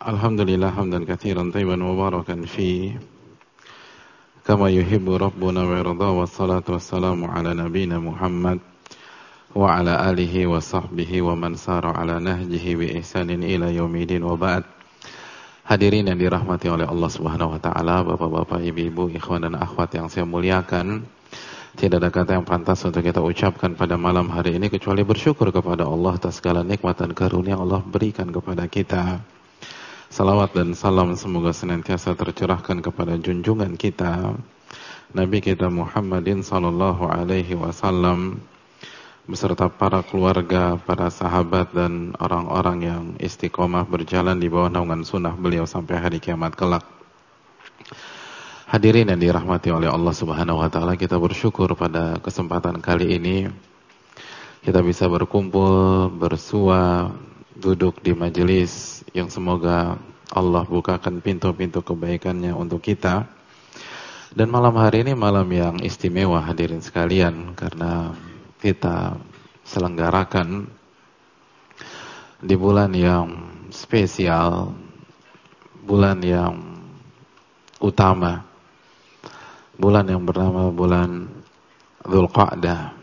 Alhamdulillah hamdan katsiran tayyiban mubarakan fi kama yuhibbu rabbuna wa yarda, wassalatu wassalamu ala nabiyyina Muhammad wa ala alihi wa sahbihi wa man sara ala nahjihi bi ihsanin ila yaumidin, wa ba'd. Hadirin yang dirahmati oleh Allah Subhanahu wa taala, Bapak-bapak, Ibu-ibu, ikhwan dan akhwat yang saya muliakan, tidak ada kata yang pantas untuk kita ucapkan pada malam hari ini kecuali bersyukur kepada Allah atas segala nikmat dan karunia yang Allah berikan kepada kita. Salawat dan salam semoga senantiasa tercurahkan kepada junjungan kita, Nabi kita Muhammadin sallallahu alaihi wasallam, beserta para keluarga, para sahabat dan orang-orang yang istiqomah berjalan di bawah naungan sunnah beliau sampai hari kiamat kelak. Hadirin yang dirahmati oleh Allah Subhanahu wa taala, kita bersyukur pada kesempatan kali ini kita bisa berkumpul, bersua, duduk di majelis yang semoga Allah bukakan pintu-pintu kebaikannya untuk kita. Dan malam hari ini malam yang istimewa hadirin sekalian, karena kita selenggarakan di bulan yang spesial, bulan yang utama, bulan yang bernama bulan Dzulqa'dah.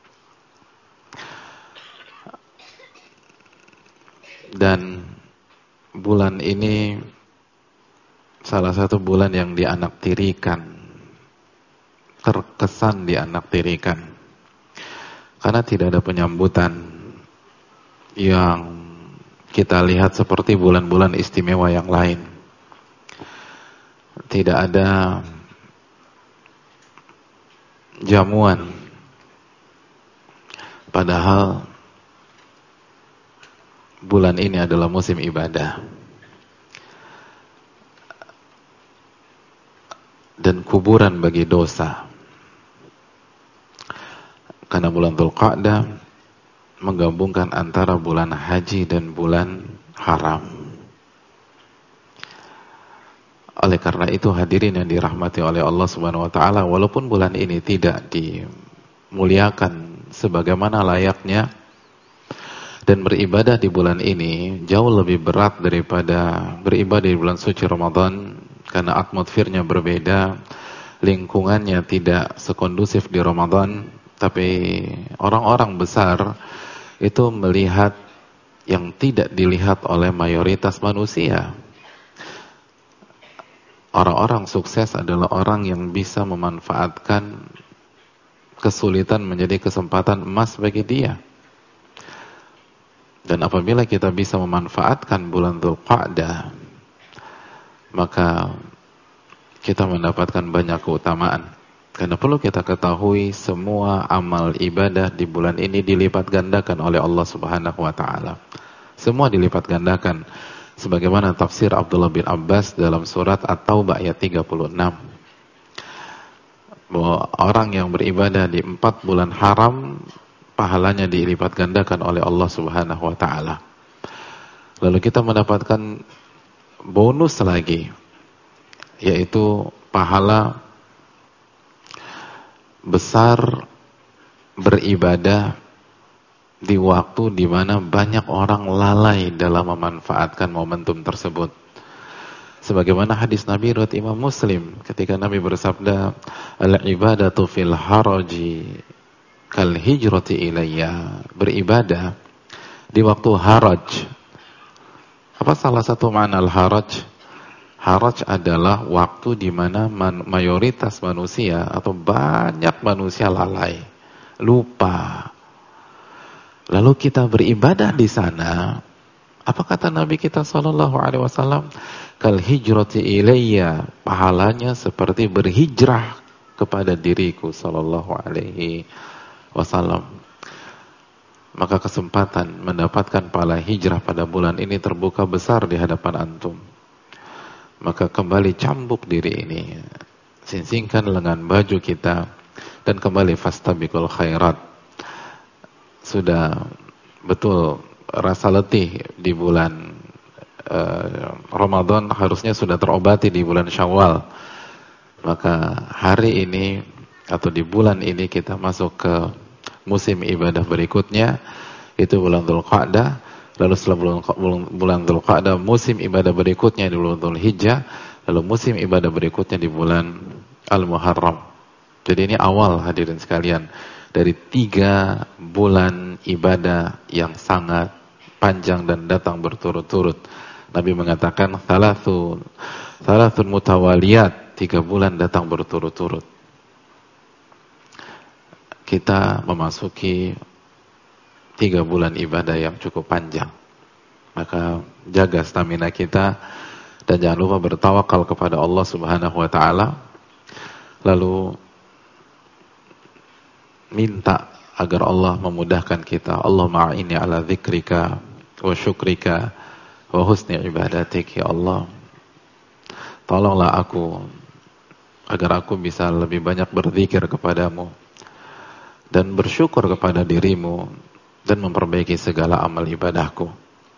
Dan bulan ini salah satu bulan yang dianaktirikan, terkesan dianaktirikan, karena tidak ada penyambutan yang kita lihat seperti bulan-bulan istimewa yang lain. Tidak ada jamuan, padahal bulan ini adalah musim ibadah. Dan kuburan bagi dosa. Karena bulan Dzulqa'dah menggabungkan antara bulan haji dan bulan haram. Oleh karena itu hadirin yang dirahmati oleh Allah Subhanahu wa taala, walaupun bulan ini tidak dimuliakan sebagaimana layaknya, dan beribadah di bulan ini jauh lebih berat daripada beribadah di bulan suci Ramadan, karena atmosfernya berbeda, lingkungannya tidak sekondusif di Ramadan. Tapi orang-orang besar itu melihat yang tidak dilihat oleh mayoritas manusia. Orang-orang sukses adalah orang yang bisa memanfaatkan kesulitan menjadi kesempatan emas bagi dia. Dan apabila kita bisa memanfaatkan bulan Dzulqa'dah, maka kita mendapatkan banyak keutamaan. Karena perlu kita ketahui, semua amal ibadah di bulan ini dilipat gandakan oleh Allah Subhanahu wa taala. Semua dilipat gandakan. Sebagaimana tafsir Abdullah bin Abbas dalam surat At-Taubah ayat 36. Bahwa orang yang beribadah di 4 bulan haram, pahalanya dilipat gandakan oleh Allah Subhanahu wa taala. Lalu kita mendapatkan bonus lagi, yaitu pahala besar beribadah di waktu di mana banyak orang lalai dalam memanfaatkan momentum tersebut. Sebagaimana hadis Nabi riwayat Imam Muslim ketika Nabi bersabda, "Al-ibadatu fil haraji kal hijrati ilayya." Beribadah di waktu haraj. Apa salah satu makna al-haraj? Haraj adalah waktu di mana mayoritas manusia atau banyak manusia lalai, lupa. Lalu kita beribadah di sana. Apa kata Nabi kita sallallahu alaihi wasallam? Kal hijrati ilayya, pahalanya seperti berhijrah kepada diriku sallallahu alaihi wasallam. Maka kesempatan mendapatkan pahala hijrah pada bulan ini terbuka besar di hadapan antum. Maka kembali cambuk diri ini, singsingkan lengan baju kita, dan kembali fastabiqul khairat. Sudah betul rasa letih di bulan Ramadan, harusnya sudah terobati di bulan Syawal. Maka hari ini atau di bulan ini kita masuk ke musim ibadah berikutnya, itu bulan Dzulqa'dah. lalu setelah bulan Dzulqa'dah musim ibadah berikutnya di bulan Dzulhijjah, lalu musim ibadah berikutnya di bulan Al-Muharram. Jadi ini awal hadirin sekalian dari 3 bulan ibadah yang sangat panjang dan datang berturut-turut. Nabi mengatakan thalathun mutawaliyat, 3 bulan datang berturut-turut. Kita memasuki 3 bulan ibadah yang cukup panjang. Maka jaga stamina kita dan jangan lupa bertawakal kepada Allah Subhanahu wa taala. Lalu minta agar Allah memudahkan kita. Allahumma a'inni ala dzikrika wa syukrika wa husni ibadatik, ya Allah. Tolonglah aku agar aku bisa lebih banyak berzikir kepadamu dan bersyukur kepada dirimu dan memperbaiki segala amal ibadahku.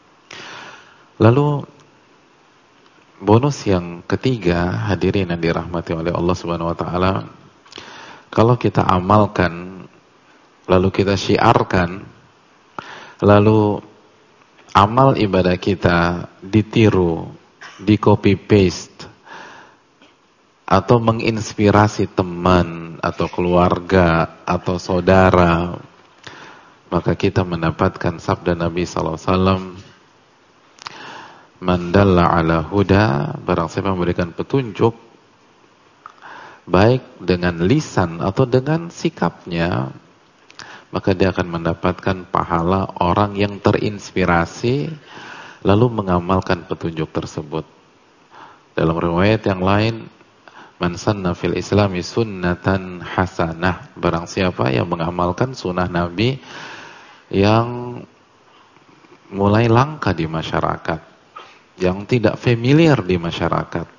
Lalu bonus yang ketiga, hadirin yang dirahmati oleh Allah Subhanahu wa taala, kalau kita amalkan, lalu kita syiarkan, lalu amal ibadah kita ditiru, di copy paste, atau menginspirasi teman, atau keluarga, atau saudara, maka kita mendapatkan sabda Nabi SAW, man dalla ala huda, barang siapa memberikan petunjuk, baik dengan lisan atau dengan sikapnya, maka dia akan mendapatkan pahala orang yang terinspirasi lalu mengamalkan petunjuk tersebut. Dalam riwayat yang lain, man sanna fil islami sunnatan hasanah, barang siapa yang mengamalkan sunnah Nabi yang mulai langka di masyarakat, yang tidak familiar di masyarakat,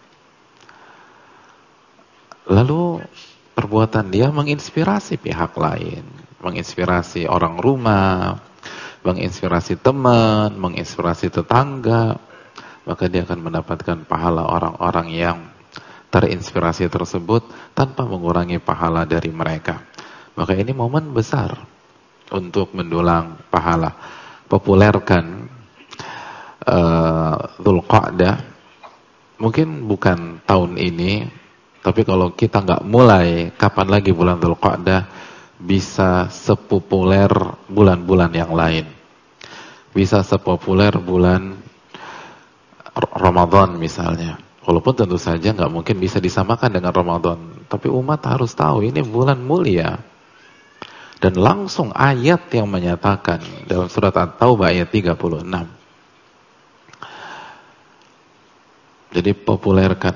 lalu perbuatan dia menginspirasi pihak lain, menginspirasi orang rumah, menginspirasi teman, menginspirasi tetangga, maka dia akan mendapatkan pahala orang-orang yang terinspirasi tersebut tanpa mengurangi pahala dari mereka. Maka ini momen besar untuk mendulang pahala. Populerkan Dzulqa'dah, mungkin bukan tahun ini, tapi kalau kita nggak mulai, kapan lagi bulan Dzulqa'dah bisa sepopuler bulan-bulan yang lain, bisa sepopuler bulan Ramadan misalnya. Walaupun tentu saja nggak mungkin bisa disamakan dengan Ramadan, tapi umat harus tahu ini bulan mulia. Dan langsung ayat yang menyatakan dalam surat At-Taubah ayat 36. Jadi populerkan,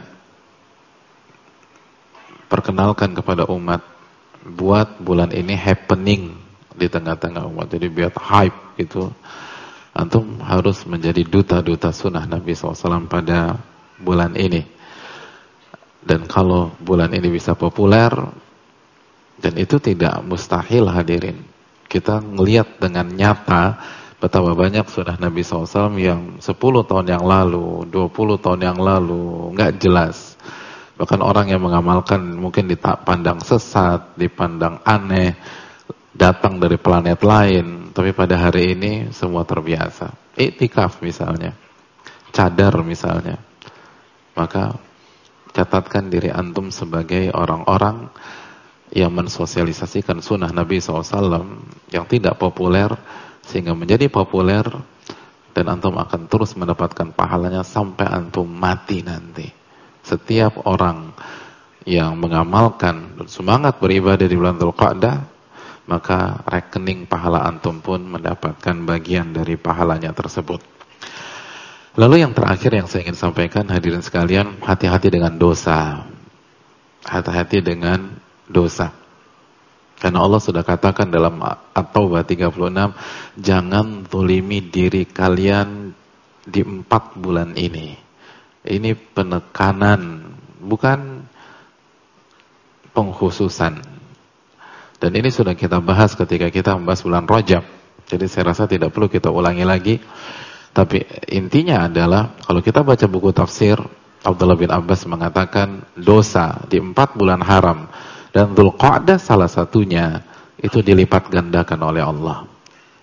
perkenalkan kepada umat, buat bulan ini happening di tengah-tengah umat. Jadi biar hype gitu. Antum harus menjadi duta-duta sunnah Nabi SAW pada bulan ini. Dan kalau bulan ini bisa populer, dan itu tidak mustahil hadirin, kita ngelihat dengan nyata betapa banyak sunnah Nabi SAW yang 10 tahun yang lalu, 20 tahun yang lalu nggak jelas. Bahkan orang yang mengamalkan mungkin dipandang sesat, dipandang aneh, datang dari planet lain, tapi pada hari ini semua terbiasa. Iktikaf misalnya, cadar misalnya. Maka catatkan diri antum sebagai orang-orang yang mensosialisasikan sunnah Nabi SAW yang tidak populer sehingga menjadi populer, dan antum akan terus mendapatkan pahalanya sampai antum mati nanti. Setiap orang yang mengamalkan dan semangat beribadah di bulan Dzulqa'dah, maka rekening pahala antum pun mendapatkan bagian dari pahalanya tersebut. Lalu yang terakhir yang saya ingin sampaikan, hadirin sekalian, hati-hati dengan dosa. Hati-hati dengan dosa. Karena Allah sudah katakan dalam At-Taubah 36, jangan zalimi diri kalian di 4 bulan ini. Ini penekanan, bukan pengkhususan. Dan ini sudah kita bahas ketika kita membahas bulan Rajab. Jadi saya rasa tidak perlu kita ulangi lagi. Tapi intinya adalah, kalau kita baca buku tafsir, Abdullah bin Abbas mengatakan dosa di 4 bulan haram dan Dzulqa'dah salah satunya itu dilipat gandakan oleh Allah.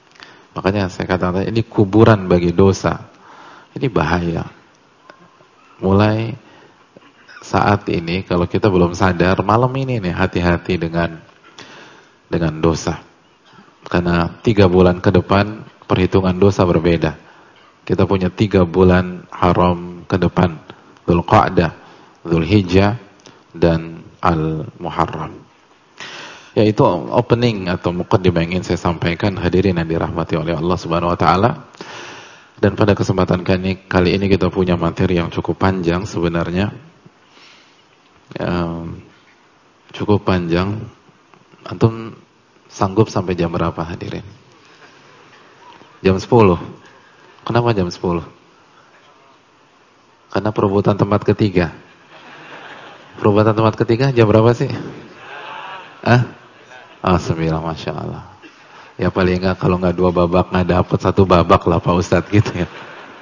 Makanya saya katakan ini kuburan bagi dosa. Ini bahaya. Mulai saat ini kalau kita belum sadar, malam ini nih hati-hati dengan dosa. Karena 3 bulan ke depan perhitungan dosa berbeda. Kita punya 3 bulan haram ke depan, Dzulqa'dah, Dzulhijjah, dan Al-Muharram. Yaitu opening atau muqaddimah yang ingin saya sampaikan, hadirin yang dirahmati oleh Allah Subhanahu wa taala. Dan pada kesempatan kali ini kita punya materi yang cukup panjang sebenarnya. Cukup panjang. Antum sanggup sampai jam berapa hadirin? Jam 10. Kenapa jam 10? Karena perebutan tempat ketiga. Perebutan tempat ketiga jam berapa sih? 9, Masya Allah. Ya paling enggak kalau enggak 2 babak enggak dapat 1 babak lah Pak Ustadz gitu ya.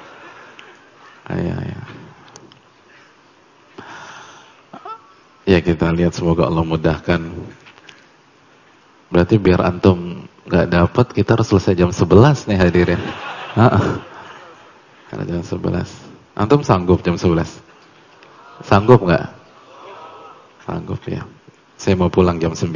Ya kita lihat, semoga Allah mudahkan. Berarti biar antum enggak dapat kita harus selesai jam 11 nih hadirin. Karena jam 11. Antum sanggup jam 11? Sanggup enggak? Sanggup ya. Saya mau pulang jam 9.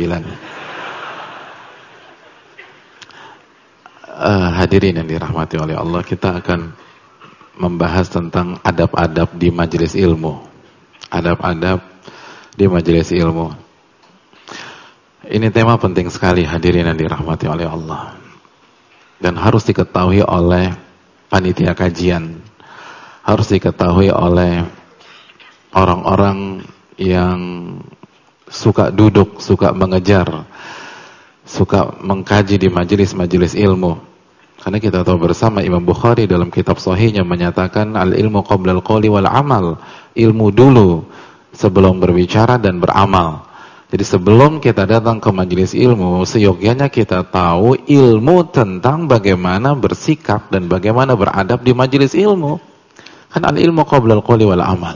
Hadirin yang dirahmati oleh Allah, kita akan membahas tentang adab-adab di majelis ilmu. Adab-adab di majelis ilmu. Ini tema penting sekali hadirin yang dirahmati oleh Allah. Dan harus diketahui oleh panitia kajian. Harus diketahui oleh orang-orang yang suka duduk, suka mengejar, suka mengkaji di majelis-majelis ilmu. Karena kita tahu bersama Imam Bukhari dalam kitab sahihnya menyatakan al-ilmu qabla al-qawli wal amal. Ilmu dulu sebelum berbicara dan beramal. Jadi sebelum kita datang ke majelis ilmu, seyogyanya kita tahu ilmu tentang bagaimana bersikap dan bagaimana beradab di majelis ilmu. Kan al-ilmu qabla al-qawli wal amal.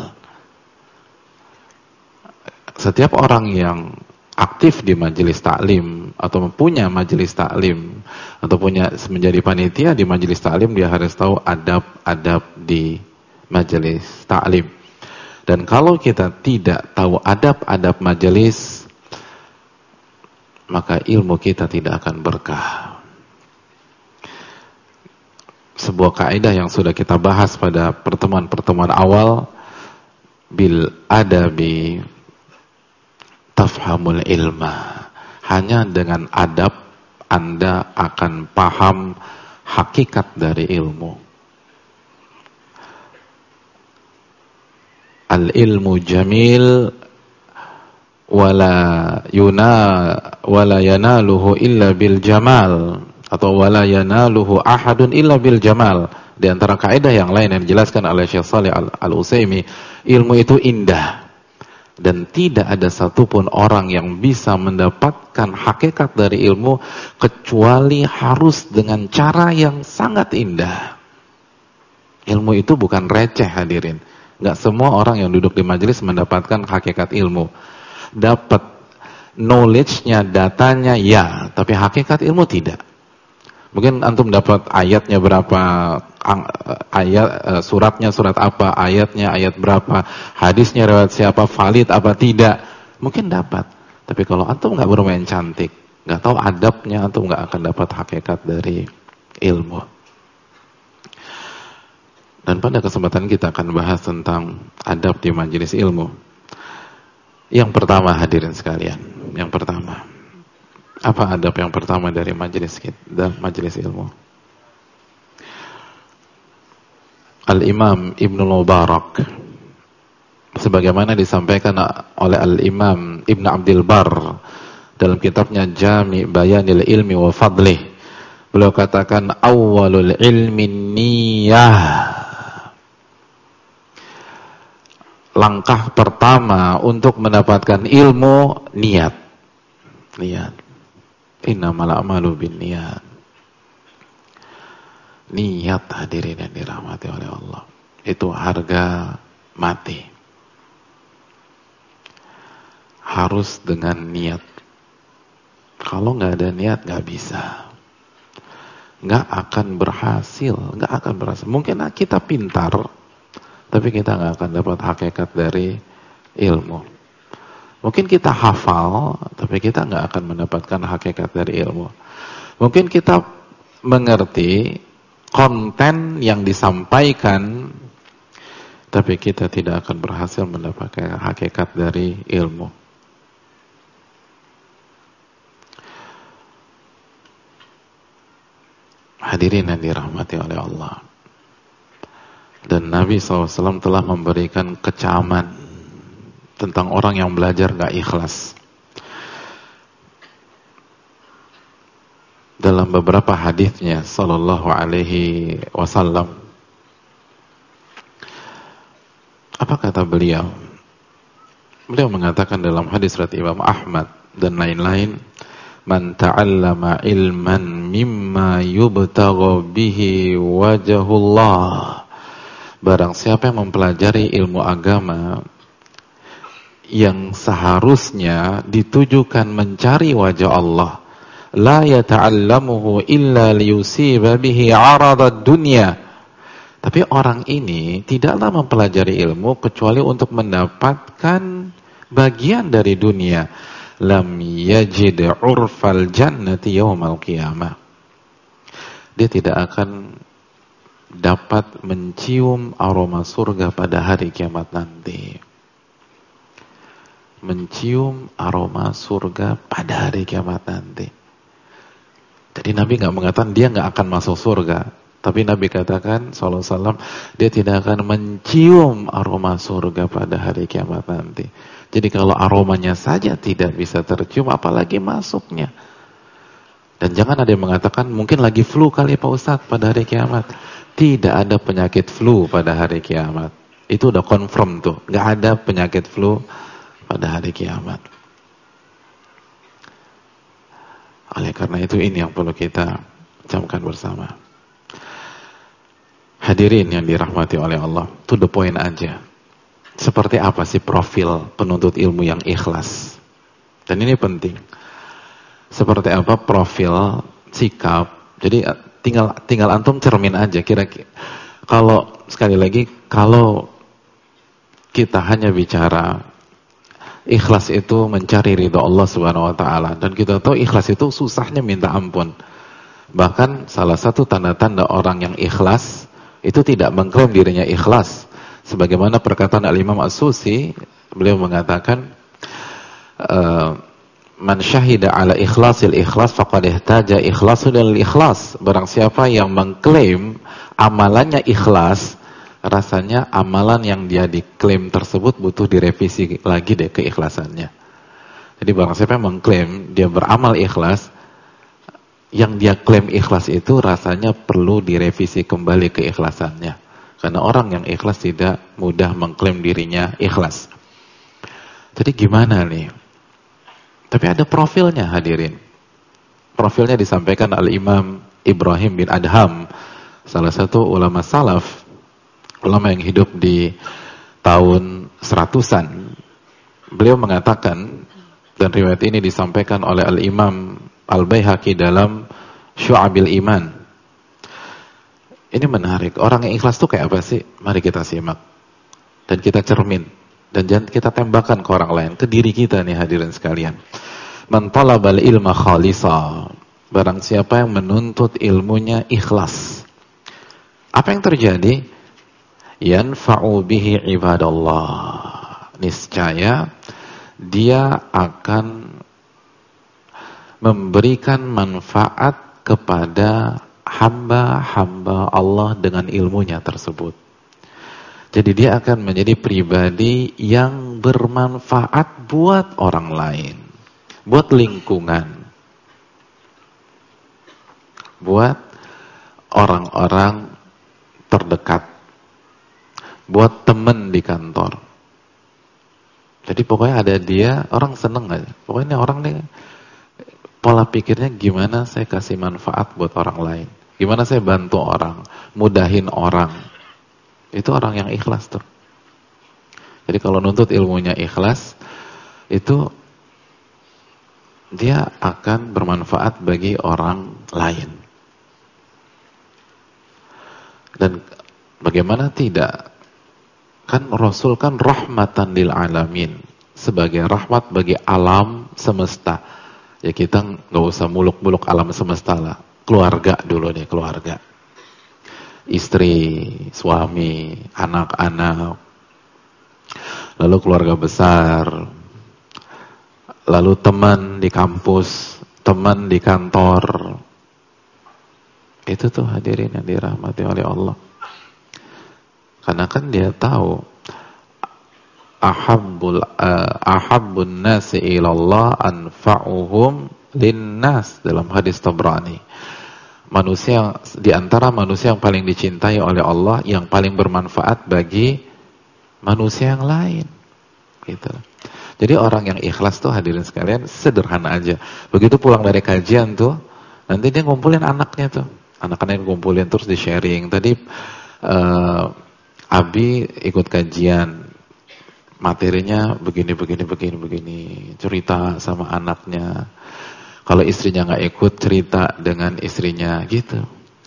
Setiap orang yang aktif di majelis taklim atau punya majelis taklim atau punya menjadi panitia di majelis taklim, dia harus tahu adab-adab di majelis taklim. Dan kalau kita tidak tahu adab-adab majelis, maka ilmu kita tidak akan berkah. Sebuah kaidah yang sudah kita bahas pada pertemuan-pertemuan awal, bil adabi tafhamul ilma. Hanya dengan adab Anda akan paham hakikat dari ilmu. Al-ilmu jamil wala yanaluhu illa bil jamal, atau wala yanaluhu ahadun illa bil jamal. Di antara kaidah yang lain yang dijelaskan oleh Syekh Shalih Al-Utsaimin, ilmu itu indah. Dan tidak ada satupun orang yang bisa mendapatkan hakikat dari ilmu kecuali harus dengan cara yang sangat indah. Ilmu itu bukan receh hadirin. Gak semua orang yang duduk di majelis mendapatkan hakikat ilmu. Dapat knowledge-nya, datanya ya, tapi hakikat ilmu tidak. Mungkin antum dapat ayatnya berapa, suratnya surat apa, ayatnya ayat berapa, hadisnya riwayat siapa, valid apa tidak, mungkin dapat. Tapi kalau antum nggak bermain cantik, nggak tahu adabnya, antum nggak akan dapat hakikat dari ilmu. Dan pada kesempatan kita akan bahas tentang adab di majelis ilmu. Yang pertama hadirin sekalian, yang pertama, apa adab yang pertama dari majelis ilmu? Al-Imam Ibnul Mubarak, sebagaimana disampaikan oleh Al-Imam Ibn Abdul Barr dalam kitabnya Jami' Bayanil Ilmi wa Fadlih, beliau katakan awwalul ilmi niyah. Langkah pertama untuk mendapatkan ilmu, niat. Innamal a'malu binniyat. Niat hadirin yang dirahmati oleh Allah, itu harga mati. Harus dengan niat. Kalau nggak ada niat nggak bisa. nggak akan berhasil. Mungkin kita pintar, tapi kita nggak akan dapat hakikat dari ilmu. Mungkin kita hafal, tapi kita nggak akan mendapatkan hakikat dari ilmu. Mungkin kita mengerti konten yang disampaikan, tapi kita tidak akan berhasil mendapatkan hakikat dari ilmu. Hadirin yang dirahmati oleh Allah. Dan Nabi SAW telah memberikan kecaman tentang orang yang belajar gak ikhlas. Dalam beberapa hadisnya sallallahu alaihi wasallam, apa kata beliau? Beliau mengatakan dalam hadis riwayat Imam Ahmad dan lain-lain, man ta'allama ilman mimma yubtagha bihi wajhullah. Barang siapa yang mempelajari ilmu agama yang seharusnya ditujukan mencari wajah Allah, la yata'allamuhu illa liyusiba bihi 'aradad dunya. Tapi orang ini tidaklah mempelajari ilmu kecuali untuk mendapatkan bagian dari dunia. Lam yajid 'urfal jannati yaumal qiyamah. Dia tidak akan dapat mencium aroma surga pada hari kiamat nanti. Mencium aroma surga pada hari kiamat nanti. Jadi Nabi nggak mengatakan dia nggak akan masuk surga, tapi Nabi katakan sallallahu alaihi wasallam dia tidak akan mencium aroma surga pada hari kiamat nanti. Jadi kalau aromanya saja tidak bisa tercium, apalagi masuknya. Dan jangan ada yang mengatakan mungkin lagi flu kali Pak Ustadz pada hari kiamat. Tidak ada penyakit flu pada hari kiamat. Itu udah confirm tuh, nggak ada penyakit flu pada hari kiamat. Oleh karena itu ini yang perlu kita camkan bersama. Hadirin yang dirahmati oleh Allah, to the point aja. Seperti apa sih profil penuntut ilmu yang ikhlas? Dan ini penting. Seperti apa profil sikap? Jadi tinggal antum cermin aja kira-kira. Kalau sekali lagi kalau kita hanya bicara ikhlas itu mencari ridha Allah Subhanahu wa taala, dan kita tahu ikhlas itu susahnya minta ampun. Bahkan salah satu tanda-tanda orang yang ikhlas itu tidak mengklaim dirinya ikhlas. Sebagaimana perkataan Al-Imam As-Susi, beliau mengatakan man syahida ala ikhlasil ikhlas faqad ihtaja ikhlasu lil ikhlas. Barang siapa yang mengklaim amalannya ikhlas, rasanya amalan yang dia diklaim tersebut butuh direvisi lagi deh keikhlasannya. Jadi barang siapa yang mengklaim dia beramal ikhlas, yang dia klaim ikhlas itu rasanya perlu direvisi kembali keikhlasannya. Karena orang yang ikhlas tidak mudah mengklaim dirinya ikhlas. Jadi gimana nih? Tapi ada profilnya hadirin. Profilnya disampaikan Al-Imam Ibrahim bin Adham, salah satu ulama salaf, ulama yang hidup di tahun 100-an. Beliau mengatakan, dan riwayat ini disampaikan oleh Al-Imam Al-Baihaqi dalam Syu'abil Iman. Ini menarik. Orang yang ikhlas itu kayak apa sih? Mari kita simak. Dan kita cermin. Dan jangan kita tembakan ke orang lain. Ke diri kita nih hadirin sekalian. Man talabal ilma khalisa. Barang siapa yang menuntut ilmunya ikhlas. Apa yang terjadi? Yanfa'u bihi ibadallah. Niscaya dia akan memberikan manfaat kepada hamba-hamba Allah dengan ilmunya tersebut. Jadi dia akan menjadi pribadi yang bermanfaat buat orang lain, buat lingkungan, buat orang-orang terdekat, buat teman di kantor. Jadi pokoknya ada dia, orang seneng aja. Pokoknya orang nih pola pikirnya gimana saya kasih manfaat buat orang lain. Gimana saya bantu orang, mudahin orang. Itu orang yang ikhlas tuh. Jadi kalau nuntut ilmunya ikhlas, itu dia akan bermanfaat bagi orang lain. Dan bagaimana tidak? Kan Rasul kan rahmatan lil alamin, sebagai rahmat bagi alam semesta. Ya kita nggak usah muluk-muluk alam semesta lah. Keluarga dulu nih, keluarga. Istri, suami, anak-anak, lalu keluarga besar, lalu teman di kampus, teman di kantor. Itu tuh hadirin yang dirahmati oleh Allah. Karena kan dia tahu ahabbun nasi ilallah anfa'uhum linnas, dalam hadis Tabrani. Manusia di antara manusia yang paling dicintai oleh Allah, yang paling bermanfaat bagi manusia yang lain. Gitu. Jadi orang yang ikhlas tuh hadirin sekalian sederhana aja. Begitu pulang dari kajian tuh, nanti dia ngumpulin anaknya tuh. Anak-anaknya ngumpulin terus di-sharing. Tadi Abi ikut kajian, materinya begini, cerita sama anaknya. Kalau istrinya nggak ikut, cerita dengan istrinya, gitu.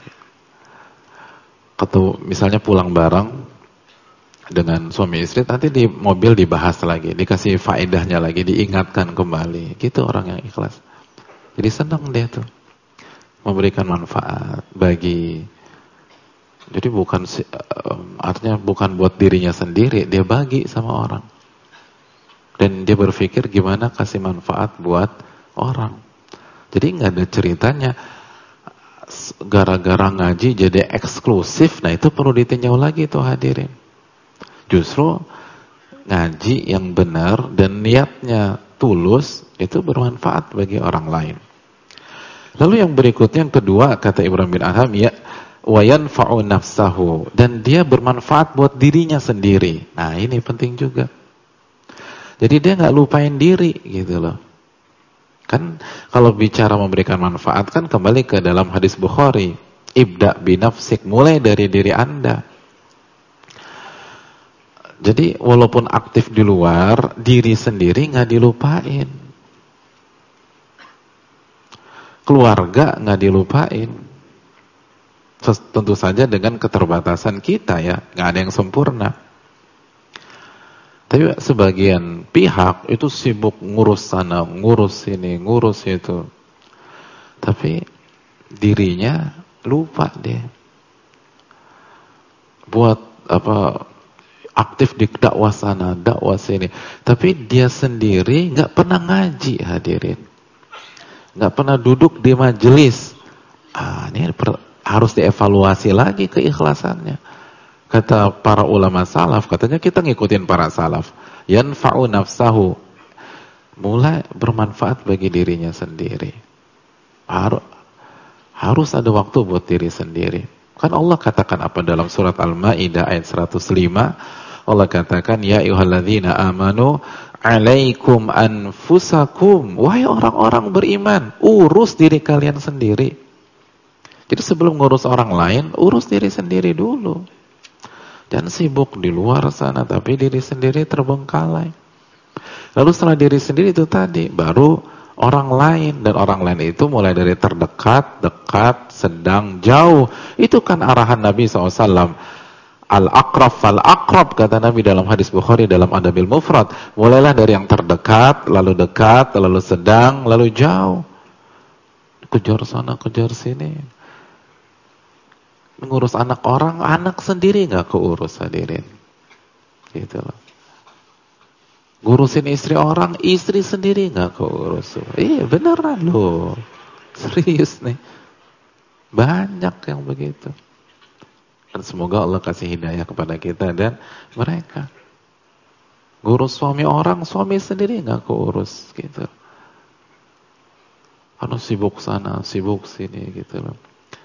Misalnya pulang bareng dengan suami istri, nanti di mobil dibahas lagi, dikasih faedahnya lagi, diingatkan kembali. Gitu orang yang ikhlas. Jadi senang dia tuh, memberikan manfaat bagi. Jadi artinya bukan buat dirinya sendiri, dia bagi sama orang. Dan dia berpikir gimana kasih manfaat buat orang. Jadi nggak ada ceritanya gara-gara ngaji jadi eksklusif. Nah itu perlu ditinjau lagi tuh hadirin. Justru ngaji yang benar dan niatnya tulus itu bermanfaat bagi orang lain. Lalu yang berikutnya, yang kedua, kata Ibrahim bin Adham, ya wa yanfa'u nafsahu, dan dia bermanfaat buat dirinya sendiri. Nah ini penting juga. Jadi dia nggak lupain diri gitu loh. Kan kalau bicara memberikan manfaat kan kembali ke dalam hadis Bukhari, ibda binafsik, mulai dari diri Anda. Jadi walaupun aktif di luar, diri sendiri nggak dilupain. Keluarga nggak dilupain. Tentu saja dengan keterbatasan kita ya, nggak ada yang sempurna. Tapi sebagian pihak itu sibuk ngurus sana, ngurus sini, ngurus itu. Tapi dirinya lupa dia. Buat aktif di dakwah sana, dakwah sini. Tapi dia sendiri nggak pernah ngaji hadirin. Nggak pernah duduk di majelis. Ini harus dievaluasi lagi keikhlasannya. Kata para ulama salaf, katanya kita ngikutin para salaf. Yanfa'u nafsahu. Mulai bermanfaat bagi dirinya sendiri. Harus ada waktu buat diri sendiri. Kan Allah katakan apa dalam surat Al-Maidah ayat 105? Allah katakan, ya ayyuhalladzina amanu alaikum anfusakum. Wahai orang-orang beriman, urus diri kalian sendiri. Jadi sebelum ngurus orang lain, urus diri sendiri dulu. Jangan sibuk di luar sana, tapi diri sendiri terbengkalai. Lalu setelah diri sendiri itu tadi, baru orang lain. Dan orang lain itu mulai dari terdekat, dekat, sedang, jauh. Itu kan arahan Nabi SAW. Al-aqrab fal-aqrab, kata Nabi dalam hadis Bukhari dalam Adabil Mufrad. Mulailah dari yang terdekat, lalu sedang, lalu jauh. Kejar sana, kejar sini. Ngurus anak orang, anak sendiri nggak keurus hadirin. Gitu loh. Ngurusin istri orang, istri sendiri nggak keurus. Iya beneran loh. Serius nih. Banyak yang begitu. Dan semoga Allah kasih hidayah kepada kita dan mereka. Ngurus suami orang, suami sendiri nggak keurus gitu. Karena sibuk sana, sibuk sini gitu loh.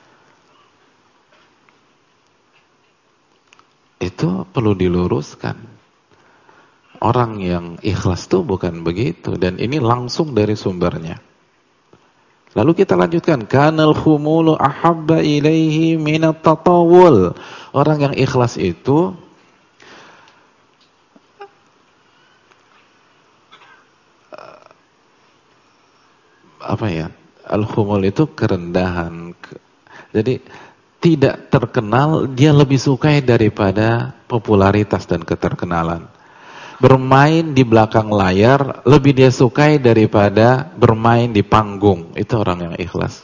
Itu perlu diluruskan. Orang yang ikhlas itu bukan begitu. Dan ini langsung dari sumbernya. Lalu kita lanjutkan. Kanal khumulu ahabba ilaihi minat tatawul. Orang yang ikhlas itu apa ya? Al-khumul itu kerendahan. Jadi tidak terkenal dia lebih sukai daripada popularitas dan keterkenalan. Bermain di belakang layar lebih dia sukai daripada bermain di panggung. Itu orang yang ikhlas.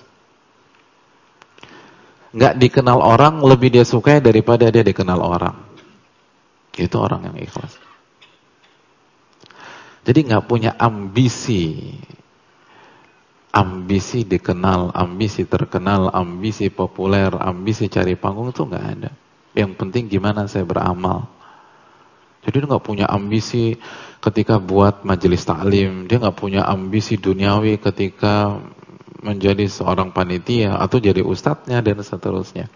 Nggak dikenal orang lebih dia sukai daripada dia dikenal orang. Itu orang yang ikhlas. Jadi nggak punya ambisi. Ambisi dikenal, ambisi terkenal, ambisi populer, ambisi cari panggung itu nggak ada. Yang penting gimana saya beramal. Jadi dia nggak punya ambisi ketika buat majelis taklim, dia nggak punya ambisi duniawi ketika menjadi seorang panitia atau jadi ustadznya dan seterusnya.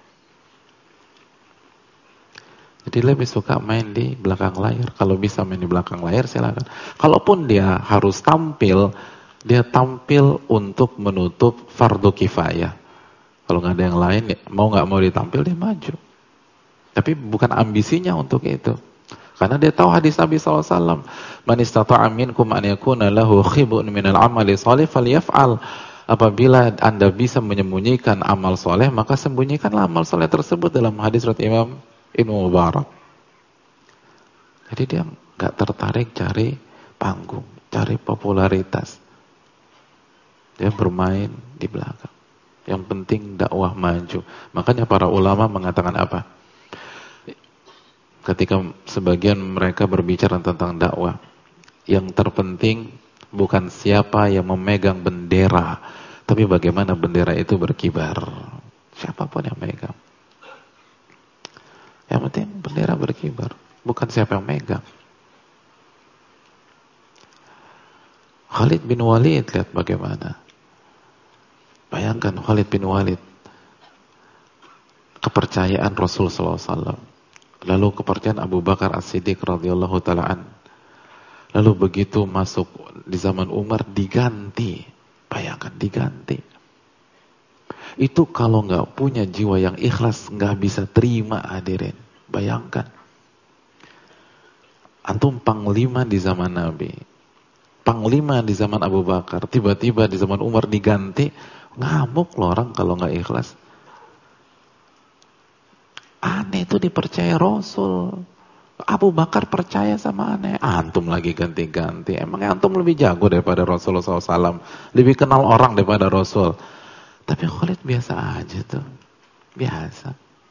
Jadi lebih suka main di belakang layar. Kalau bisa main di belakang layar silakan. Kalaupun dia harus tampil, dia tampil untuk menutup fardu kifayah. Kalau nggak ada yang lain, mau nggak mau ditampil dia maju. Tapi bukan ambisinya untuk itu. Karena dia tahu hadis Nabi SAW. Man istata'a minkum an yakuna lahu khibun minal amali shalih falyaf'al. Apabila Anda bisa menyembunyikan amal soleh, maka sembunyikanlah amal soleh tersebut dalam hadis riwayat Imam Ibnu Mubarak. Jadi dia nggak tertarik cari panggung, cari popularitas. Dia bermain di belakang. Yang penting dakwah maju. Makanya para ulama mengatakan apa? Ketika sebagian mereka berbicara tentang dakwah, yang terpenting bukan siapa yang memegang bendera, tapi bagaimana bendera itu berkibar. Siapapun yang megang. Yang penting bendera berkibar, bukan siapa yang megang. Khalid bin Walid, lihat bagaimana. Bayangkan Khalid bin Walid, kepercayaan Rasulullah SAW, lalu kepercayaan Abu Bakar As-Siddiq radhiyallahu ta'ala. Lalu begitu masuk di zaman Umar diganti. Bayangkan diganti. Itu kalau nggak punya jiwa yang ikhlas nggak bisa terima, hadirin. Bayangkan. Antum panglima di zaman Nabi, panglima di zaman Abu Bakar, tiba-tiba di zaman Umar diganti, ngamuk loh orang kalau nggak ikhlas. Aneh itu dipercaya Rasul. Abu Bakar percaya sama aneh. Antum lagi ganti-ganti. Emang antum lebih jago daripada Rasulullah SAW. Lebih kenal orang daripada Rasul. Tapi Khalid biasa aja tuh. Biasa.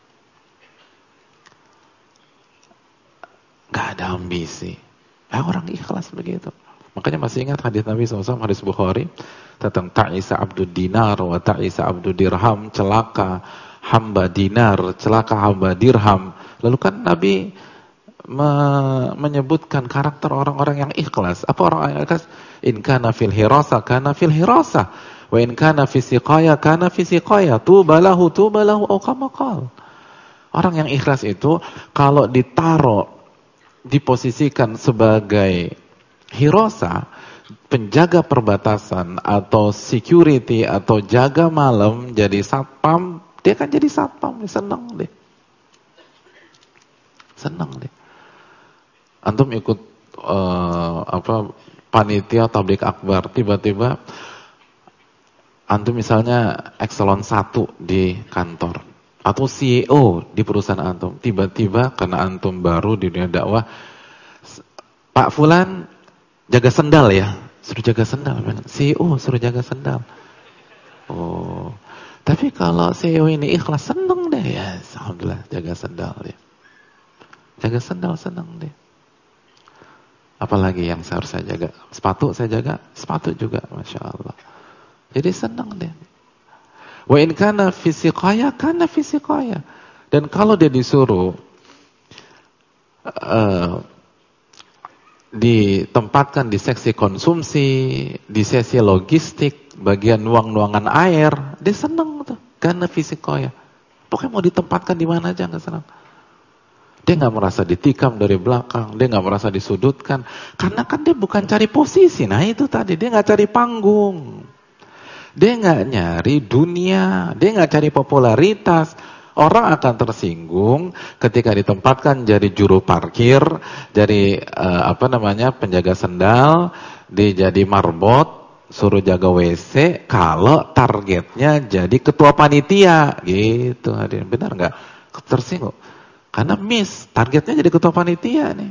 Gak ada ambisi. Orang ikhlas begitu. Makanya masih ingat hadis Nabi SAW, hadis Bukhari. Tentang ta'isa abdud dinar wa ta'isa abdud dirham. Celaka hamba dinar, celaka hamba dirham. Lalu kan Nabi menyebutkan karakter orang-orang yang ikhlas. Apa orang yang ikhlas? In kana fil hirasa kana fil hirasa, wa in kana fi siqaya kana fi siqaya, tubalahu au kama qala. Orang yang ikhlas itu kalau ditaruh, diposisikan sebagai hirasa, penjaga perbatasan atau security atau jaga malam, jadi satpam, dia kan jadi satpam, senang deh. Senang deh. Antum ikut panitia tabligh akbar, tiba-tiba antum misalnya ekselon 1 di kantor atau CEO di perusahaan antum, tiba-tiba karena antum baru di dunia dakwah, Pak Fulan jaga sendal ya, suruh jaga sendal, CEO suruh jaga sendal. Oh, tapi kalau CEO ini ikhlas, seneng deh ya, alhamdulillah jaga sendal ya. Jaga sendal seneng deh. Apalagi yang harus saya jaga? Sepatu saya jaga, sepatu juga, Masya Allah. Jadi senang deh. Wa in kana fi siqaya, kana fi siqaya. Dan kalau dia disuruh ditempatkan di seksi konsumsi, di sesi logistik, bagian nuang-nuangan air, dia senang tuh. Kana fi siqaya. Pokoknya mau ditempatkan di mana aja nggak senang. Dia nggak merasa ditikam dari belakang, dia nggak merasa disudutkan, karena kan dia bukan cari posisi. Nah itu tadi, dia nggak cari panggung, dia nggak nyari dunia, dia nggak cari popularitas. Orang akan tersinggung ketika ditempatkan jadi juru parkir, jadi penjaga sendal, dia jadi marbot, suruh jaga WC kalau targetnya jadi ketua panitia gitu. Hadirin, benar nggak? Tersinggung karena miss targetnya jadi ketua panitia nih,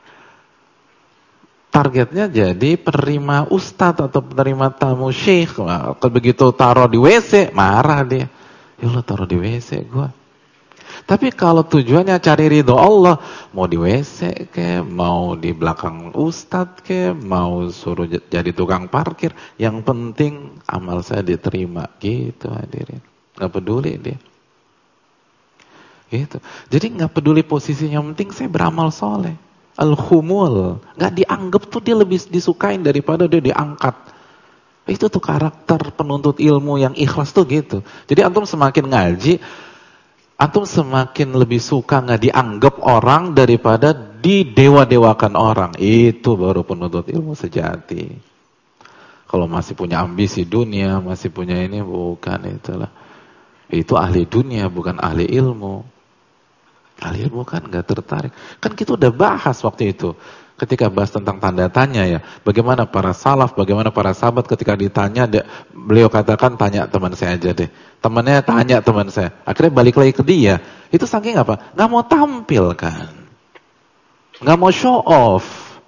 targetnya jadi penerima ustadz atau penerima tamu syekh. Begitu taruh di WC marah dia, ya Allah taruh di WC gua. Tapi kalau tujuannya cari ridho Allah, mau di WC ke, mau di belakang ustadz ke, mau suruh jadi tukang parkir, yang penting amal saya diterima gitu hadirin. Gak peduli dia. Gitu. Jadi gak peduli posisinya, yang penting saya beramal soleh. Al-khumul, gak dianggap tuh dia lebih disukain daripada dia diangkat. Itu tuh karakter penuntut ilmu yang ikhlas tuh gitu. Jadi antum semakin ngaji, antum semakin lebih suka nggak dianggap orang daripada didewa-dewakan orang. Itu baru penuntut ilmu sejati. Kalau masih punya ambisi dunia, masih punya ini, bukan itulah. Itu ahli dunia, bukan ahli ilmu. Ahli ilmu kan nggak tertarik. Kan kita udah bahas waktu itu. Ketika bahas tentang tanda tanya ya. Bagaimana para salaf, bagaimana para sahabat ketika ditanya, beliau katakan tanya teman saya aja deh. Temannya tanya teman saya. Akhirnya balik lagi ke dia. Itu saking apa? Nggak mau tampil kan. Nggak mau show off.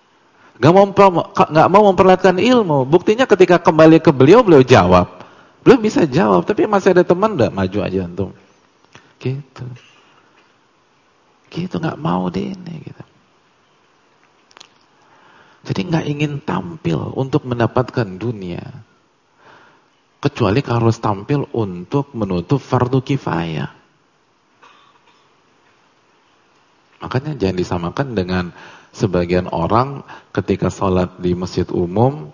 Nggak mau memperlihatkan ilmu. Buktinya ketika kembali ke beliau, beliau jawab. Beliau bisa jawab. Tapi masih ada teman nggak? Maju aja antum. Gitu. Gitu nggak mau deh ini gitu. Jadi nggak ingin tampil untuk mendapatkan dunia. Kecuali kalau harus tampil untuk menutup fardu kifayah. Makanya jangan disamakan dengan sebagian orang ketika sholat di masjid umum,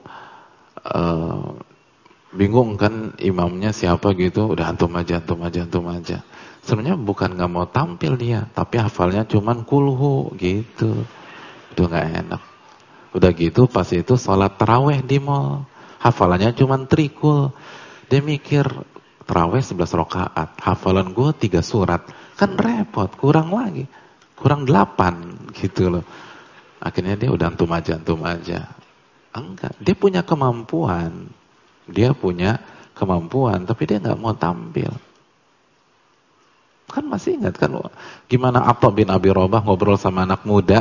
bingung kan imamnya siapa gitu, udah antum aja. Sebenarnya bukan nggak mau tampil dia, tapi hafalnya cuman kulhu gitu. Udah nggak enak. Udah gitu pas itu sholat taraweh di mall. Hafalannya cuma trikul. Dia mikir taraweh 11 rakaat. Hafalan gue 3 surat. Kan repot, kurang lagi. Kurang 8 gitu loh. Akhirnya dia udah antum aja. Enggak, dia punya kemampuan. Tapi dia nggak mau tampil. Kan masih ingat kan gimana Atha bin Abi Rabah ngobrol sama anak muda.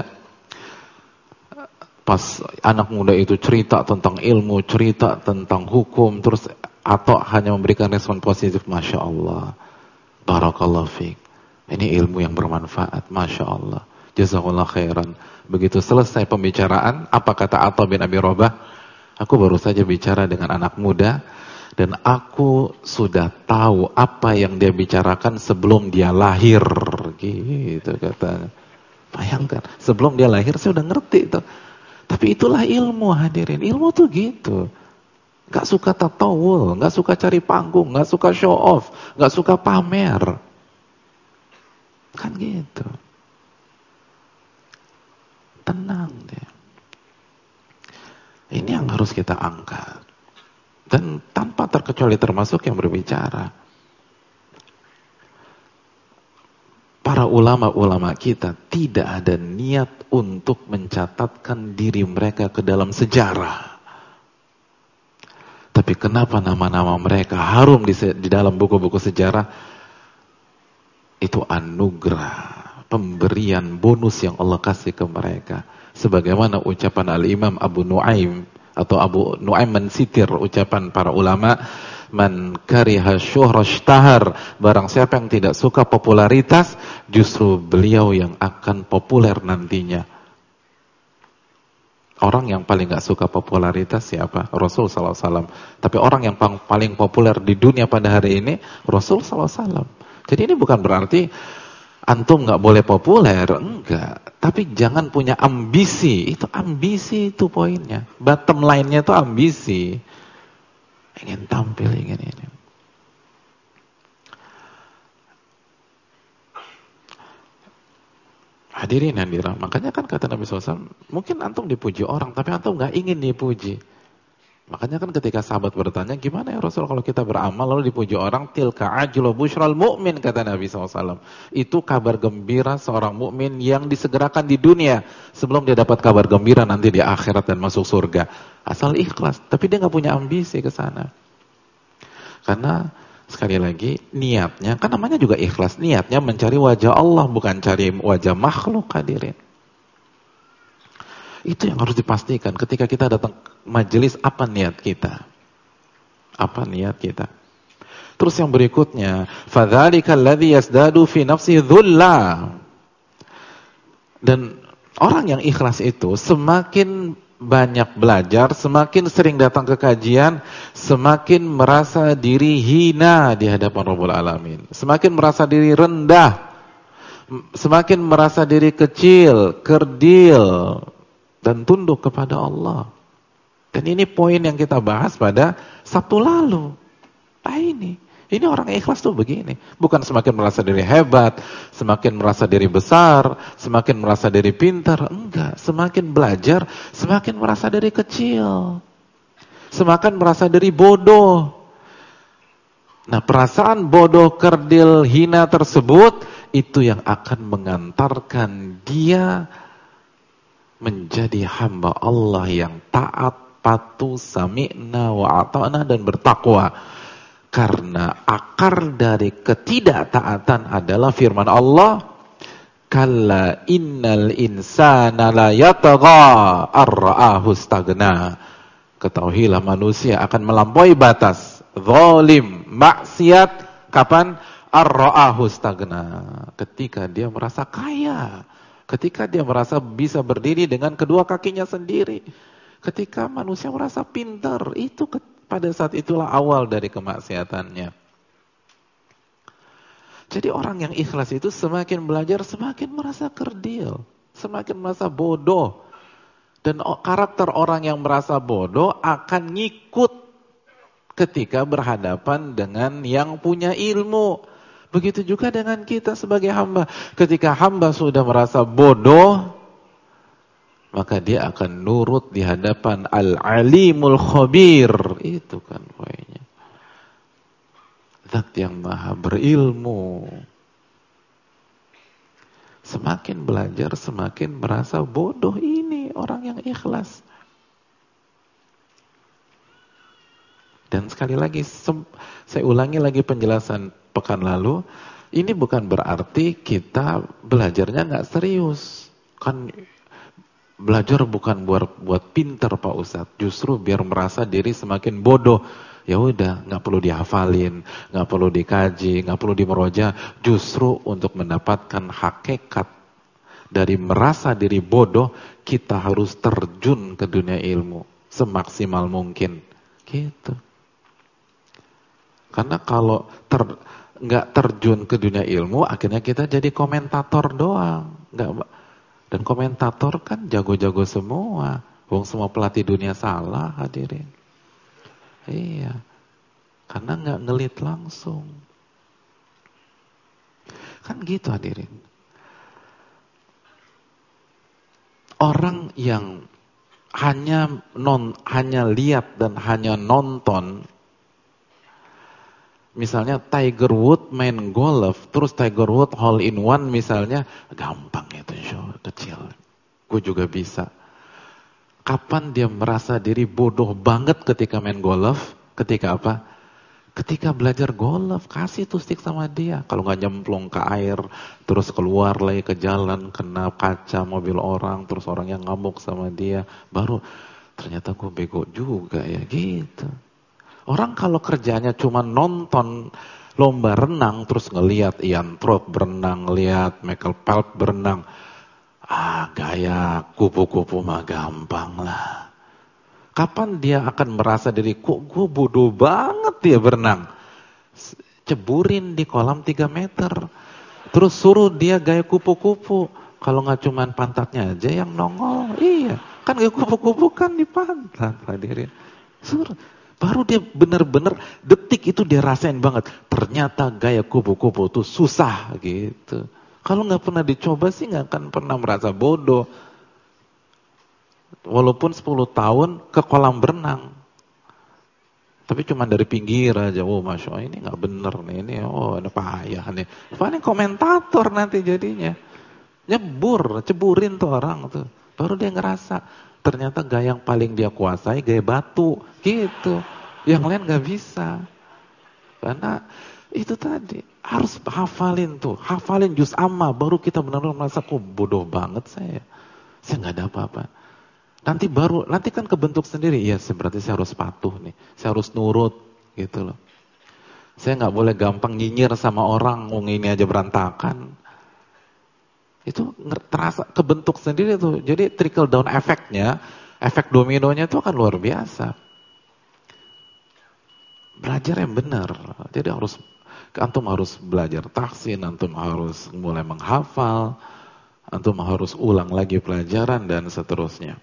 Pas anak muda itu cerita tentang ilmu, cerita tentang hukum, terus atau hanya memberikan respon positif, Masya Allah, Barakallahu fiik. Ini ilmu yang bermanfaat, Masya Allah, Jazakallah khairan. Begitu selesai pembicaraan, apa kata Atha bin Abi Rabah? Aku baru saja bicara dengan anak muda, dan aku sudah tahu apa yang dia bicarakan sebelum dia lahir. Gitu katanya. Bayangkan, sebelum dia lahir saya udah ngerti itu. Tapi itulah ilmu hadirin. Ilmu tuh gitu. Gak suka tatawul, gak suka cari panggung, gak suka show off, gak suka pamer. Kan gitu. Tenang deh. Ini yang harus kita angkat. Dan tanpa terkecuali termasuk yang berbicara. Para ulama-ulama kita tidak ada niat untuk mencatatkan diri mereka ke dalam sejarah. Tapi kenapa nama-nama mereka harum di dalam buku-buku sejarah? Itu anugerah, pemberian bonus yang Allah kasih ke mereka. Sebagaimana ucapan Al-Imam Abu Nuaim atau Abu Nuaim mensitir ucapan para ulama, man kariha syuhra ishtahar, barang siapa yang tidak suka popularitas, justru beliau yang akan populer nantinya. Orang yang paling gak suka popularitas siapa? Rasul SAW. Tapi orang yang paling populer di dunia pada hari ini, Rasul SAW. Jadi ini bukan berarti antum gak boleh populer, enggak. Tapi jangan punya ambisi, itu ambisi itu poinnya. Bottom line-nya itu ambisi. Ingin tampil, ingin ini. Hadirin hadirat, makanya kan kata Nabi SAW, mungkin antum dipuji orang, tapi antum gak ingin dipuji. Makanya kan ketika sahabat bertanya, gimana ya Rasul kalau kita beramal lalu dipuji orang, tilka ajlu busyral mu'min, kata Nabi SAW. Itu kabar gembira seorang mukmin yang disegerakan di dunia sebelum dia dapat kabar gembira nanti di akhirat dan masuk surga. Asal ikhlas, tapi dia nggak punya ambisi ke sana. Karena sekali lagi niatnya, kan namanya juga ikhlas, niatnya mencari wajah Allah, bukan cari wajah makhluk, hadirin. Itu yang harus dipastikan ketika kita datang ke majelis, apa niat kita? Apa niat kita? Terus yang berikutnya, fadzalika alladzi yasdadu fi nafsihi dhulla. Dan orang yang ikhlas itu semakin banyak belajar, semakin sering datang ke kajian, semakin merasa diri hina di hadapan Rabbul Alamin. Semakin merasa diri rendah, semakin merasa diri kecil, kerdil, dan tunduk kepada Allah. Dan ini poin yang kita bahas pada Sabtu lalu. Nah ini orang ikhlas tuh begini. Bukan semakin merasa diri hebat, semakin merasa diri besar, semakin merasa diri pintar. Enggak, semakin belajar, semakin merasa diri kecil. Semakin merasa diri bodoh. Nah, perasaan bodoh, kerdil, hina tersebut, itu yang akan mengantarkan dia menjadi hamba Allah yang taat, patuh, sami'na wa ata'na, dan bertakwa. Karena akar dari ketidaktaatan adalah firman Allah, kalla innal insana la yatagha ar-ra'ahu istaghna. Ketahuilah manusia akan melampaui batas, zalim, maksiat, kapan? Ar-ra'ahu istaghna. Ketika dia merasa kaya, ketika dia merasa bisa berdiri dengan kedua kakinya sendiri, ketika manusia merasa pintar, itu pada saat itulah awal dari kemaksiatannya. Jadi orang yang ikhlas itu semakin belajar, semakin merasa kerdil, semakin merasa bodoh. Dan karakter orang yang merasa bodoh akan ngikut ketika berhadapan dengan yang punya ilmu. Begitu juga dengan kita sebagai hamba. Ketika hamba sudah merasa bodoh, maka dia akan nurut di hadapan Al-Alimul Khabir. Itu kan poinnya. Zat yang maha berilmu. Semakin belajar, semakin merasa bodoh. Ini orang yang ikhlas. Dan sekali lagi, saya ulangi lagi penjelasan pekan lalu. Ini bukan berarti kita belajarnya nggak serius. Kan belajar bukan buat pinter Pak Ustadz, justru biar merasa diri semakin bodoh. Ya udah, nggak perlu dihafalin, nggak perlu dikaji, nggak perlu dimeroja, justru untuk mendapatkan hakikat dari merasa diri bodoh, kita harus terjun ke dunia ilmu semaksimal mungkin, gitu. Karena kalau nggak terjun ke dunia ilmu, akhirnya kita jadi komentator doang, nggak. Dan komentator kan jago-jago semua. Wong semua pelatih dunia salah, hadirin. Iya. Karena nggak ngelit langsung. Kan gitu, hadirin. Orang yang hanya lihat dan hanya nonton, misalnya Tiger Woods main golf, terus Tiger Woods hole in one misalnya, gampang itu kecil. Gue juga bisa. Kapan dia merasa diri bodoh banget ketika main golf? Ketika apa? Ketika belajar golf, kasih tuh stick sama dia. Kalau nggak nyemplung ke air, terus keluar lagi ke jalan, kena kaca mobil orang, terus orang yang ngamuk sama dia, baru ternyata gue bego juga ya, gitu. Orang kalau kerjanya cuma nonton lomba renang, terus ngelihat Ian Thorpe berenang, lihat Michael Phelps berenang, gaya kupu-kupu mah gampang lah. Kapan dia akan merasa diri, kok gue bodoh banget dia berenang? Ceburin di kolam 3 meter. Terus suruh dia gaya kupu-kupu. Kalau nggak cuman pantatnya aja yang nongol. Iya, kan gaya kupu-kupu kan di pantat, hadirin. Suruh. Baru dia benar-benar detik itu dia rasain banget. Ternyata gaya kupu-kupu itu susah gitu. Kalau nggak pernah dicoba sih nggak akan pernah merasa bodoh. Walaupun 10 tahun ke kolam berenang. Tapi cuma dari pinggir aja. Oh Masya Allah ini nggak bener nih. Ini ini payah nih. Paling komentator nanti jadinya. Nyebur, ceburin tuh orang tuh. Baru dia ngerasa, ternyata gaya yang paling dia kuasai gaya batu, gitu. Yang lain gak bisa. Karena itu tadi, harus hafalin tuh, hafalin juz amma, baru kita benar-benar merasa, kok bodoh banget saya gak ada apa-apa. Nanti kan kebentuk sendiri, iya berarti saya harus patuh nih, saya harus nurut, gitu loh. Saya gak boleh gampang nyinyir sama orang, ini aja berantakan. Itu terasa kebentuk sendiri tuh. Jadi trickle down efeknya, efek dominonya itu akan luar biasa. Belajar yang benar. Jadi antum harus belajar tahsin, antum harus mulai menghafal, antum harus ulang lagi pelajaran dan seterusnya.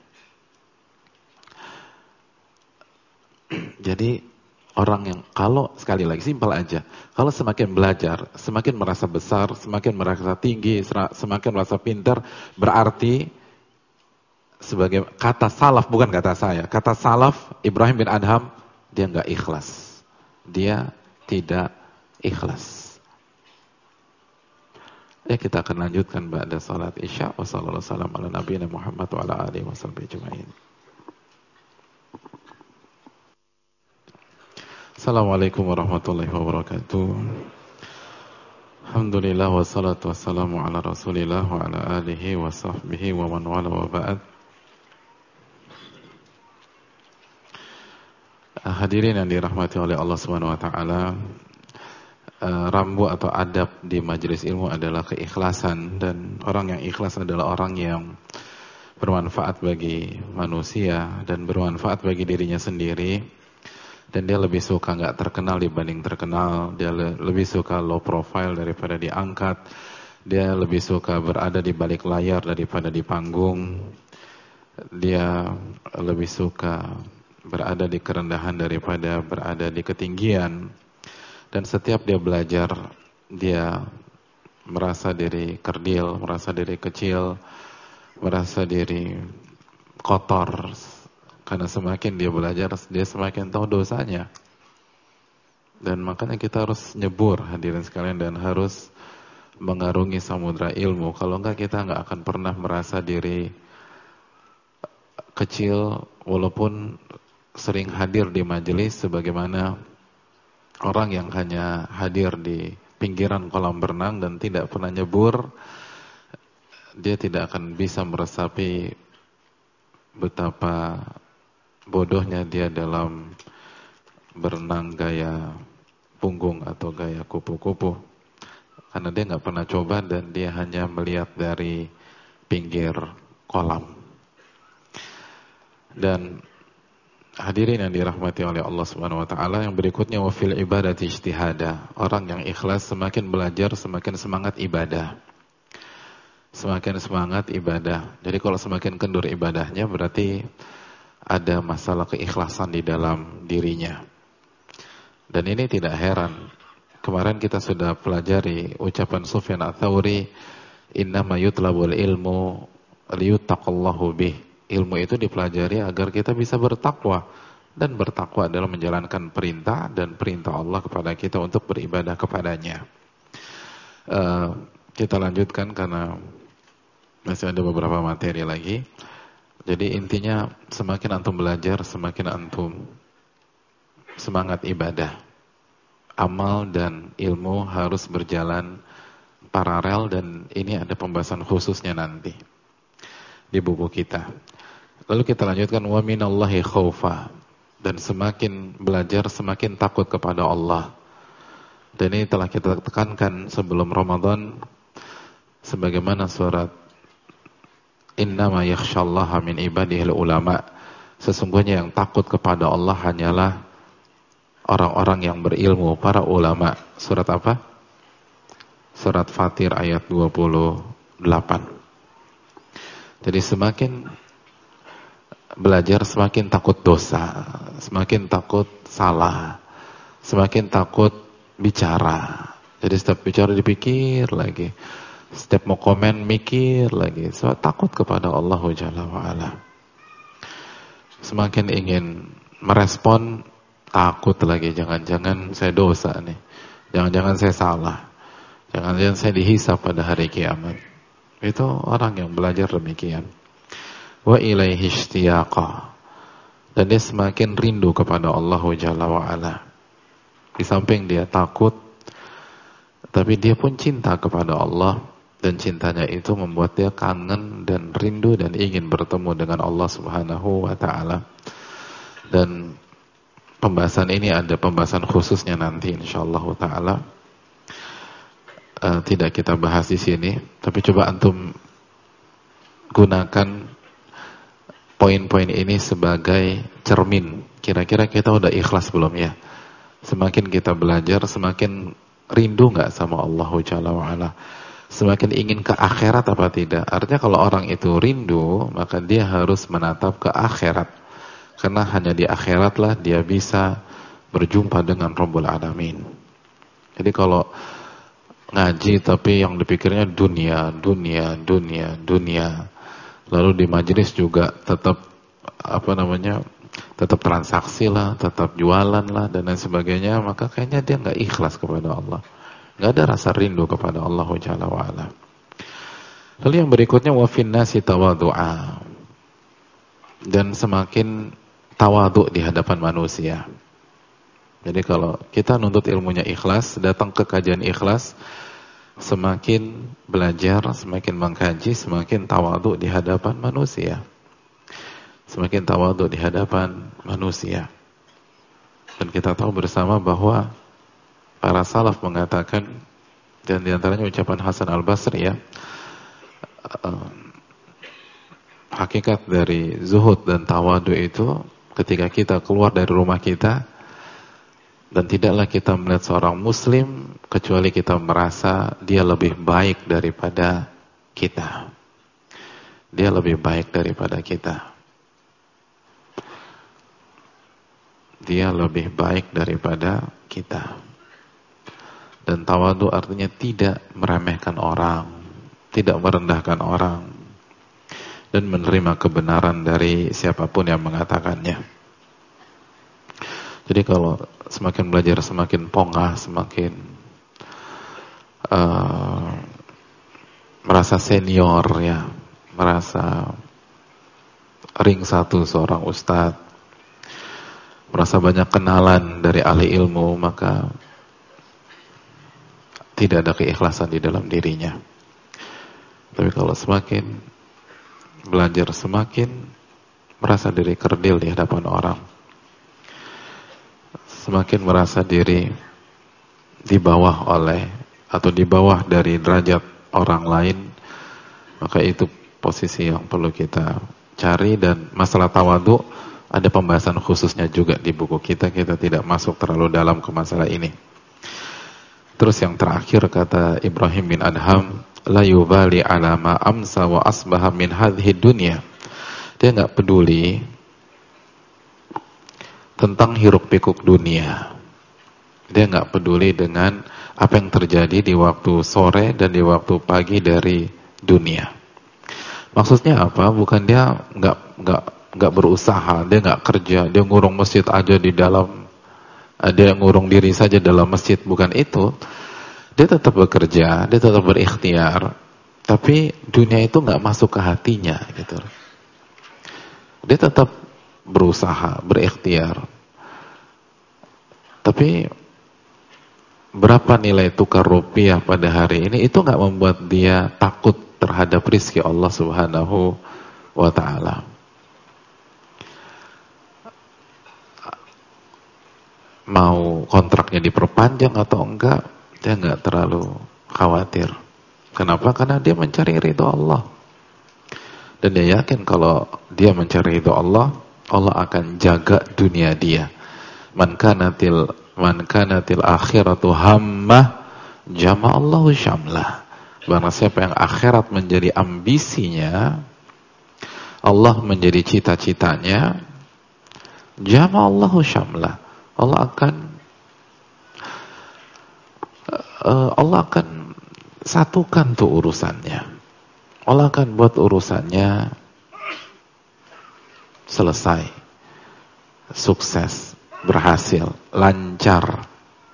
Jadi orang yang, kalau sekali lagi simpel aja, kalau semakin belajar, semakin merasa besar, semakin merasa tinggi, semakin merasa pintar, berarti sebagai kata salaf, bukan kata saya, kata salaf Ibrahim bin Adham, dia nggak ikhlas, dia tidak ikhlas. Ya, kita akan lanjutkan ba'da salat isya. Wassalamualaikum warahmatullahi wabarakatuh wa ala alihi wasallam ajma'in. Assalamualaikum warahmatullahi wabarakatuh. Alhamdulillah wassalatu wassalamu ala Rasulillah wa ala alihi wa sahbihi wa man wala wa ba'd. Hadirin yang dirahmati oleh Allah Subhanahu wa taala, rambu atau adab di majelis ilmu adalah keikhlasan, dan orang yang ikhlas adalah orang yang bermanfaat bagi manusia dan bermanfaat bagi dirinya sendiri. Dan dia lebih suka nggak terkenal dibanding terkenal. Dia lebih suka low profile daripada diangkat. Dia lebih suka berada di balik layar daripada di panggung. Dia lebih suka berada di kerendahan daripada berada di ketinggian. Dan setiap dia belajar, dia merasa diri kerdil, merasa diri kecil, merasa diri kotor. Karena semakin dia belajar, dia semakin tahu dosanya. Dan makanya kita harus nyebur, hadirin sekalian, dan harus mengarungi samudra ilmu. Kalau enggak, kita enggak akan pernah merasa diri kecil, walaupun sering hadir di majelis, sebagaimana orang yang hanya hadir di pinggiran kolam berenang dan tidak pernah nyebur, dia tidak akan bisa meresapi betapa bodohnya dia dalam berenang gaya punggung atau gaya kupu-kupu. Karena dia nggak pernah coba dan dia hanya melihat dari pinggir kolam. Dan hadirin yang dirahmati oleh Allah Subhanahu wa taala, yang berikutnya, wa fil ibadati ijtihada. Orang yang ikhlas semakin belajar semakin semangat ibadah. Semakin semangat ibadah. Jadi kalau semakin kendur ibadahnya, berarti ada masalah keikhlasan di dalam dirinya. Dan ini tidak heran. Kemarin kita sudah pelajari ucapan Sufyan Ats-Tsauri, innama yutlabul ilmu liyuttaqallahu bih. Ilmu itu dipelajari agar kita bisa bertakwa. Dan bertakwa adalah menjalankan perintah dan perintah Allah kepada kita untuk beribadah kepadanya. Kita lanjutkan karena masih ada beberapa materi lagi. Jadi intinya, semakin antum belajar, semakin antum semangat ibadah. Amal dan ilmu harus berjalan paralel, dan ini ada pembahasan khususnya nanti di buku kita. Lalu kita lanjutkan, wa minallahi khaufa. Dan semakin belajar, semakin takut kepada Allah. Dan ini telah kita tekankan sebelum Ramadan, sebagaimana surat innama yakhsyallaha min ibadihil ulama. Sesungguhnya yang takut kepada Allah hanyalah orang-orang yang berilmu, para ulama. Surat apa? Surat Fatir ayat 28. Jadi semakin belajar, semakin takut dosa, semakin takut salah, semakin takut bicara. Jadi setiap bicara dipikir lagi, setiap mau komen mikir lagi. So, takut kepada Allah Jalla wa'ala. Semakin ingin merespon, takut lagi, jangan-jangan saya dosa nih, jangan-jangan saya salah, jangan-jangan saya dihisab pada hari kiamat. Itu orang yang belajar demikian. wa ilaihi ishtiyaqa, dan dia semakin rindu kepada Allah Jalla wa Ala. Di samping dia takut, tapi dia pun cinta kepada Allah, dan cintanya itu membuat dia kangen dan rindu dan ingin bertemu dengan Allah Subhanahu wa taala. Dan pembahasan ini ada pembahasan khususnya nanti insyaallah taala. Tidak kita bahas di sini, tapi coba antum gunakan poin-poin ini sebagai cermin. Kira-kira kita udah ikhlas belum ya? Semakin kita belajar, semakin rindu nggak sama Allah Jalla wa Ala? Semakin ingin ke akhirat apa tidak? Artinya kalau orang itu rindu, maka dia harus menatap ke akhirat. Karena hanya di akhiratlah dia bisa berjumpa dengan Rabbul Alamin. Jadi kalau ngaji tapi yang dipikirnya dunia, lalu di majelis juga tetap tetap transaksi lah, tetap jualan lah dan lain sebagainya, maka kayaknya dia nggak ikhlas kepada Allah, nggak ada rasa rindu kepada Allah Jalla wa Ala. Lalu yang berikutnya wa fin nasi tawadhu'a, dan semakin tawadhu di hadapan manusia. Jadi kalau kita nuntut ilmunya ikhlas, datang ke kajian ikhlas, semakin belajar, semakin mengkaji, semakin tawadhu di hadapan manusia. Semakin tawadhu di hadapan manusia. Dan kita tahu bersama bahwa para salaf mengatakan, dan diantaranya ucapan Hasan al-Basri ya, hakikat dari zuhud dan tawadhu itu ketika kita keluar dari rumah kita, dan tidaklah kita melihat seorang muslim kecuali kita merasa dia lebih baik daripada kita. Dia lebih baik daripada kita. Dia lebih baik daripada kita. Dan tawadhu artinya tidak meremehkan orang, tidak merendahkan orang, dan menerima kebenaran dari siapapun yang mengatakannya. Jadi kalau semakin belajar semakin pongah, semakin merasa senior ya, merasa ring satu seorang ustadz, merasa banyak kenalan dari ahli ilmu, maka tidak ada keikhlasan di dalam dirinya. Tapi kalau semakin belajar, semakin merasa diri kerdil di hadapan orang, semakin merasa diri di bawah oleh atau di bawah dari derajat orang lain, maka itu posisi yang perlu kita cari. Dan masalah tawadhu ada pembahasan khususnya juga di buku kita tidak masuk terlalu dalam ke masalah ini. Terus yang terakhir kata Ibrahim bin Adham, la yubali ala ma amsa wa asbaha min hadhihi dunya. Dia enggak peduli tentang hiruk pikuk dunia. Dia enggak peduli dengan apa yang terjadi di waktu sore dan di waktu pagi dari dunia. Maksudnya apa? Bukan dia enggak berusaha, dia enggak kerja, dia ngurung masjid aja di dalam, dia ngurung diri saja dalam masjid, bukan itu. Dia tetap bekerja, dia tetap berikhtiar, tapi dunia itu enggak masuk ke hatinya gitu. Dia tetap berusaha, berikhtiar. Tapi berapa nilai tukar rupiah pada hari ini, itu enggak membuat dia takut terhadap rizki Allah Subhanahu wa ta'ala. Mau kontraknya diperpanjang atau enggak, dia enggak terlalu khawatir. Kenapa? Karena dia mencari ridho Allah. Dan dia yakin kalau dia mencari ridho Allah, Allah akan jaga dunia dia. Man kanatil akhiratu hammah jama'allahu syamlah. Barang siapa yang akhirat menjadi ambisinya, Allah menjadi cita-citanya, jama'allahu syamlah. Allah akan satukan tuh urusannya. Allah akan buat urusannya selesai, sukses, berhasil, lancar.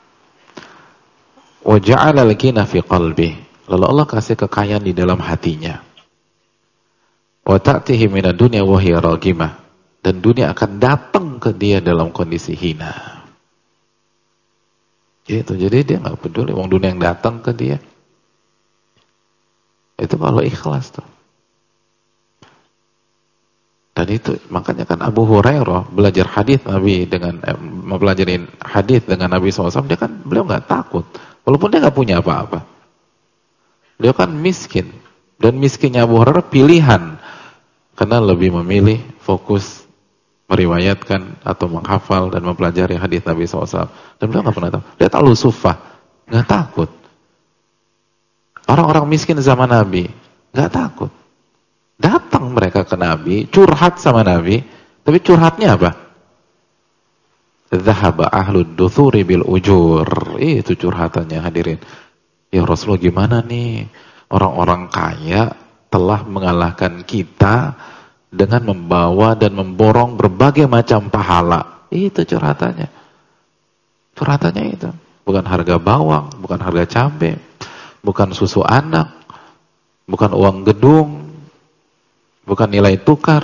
Wa ja'ala al-ghina fi qalbi. Lalu Allah kasih kekayaan di dalam hatinya. Wa ta'tihi minad dunya wa hiya raghimah. Dan dunia akan datang ke dia dalam kondisi hina. Gitu. Jadi dia nggak peduli wong dunia yang datang ke dia. Itu kalau ikhlas tuh. Dan itu makanya kan Abu Hurairah belajar hadis Nabi dengan mempelajarin hadis dengan Nabi SAW, dia kan beliau nggak takut, walaupun dia nggak punya apa-apa. Beliau kan miskin, dan miskinnya Abu Hurairah pilihan, karena lebih memilih fokus meriwayatkan atau menghafal dan mempelajari hadis Nabi SAW. Dan beliau nggak pernah takut. Dia tahu sufah, nggak takut. Orang-orang miskin zaman Nabi nggak takut. Datang mereka ke Nabi, curhat sama Nabi, tapi curhatnya apa? Dhahaba ahlud duthuri bil ujur. Itu curhatannya, hadirin. Ya Rasulullah, gimana nih? Orang-orang kaya telah mengalahkan kita dengan membawa dan memborong berbagai macam pahala. Itu curhatannya. Curhatannya itu. Bukan harga bawang, bukan harga cabai, bukan susu anak, bukan uang gedung, bukan nilai tukar.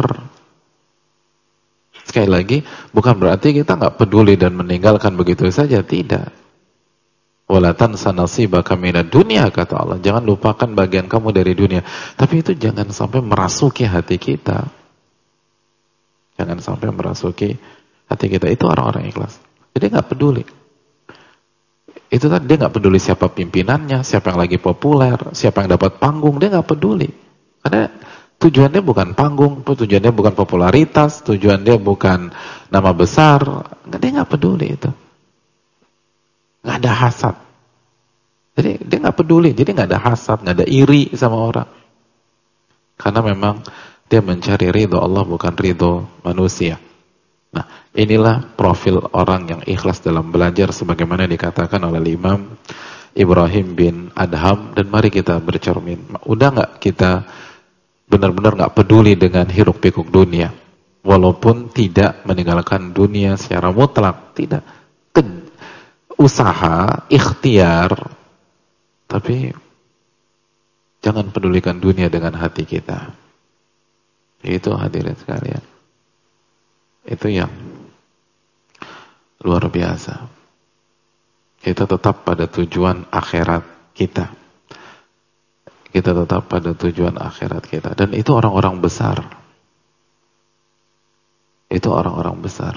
Sekali lagi, bukan berarti kita nggak peduli dan meninggalkan begitu saja, tidak. Wala tansa nasibaka minad dunya, kata Allah. Jangan lupakan bagian kamu dari dunia. Tapi itu jangan sampai merasuki hati kita. Jangan sampai merasuki hati kita. Itu orang-orang ikhlas. Jadi nggak peduli. Itu tadi, dia nggak peduli siapa pimpinannya, siapa yang lagi populer, siapa yang dapat panggung, dia nggak peduli. Karena tujuannya bukan panggung, tujuannya bukan popularitas, tujuannya bukan nama besar. Dia nggak peduli itu. Nggak ada hasad. Jadi dia nggak peduli, jadi nggak ada hasad, nggak ada iri sama orang. Karena memang dia mencari ridho Allah, bukan ridho manusia. Nah, inilah profil orang yang ikhlas dalam belajar, sebagaimana dikatakan oleh Imam Ibrahim bin Adham. Dan mari kita bercermin. Udah nggak kita benar-benar nggak peduli dengan hiruk pikuk dunia, walaupun tidak meninggalkan dunia secara mutlak, tidak. Usaha, ikhtiar, tapi jangan pedulikan dunia dengan hati kita. Itu hadirin sekalian. Itu yang luar biasa. Kita tetap pada tujuan akhirat kita. Kita tetap pada tujuan akhirat kita. Dan itu orang-orang besar. Itu orang-orang besar.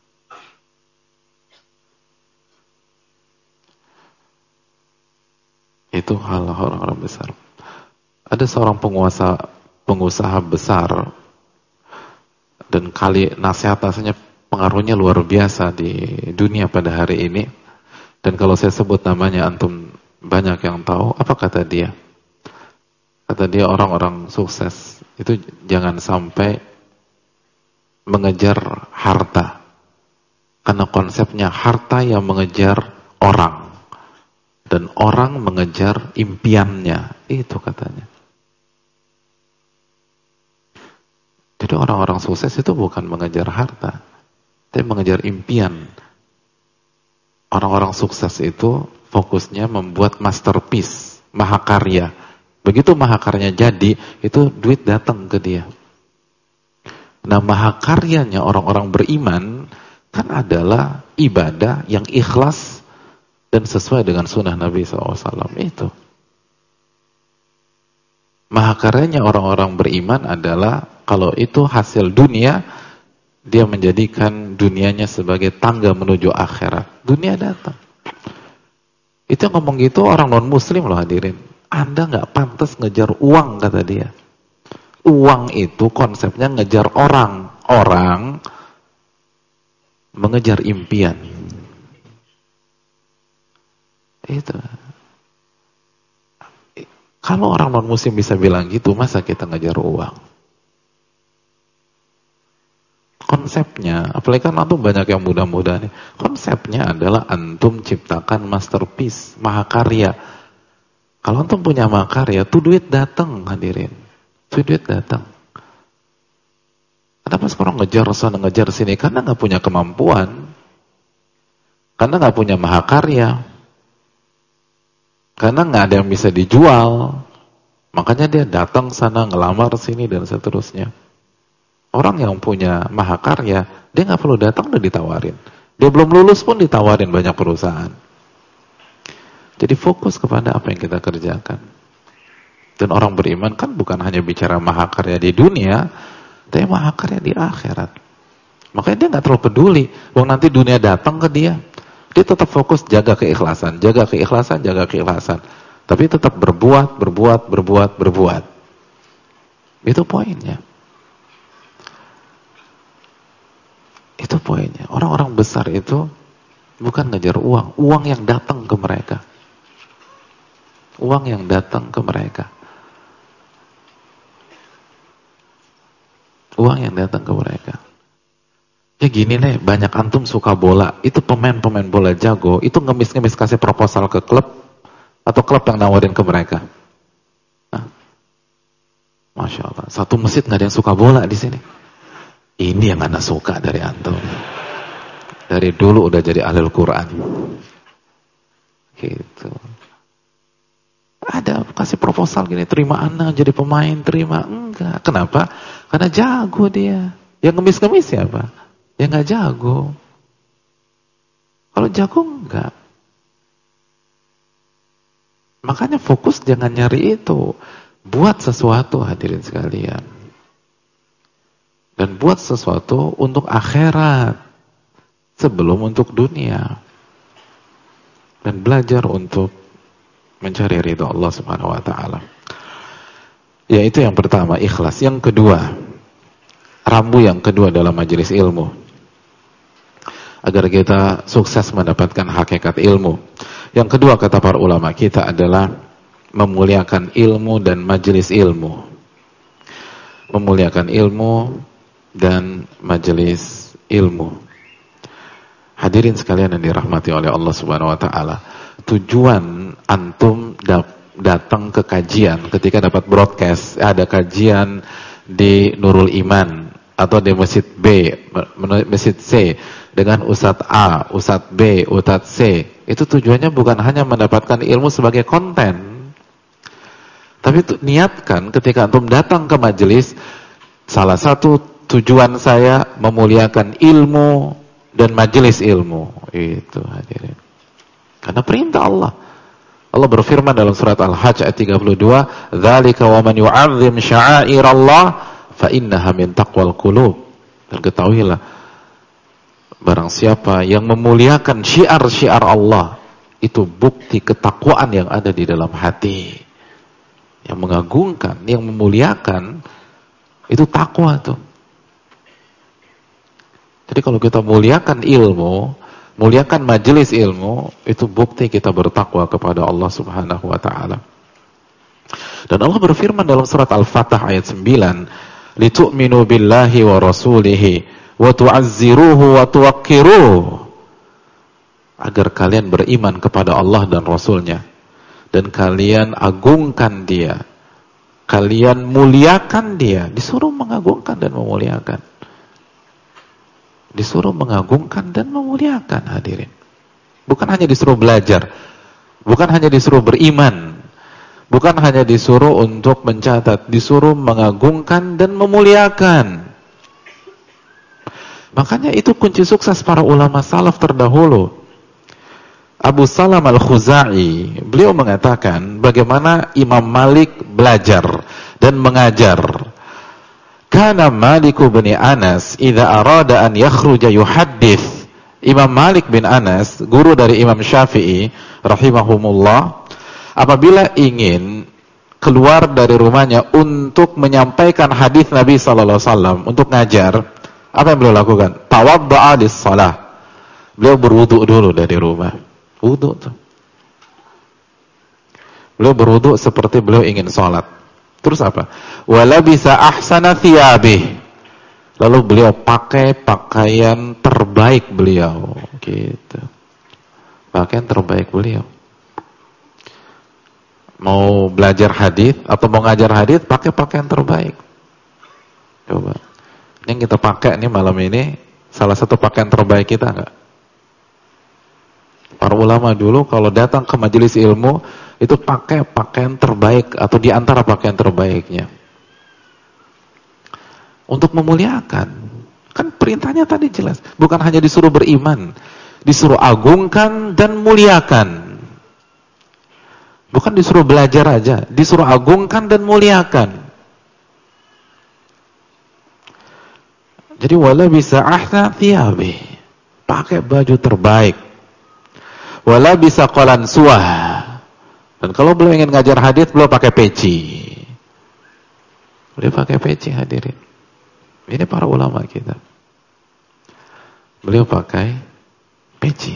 Itu hal orang-orang besar. Ada seorang pengusaha besar, dan kali nasihat-nasihatnya pengaruhnya luar biasa di dunia pada hari ini. Dan kalau saya sebut namanya, antum banyak yang tahu. Apa kata dia? Kata dia, orang-orang sukses itu jangan sampai mengejar harta, karena konsepnya harta yang mengejar orang, dan orang mengejar impiannya. Itu katanya. Jadi orang-orang sukses itu bukan mengejar harta, tapi mengejar impian. Orang-orang sukses itu fokusnya membuat masterpiece, mahakarya. Begitu mahakaryanya jadi, itu duit datang ke dia. Nah, mahakaryanya orang-orang beriman kan adalah ibadah yang ikhlas dan sesuai dengan sunnah Nabi SAW. Itu mahakaryanya orang-orang beriman adalah, kalau itu hasil dunia, dia menjadikan dunianya sebagai tangga menuju akhirat. Dunia datang. Itu ngomong gitu orang non-muslim loh, hadirin. Anda nggak pantas ngejar uang, kata dia. Uang itu konsepnya ngejar orang. Orang mengejar impian. Itu. Kalau orang non-muslim bisa bilang gitu, masa kita ngejar uang? Konsepnya, apalagi kan antum banyak yang muda-muda nih. Konsepnya adalah antum ciptakan masterpiece, mahakarya. Kalau antum punya mahakarya, tuh duit datang, hadirin. Tuh duit datang. Kenapa sekarang ngejar sana, ngejar sini? Karena nggak punya kemampuan. Karena nggak punya mahakarya. Karena nggak ada yang bisa dijual. Makanya dia datang sana, ngelamar sini, dan seterusnya. Orang yang punya mahakarya, dia nggak perlu datang udah ditawarin. Dia belum lulus pun ditawarin banyak perusahaan. Jadi fokus kepada apa yang kita kerjakan. Dan orang beriman kan bukan hanya bicara mahakarya di dunia, tapi mahakarya di akhirat. Makanya dia nggak terlalu peduli. Wong nanti dunia datang ke dia, dia tetap fokus jaga keikhlasan, jaga keikhlasan, jaga keikhlasan. Tapi tetap berbuat. Itu poinnya. Itu poinnya. Orang-orang besar itu bukan ngejar uang, uang yang datang ke mereka. Uang yang datang ke mereka. Uang yang datang ke mereka. Ya gini nih, banyak antum suka bola, itu pemain-pemain bola jago, itu ngemis-ngemis kasih proposal ke klub, atau klub yang nawarin ke mereka. Nah, Masya Allah, satu masjid nggak ada yang suka bola di sini. Ini yang anak suka dari antum. Dari dulu udah jadi ahlul Quran. Gitu. Ada kasih proposal gini, terima anak jadi pemain, terima. Enggak. Kenapa? Karena jago dia. Yang ngemis-ngemis siapa? Yang nggak jago. Kalau jago enggak. Makanya fokus jangan nyari itu. Buat sesuatu hadirin sekalian. Dan buat sesuatu untuk akhirat. Sebelum untuk dunia. Dan belajar untuk mencari ridha Allah Subhanahu wa taala. Yaitu yang pertama, ikhlas. Yang kedua, rambu yang kedua dalam majelis ilmu. Agar kita sukses mendapatkan hakikat ilmu. Yang kedua kata para ulama kita adalah memuliakan ilmu dan majelis ilmu. Memuliakan ilmu dan majelis ilmu. Hadirin sekalian yang dirahmati oleh Allah Subhanahu wa taala. Tujuan antum datang ke kajian ketika dapat broadcast, ada kajian di Nurul Iman atau di Masjid B, Masjid C dengan Ustadz A, Ustadz B, Ustadz C. Itu tujuannya bukan hanya mendapatkan ilmu sebagai konten. Tapi niatkan ketika antum datang ke majelis, salah satu tujuan saya memuliakan ilmu dan majelis ilmu. Itu hadirin. Karena perintah Allah. Allah berfirman dalam surat Al-Hajj ayat 32, "Dzalika wa man yu'azzim sya'airallah fa innaha min taqwal qulub." Dan ketahuilah, barang siapa yang memuliakan syiar-syiar Allah, itu bukti ketakwaan yang ada di dalam hati. Yang mengagungkan, yang memuliakan, itu takwa tuh. Jadi kalau kita muliakan ilmu, muliakan majelis ilmu, itu bukti kita bertakwa kepada Allah Subhanahu wa taala. Dan Allah berfirman dalam surat Al-Fatah ayat 9, "Litu'minu billahi wa rasulihi wa tu'azziruhu wa tuwaqqiruh." Agar kalian beriman kepada Allah dan Rasulnya, dan kalian agungkan dia, kalian muliakan dia. Disuruh mengagungkan dan memuliakan. Disuruh mengagungkan dan memuliakan, hadirin. Bukan hanya disuruh belajar, bukan hanya disuruh beriman, bukan hanya disuruh untuk mencatat, disuruh mengagungkan dan memuliakan. Makanya itu kunci sukses para ulama salaf terdahulu. Abu Salam Al-Khuzai, beliau mengatakan bagaimana Imam Malik belajar dan mengajar. Kana Malik bin Anas idza arada an yakhruja yuhaddits. Imam Malik bin Anas, guru dari Imam Syafi'i rahimahumullah, apabila ingin keluar dari rumahnya untuk menyampaikan hadis Nabi sallallahu alaihi wasallam, untuk ngajar, apa yang beliau lakukan? Tawadda'a lis-shalah. Beliau berwudu dulu dari rumah. Wudu tuh. Beliau berwudu seperti beliau ingin sholat. Terus apa? Walabisa ahsana thiyabih. Lalu beliau pakai pakaian terbaik beliau. Gitu. Pakaian terbaik beliau. Mau belajar hadis atau mau ngajar hadis, pakai pakaian terbaik. Coba. Yang kita pakai nih malam ini, salah satu pakaian terbaik kita enggak? Para ulama dulu kalau datang ke majelis ilmu itu pakai pakaian terbaik atau di antara pakaian terbaiknya. Untuk memuliakan. Kan perintahnya tadi jelas. Bukan hanya disuruh beriman. Disuruh agungkan dan muliakan. Bukan disuruh belajar aja. Disuruh agungkan dan muliakan. Jadi wala bisa ahna thiyabi. Pakai baju terbaik. Wala bisa qalan suah. Dan kalau beliau ingin ngajar hadis, beliau pakai peci. Beliau pakai peci, hadirin. Ini para ulama kita. Beliau pakai peci.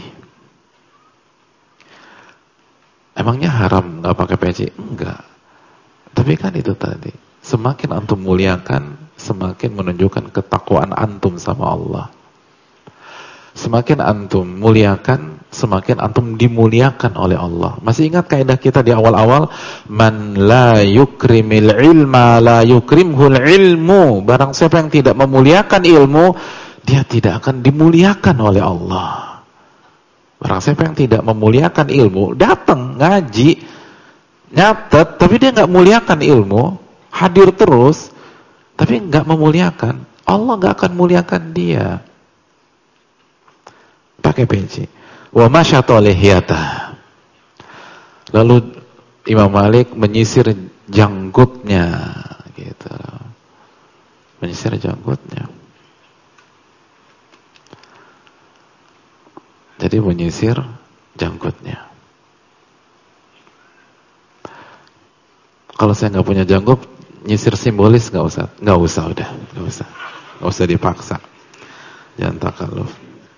Emangnya haram nggak pakai peci? Enggak. Tapi kan itu tadi. Semakin antum muliakan, semakin menunjukkan ketakwaan antum sama Allah. Semakin antum muliakan, semakin antum dimuliakan oleh Allah. Masih ingat kaidah kita di awal-awal? Man la yukrimil ilma la yukrimhul ilmu. Barang siapa yang tidak memuliakan ilmu, dia tidak akan dimuliakan oleh Allah. Barang siapa yang tidak memuliakan ilmu, datang ngaji, nyatet, tapi dia nggak muliakan ilmu, hadir terus, tapi nggak memuliakan, Allah nggak akan muliakan dia. Pakai peci. Wa masyata lihyata. Lalu Imam Malik menyisir janggutnya, gitu. Menyisir janggutnya. Jadi menyisir janggutnya. Kalau saya nggak punya janggut, nyisir simbolis nggak usah udah, nggak usah dipaksa. Jangan takalluf.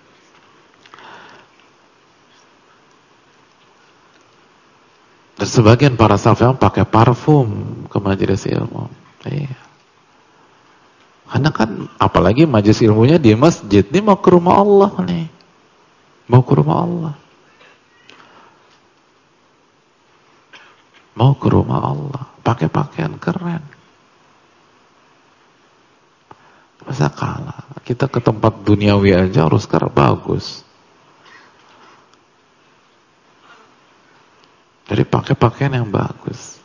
Dan sebagian para salaf pakai parfum ke majelis ilmu. Iya. Karena kan apalagi majelis ilmunya di masjid, ini mau ke rumah Allah nih. Mau ke rumah Allah. Mau ke rumah Allah, pakai pakaian keren. Masa kalah? Kita ke tempat duniawi aja harus bagus. Jadi pakai pakaian yang bagus.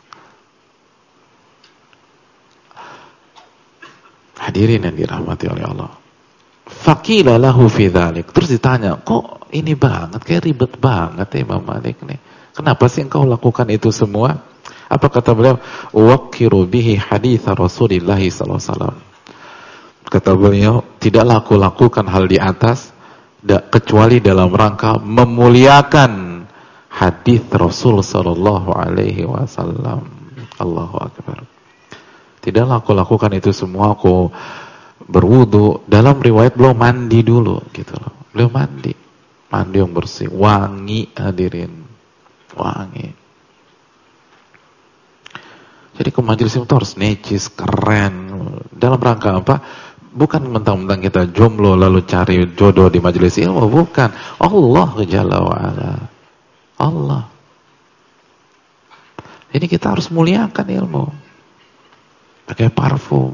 Hadirin yang dirahmati oleh Allah. Faqila lahu fi dzalik. Terus ditanya, kok ini banget, kayak ribet banget ya Imam Malik nih. Kenapa sih engkau lakukan itu semua? Apa kata beliau? Waqiru bihi hadits Rasulillah sallallahu alaihi wasallam. Kata beliau, tidaklah aku lakukan hal di atas kecuali dalam rangka memuliakan hadis Rasul sallallahu alaihi wasallam. Allahu akbar. Tidaklah aku lakukan itu semua, aku berwudu. Dalam riwayat beliau mandi dulu gitu loh. Beliau mandi yang bersih, wangi, hadirin. Wangi. Jadi ke majelis itu harus necis, keren. Dalam rangka apa? Bukan mentang-mentang kita jomblo lalu cari jodoh di majelis ilmu, bukan. Allah Jalla wa Ala. Allah. Ini kita harus muliakan ilmu. Pakai parfum.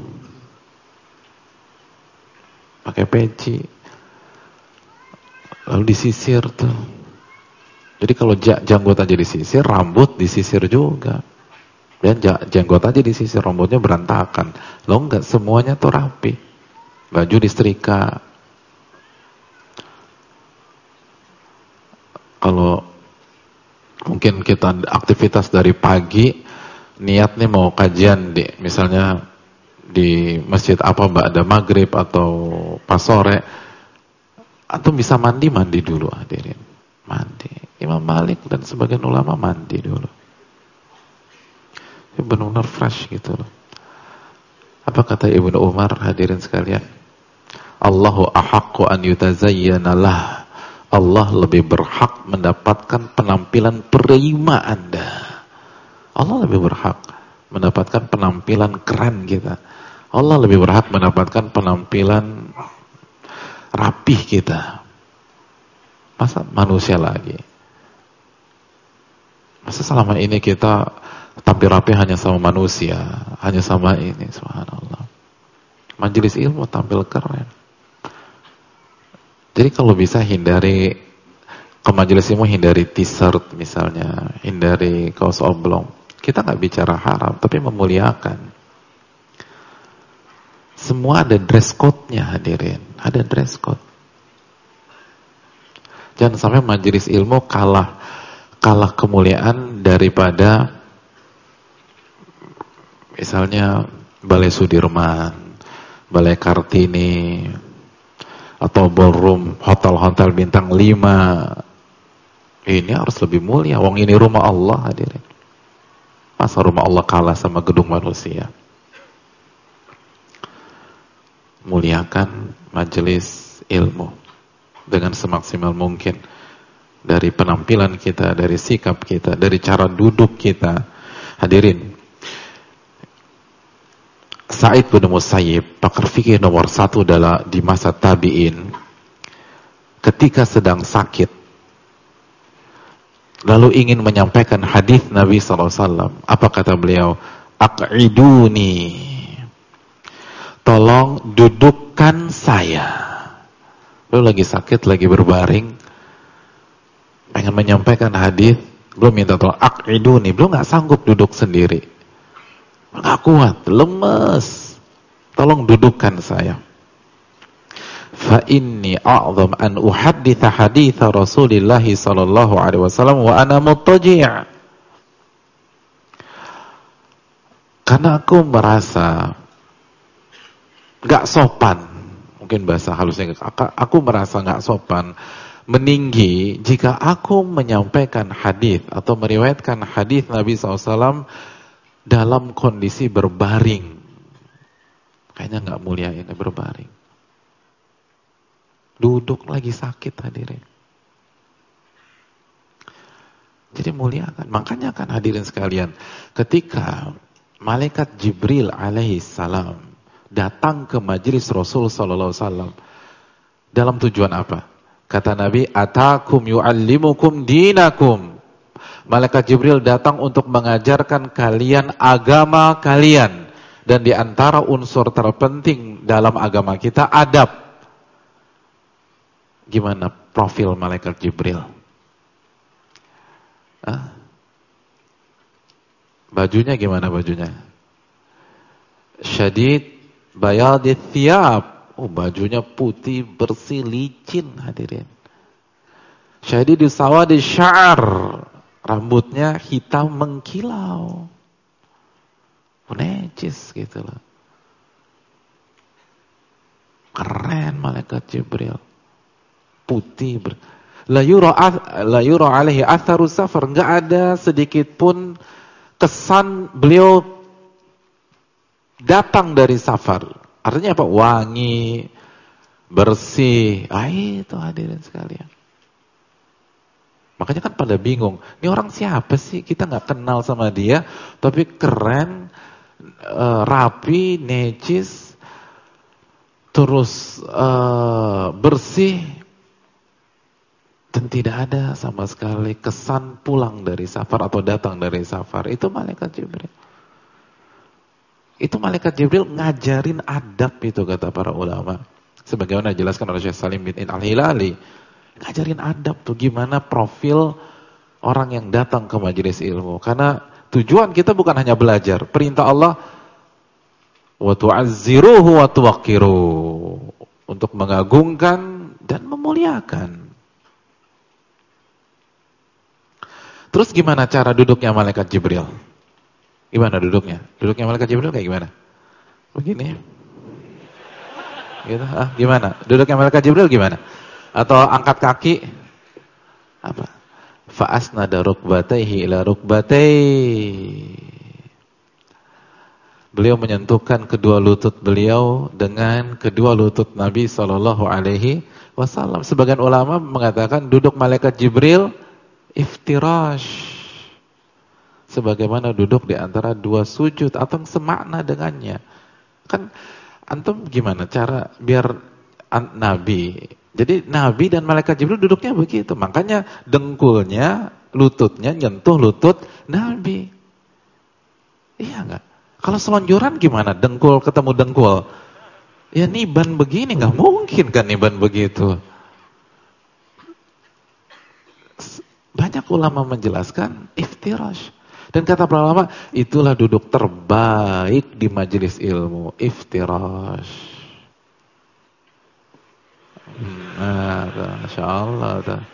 Pakai peci. Lalu disisir tuh. Jadi kalau janggut aja disisir, rambut disisir juga. Dan janggut aja disisir, rambutnya berantakan. Loh enggak, semuanya tuh rapi. Baju disetrika. Kalau mungkin kita aktivitas dari pagi, niat nih mau kajian misalnya di masjid apa ba'da maghrib atau pas sore, atau bisa mandi dulu hadirin. Mandi. Imam Malik dan sebagian ulama mandi dulu. Benar-benar fresh gitu loh. Apa kata Ibnu Umar, hadirin sekalian? Allahu ahaqqu an yutazayyana lah. Allah lebih berhak mendapatkan penampilan prima Anda. Allah lebih berhak mendapatkan penampilan keren kita. Allah lebih berhak mendapatkan penampilan rapih kita. Masa manusia lagi? Masa selama ini kita tampil rapi hanya sama manusia, hanya sama ini, subhanallah. Majelis ilmu tampil keren. Jadi kalau bisa hindari ke majelis ilmu hindari t-shirt misalnya, hindari kaos oblong. Kita nggak bicara haram, tapi memuliakan. Semua ada dress code-nya hadirin, ada dress code. Jangan sampai majelis ilmu kalah kemuliaan daripada misalnya Balai Sudirman, Balai Kartini, atau ballroom hotel-hotel bintang 5. Ini harus lebih mulia. Wong ini rumah Allah hadirin. Masa rumah Allah kalah sama gedung manusia? Muliakan majelis ilmu dengan semaksimal mungkin. Dari penampilan kita, dari sikap kita, dari cara duduk kita. Hadirin, Sa'id bin Musayyib, pakar fikih nomor 1 di masa tabi'in, ketika sedang sakit, lalu ingin menyampaikan hadis Nabi SAW. Apa kata beliau? Aq'iduni, tolong dudukkan saya. Beliau lagi sakit, lagi berbaring, pengen menyampaikan hadis, beliau minta tolong aq'iduni. Beliau nggak sanggup duduk sendiri, nggak kuat, lemes. Tolong dudukkan saya. Fa inni a'zam an uhadditha haditha Rasulillah sallallahu alaihi wasallam wa ana muttaji'. Karena aku merasa nggak sopan, mungkin bahasa halusnya, aku merasa nggak sopan, meninggi jika aku menyampaikan hadis atau meriwayatkan hadis Nabi SAW dalam kondisi berbaring. Kayaknya nggak mulia ini berbaring. Duduk lagi sakit hadirin. Jadi muliakan. Makanya kan hadirin sekalian, ketika malaikat Jibril alaihi salam datang ke majelis Rasul sallallahu alaihi wasallam dalam tujuan apa? Kata Nabi, atakum yu'allimukum dinakum. Malaikat Jibril datang untuk mengajarkan kalian agama kalian. Dan di antara unsur terpenting dalam agama kita, adab. Gimana profil malaikat Jibril? Bajunya gimana bajunya? Syadid bayadith thiyab. Oh, bajunya putih, bersih, licin hadirin. Syadid sawadi sya'ar. Rambutnya hitam mengkilau. Necis gitu loh. Keren malaikat Jibril. Putih. La yura alaihi atharu safar. Enggak ada sedikit pun kesan beliau datang dari safar. Artinya apa? Wangi, bersih. Itu hadirin sekalian. Makanya kan pada bingung. Ini orang siapa sih? Kita nggak kenal sama dia, tapi keren, rapi, necis, terus bersih, dan tidak ada sama sekali kesan pulang dari safar atau datang dari safar. Itu malaikat Jibril. Itu malaikat Jibril ngajarin adab itu, kata para ulama. Sebagaimana dijelaskan oleh Syekh Salim bin Al-Hilali. Ngajarin adab tuh, gimana profil orang yang datang ke majelis ilmu. Karena tujuan kita bukan hanya belajar. Perintah Allah, wa tu'azziruhu wa tuwaqqiruhu, untuk mengagungkan dan memuliakan. Terus gimana cara duduknya malaikat Jibril? Gimana duduknya? Duduknya malaikat Jibril kayak gimana? Begini. Gitu. Gimana? Duduknya malaikat Jibril gimana? Atau angkat kaki? Apa? Fa'asnada rukbatayhi ila rukbatayhi. Beliau menyentuhkan kedua lutut beliau dengan kedua lutut Nabi SAW. Sebagian ulama mengatakan duduk malaikat Jibril iftirash, sebagaimana duduk di antara dua sujud atau semakna dengannya. Kan antum gimana cara biar Nabi, jadi Nabi dan malaikat Jibril duduknya begitu. Makanya dengkulnya, lututnya nyentuh lutut Nabi. Iya enggak? Kalau selonjoran gimana? Dengkul ketemu dengkul. Ya niban begini, nggak mungkin kan niban begitu. banyak ulama menjelaskan iftirash. Dan kata para ulama, itulah duduk terbaik di majelis ilmu, iftirash. Nah, Masya Allah.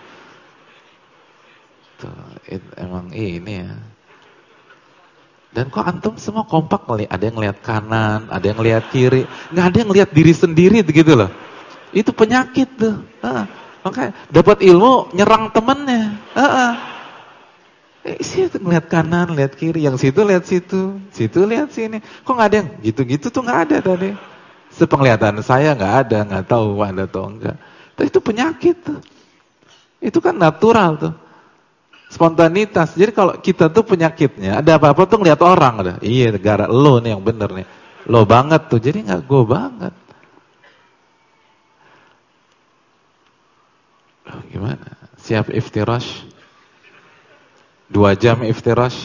Emang ini ya. Dan kok antum semua kompak kali, ada yang lihat kanan, ada yang lihat kiri, nggak ada yang lihat diri sendiri gitu loh. Itu penyakit tuh. Makanya dapat ilmu nyerang temennya. Situ ngeliat kanan, lihat kiri, yang situ lihat situ lihat sini. Kok nggak ada yang gitu-gitu tuh nggak ada tadi. Sepenglihatan saya nggak ada, nggak tahu ada atau enggak. Tapi itu penyakit tuh. Itu kan natural tuh. Spontanitas. Jadi kalau kita tuh penyakitnya, ada apa-apa tuh ngeliat orang. Ada. Iya, negara lo nih yang bener nih. Lo banget tuh, jadi gak gue banget. Gimana? Siap iftirash? 2 jam iftirash?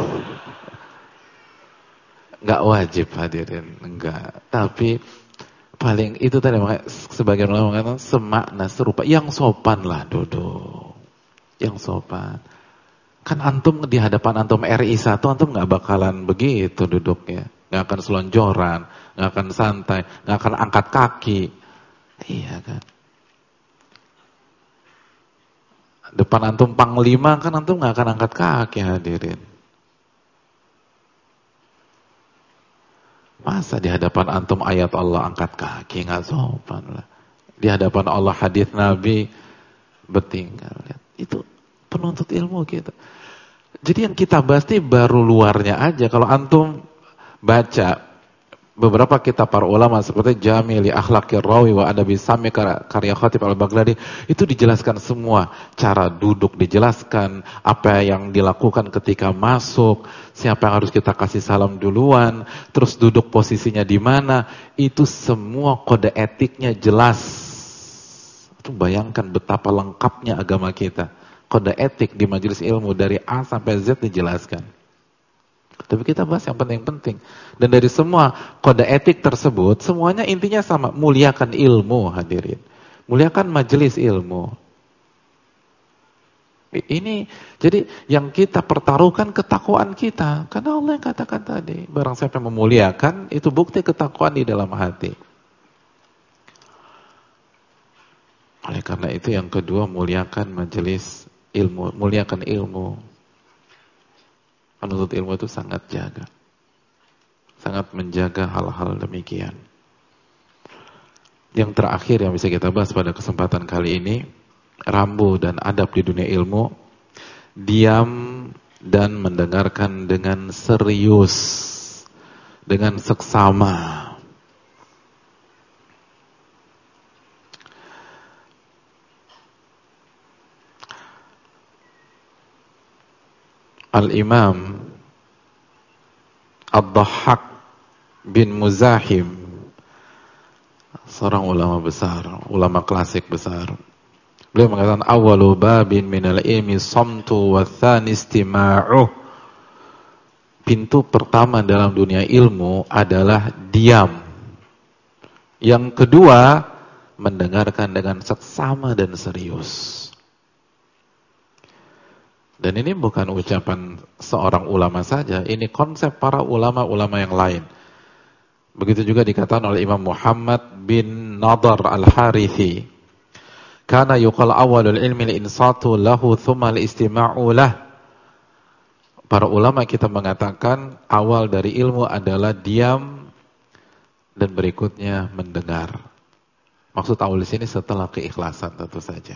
Gak wajib hadirin, enggak. Tapi paling itu tadi makanya sebagian orang mengatakan semakna serupa. Yang sopan lah duduk. Yang sopan. Kan antum di hadapan antum RI 1, antum gak bakalan begitu duduknya. Gak akan selonjoran, gak akan santai, gak akan angkat kaki. Iya kan. Depan antum panglima kan antum gak akan angkat kaki hadirin. Masa di hadapan antum ayat Allah angkat kaki, gak sopan lah. Di hadapan Allah hadis Nabi bertinggal. Itu penuntut ilmu kita. Jadi yang kita bahas ini baru luarnya aja. Kalau antum baca beberapa kitab para ulama seperti Jami' li Akhlaqir Rawi wa Adabi Sami karya Khatib Al-Baghdadi, itu dijelaskan semua. Cara duduk dijelaskan, apa yang dilakukan ketika masuk, siapa yang harus kita kasih salam duluan, terus duduk posisinya di mana, itu semua kode etiknya jelas. Itu bayangkan betapa lengkapnya agama kita. Kode etik di majelis ilmu dari A sampai Z dijelaskan. Tapi kita bahas yang penting-penting. Dan dari semua kode etik tersebut, semuanya intinya sama. Muliakan ilmu hadirin. Muliakan majelis ilmu. Ini, jadi yang kita pertaruhkan ketakwaan kita. Karena Allah yang katakan tadi, barang siapa yang memuliakan, itu bukti ketakwaan di dalam hati. Oleh karena itu yang kedua, muliakan majelis ilmu, muliakan ilmu. Penuntut ilmu itu sangat jaga, sangat menjaga hal-hal demikian. Yang terakhir yang bisa kita bahas pada kesempatan kali ini, rambu dan adab di dunia ilmu, diam dan mendengarkan dengan serius, dengan seksama. Al-Imam Ad-Dhahhak bin Muzahim, seorang ulama besar, ulama klasik besar. Beliau mengatakan awwalu babin minal ilmi samtu wa tsani istima'uh. Pintu pertama dalam dunia ilmu adalah diam. Yang kedua, mendengarkan dengan seksama dan serius. Dan ini bukan ucapan seorang ulama saja, ini konsep para ulama-ulama yang lain. Begitu juga dikatakan oleh Imam Muhammad bin Nadar Al-Harithi. Kana yuqal awalul ilmi al-insatu lahu thumma al-istima'u lah. Para ulama kita mengatakan awal dari ilmu adalah diam dan berikutnya mendengar. Maksud awal di sini setelah keikhlasan tentu saja.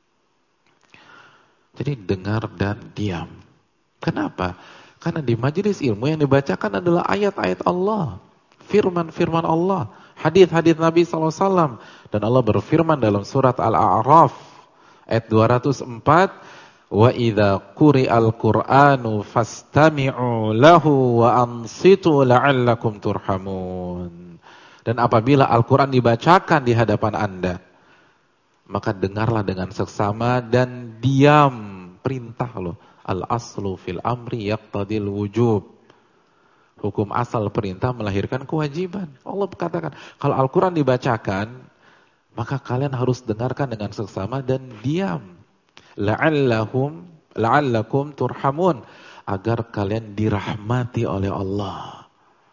Jadi dengar dan diam. Kenapa? Karena di majelis ilmu yang dibacakan adalah ayat-ayat Allah. Firman-firman Allah. Hadis-hadis Nabi SAW. Dan Allah berfirman dalam surat Al-A'raf. Ayat 204. Wa idza quri'al Qur'anu fastami'u lahu wa ansitu la'allakum turhamun. Dan apabila Al-Quran dibacakan di hadapan Anda, maka dengarlah dengan seksama dan diam. Perintah loh. Al-aslu fil amri yaqtadil wujub. Hukum asal perintah melahirkan kewajiban. Allah katakan, kalau Al-Quran dibacakan, maka kalian harus dengarkan dengan seksama dan diam. La'allahum la'allakum turhamun, agar kalian dirahmati oleh Allah.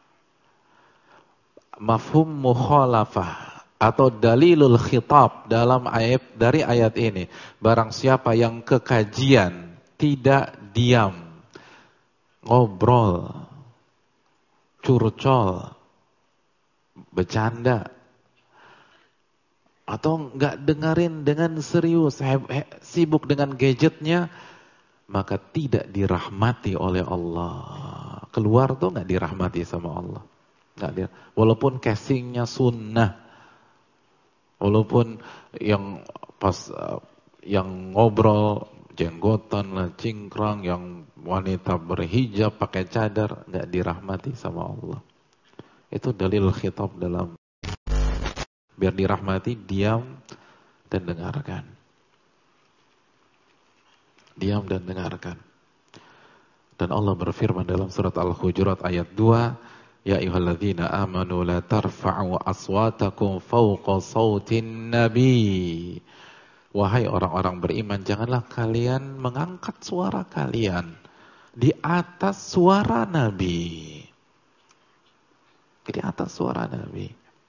Mafhum mukhalafah atau dalilul khitab dalam dari ayat ini, barang siapa yang kekajian tidak diam, ngobrol, curcol, bercanda, atau nggak dengerin dengan serius, sibuk dengan gadgetnya, maka tidak dirahmati oleh Allah. Keluar tuh nggak dirahmati sama Allah. Walaupun casingnya sunnah, walaupun yang pas yang ngobrol jenggotan lah, cingkrang, yang wanita berhijab pakai cadar, nggak dirahmati sama Allah. Itu dalil khitab dalam biar dirahmati, diam dan dengarkan. Diam dan dengarkan. Dan Allah berfirman dalam surat Al-Hujurat ayat 2, ya ayyuhalladzina amanu la tarfa'u aswatakum fawqa sautin nabi. Wahai orang-orang beriman, janganlah kalian mengangkat suara kalian di atas suara Nabi. Di atas suara Nabi.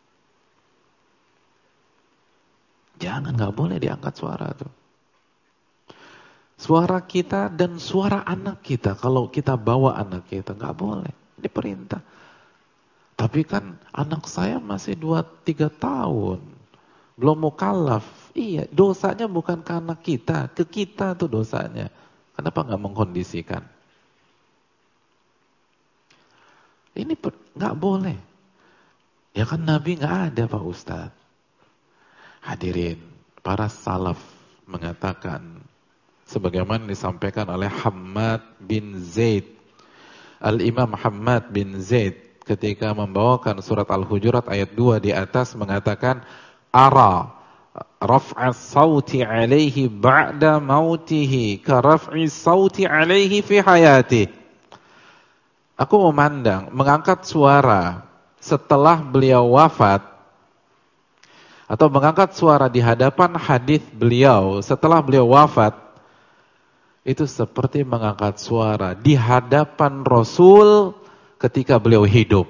Jangan, nggak boleh diangkat suara tuh. Suara kita dan suara anak kita, kalau kita bawa anak kita, nggak boleh, diperintah. Tapi kan anak saya masih 2-3 tahun, belum mukallaf. Iya, dosanya bukan ke anak kita, ke kita tuh dosanya. Kenapa nggak mengkondisikan? Ini nggak boleh. Ya kan Nabi nggak ada Pak Ustadz. Hadirin, para salaf mengatakan, sebagaimana disampaikan oleh Hammad bin Zaid. Al-Imam Hammad bin Zaid ketika membawakan surat Al-Hujurat ayat 2 di atas mengatakan, ara raf'as sauti alaihi ba'da mautihi ka raf'is sauti alaihi fi hayati. Aku memandang mengangkat suara setelah beliau wafat, atau mengangkat suara di hadapan hadis beliau setelah beliau wafat, itu seperti mengangkat suara di hadapan Rasul ketika beliau hidup.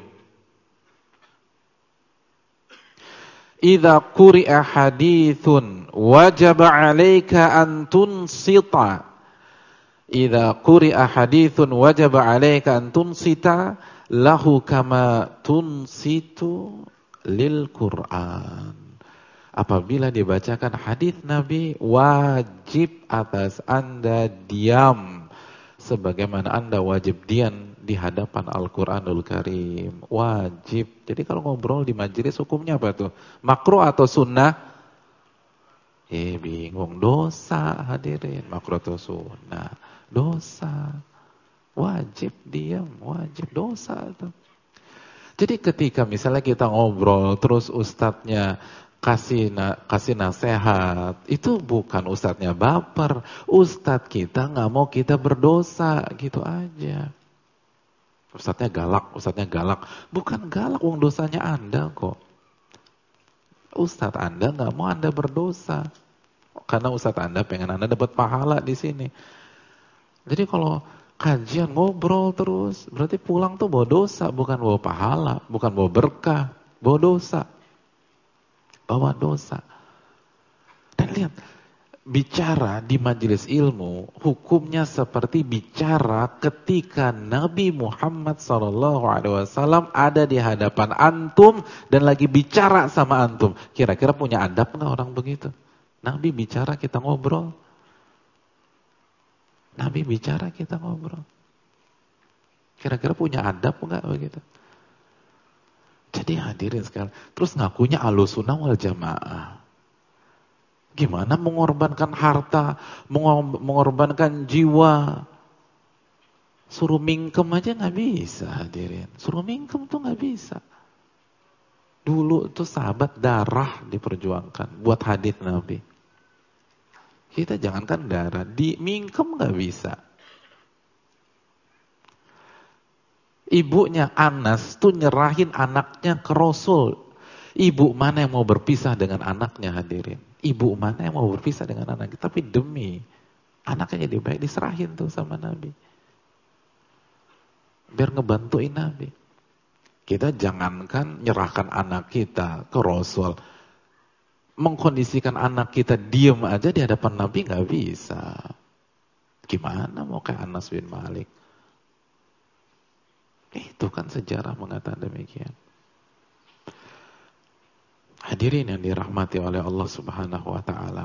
Idza quri'a hadithun wajaba 'alaika an tunsita. Idza quri'a hadithun wajaba 'alaika an tunsita lahu kama tunsitu lil Qur'an. Apabila dibacakan hadis Nabi, wajib atas Anda diam sebagaimana Anda wajib diam di hadapan Al-Quranul Karim. Wajib. Jadi kalau ngobrol di majelis hukumnya apa tuh? Makruh atau sunnah? Bingung. Dosa, hadirin. Makruh atau sunnah? Dosa. Wajib diam, wajib, dosa tuh. Jadi ketika misalnya kita ngobrol terus ustadznya kasih nasihat, itu bukan ustadznya baper, ustadz kita nggak mau kita berdosa, gitu aja. Ustadznya galak, bukan galak, wong dosanya Anda kok. Ustadz Anda nggak mau Anda berdosa, karena ustadz Anda pengen Anda dapat pahala di sini. Jadi kalau kajian ngobrol terus, berarti pulang tuh bawa dosa, bukan bawa pahala, bukan bawa berkah, bawa dosa. Bawa dosa. Dan lihat, bicara di majelis ilmu, hukumnya seperti bicara ketika Nabi Muhammad SAW ada di hadapan antum dan lagi bicara sama antum. Kira-kira punya adab nggak orang begitu? Nabi bicara kita ngobrol. Nabi bicara kita ngobrol. Kira-kira punya adab nggak begitu? Jadi hadirin sekalian, terus ngakunya Ahlussunnah wal Jamaah. Gimana mengorbankan harta, mengorbankan jiwa? Suruh mingkem aja nggak bisa, hadirin. Suruh mingkem tuh nggak bisa. Dulu tuh sahabat darah diperjuangkan buat hadits Nabi. Kita jangankan darah, di mingkem nggak bisa. Ibunya Anas tuh nyerahin anaknya ke Rasul. Ibu mana yang mau berpisah dengan anaknya, hadirin? Ibu mana yang mau berpisah dengan anaknya? Tapi demi Anaknya jadi baik, diserahin tuh sama Nabi. Biar ngebantuin Nabi. Kita jangankan nyerahkan anak kita ke Rasul. Mengkondisikan anak kita diem aja di hadapan Nabi nggak bisa. Gimana mau kayak Anas bin Malik? Itu kan sejarah mengatakan demikian. Hadirin yang dirahmati oleh Allah Subhanahu wa taala.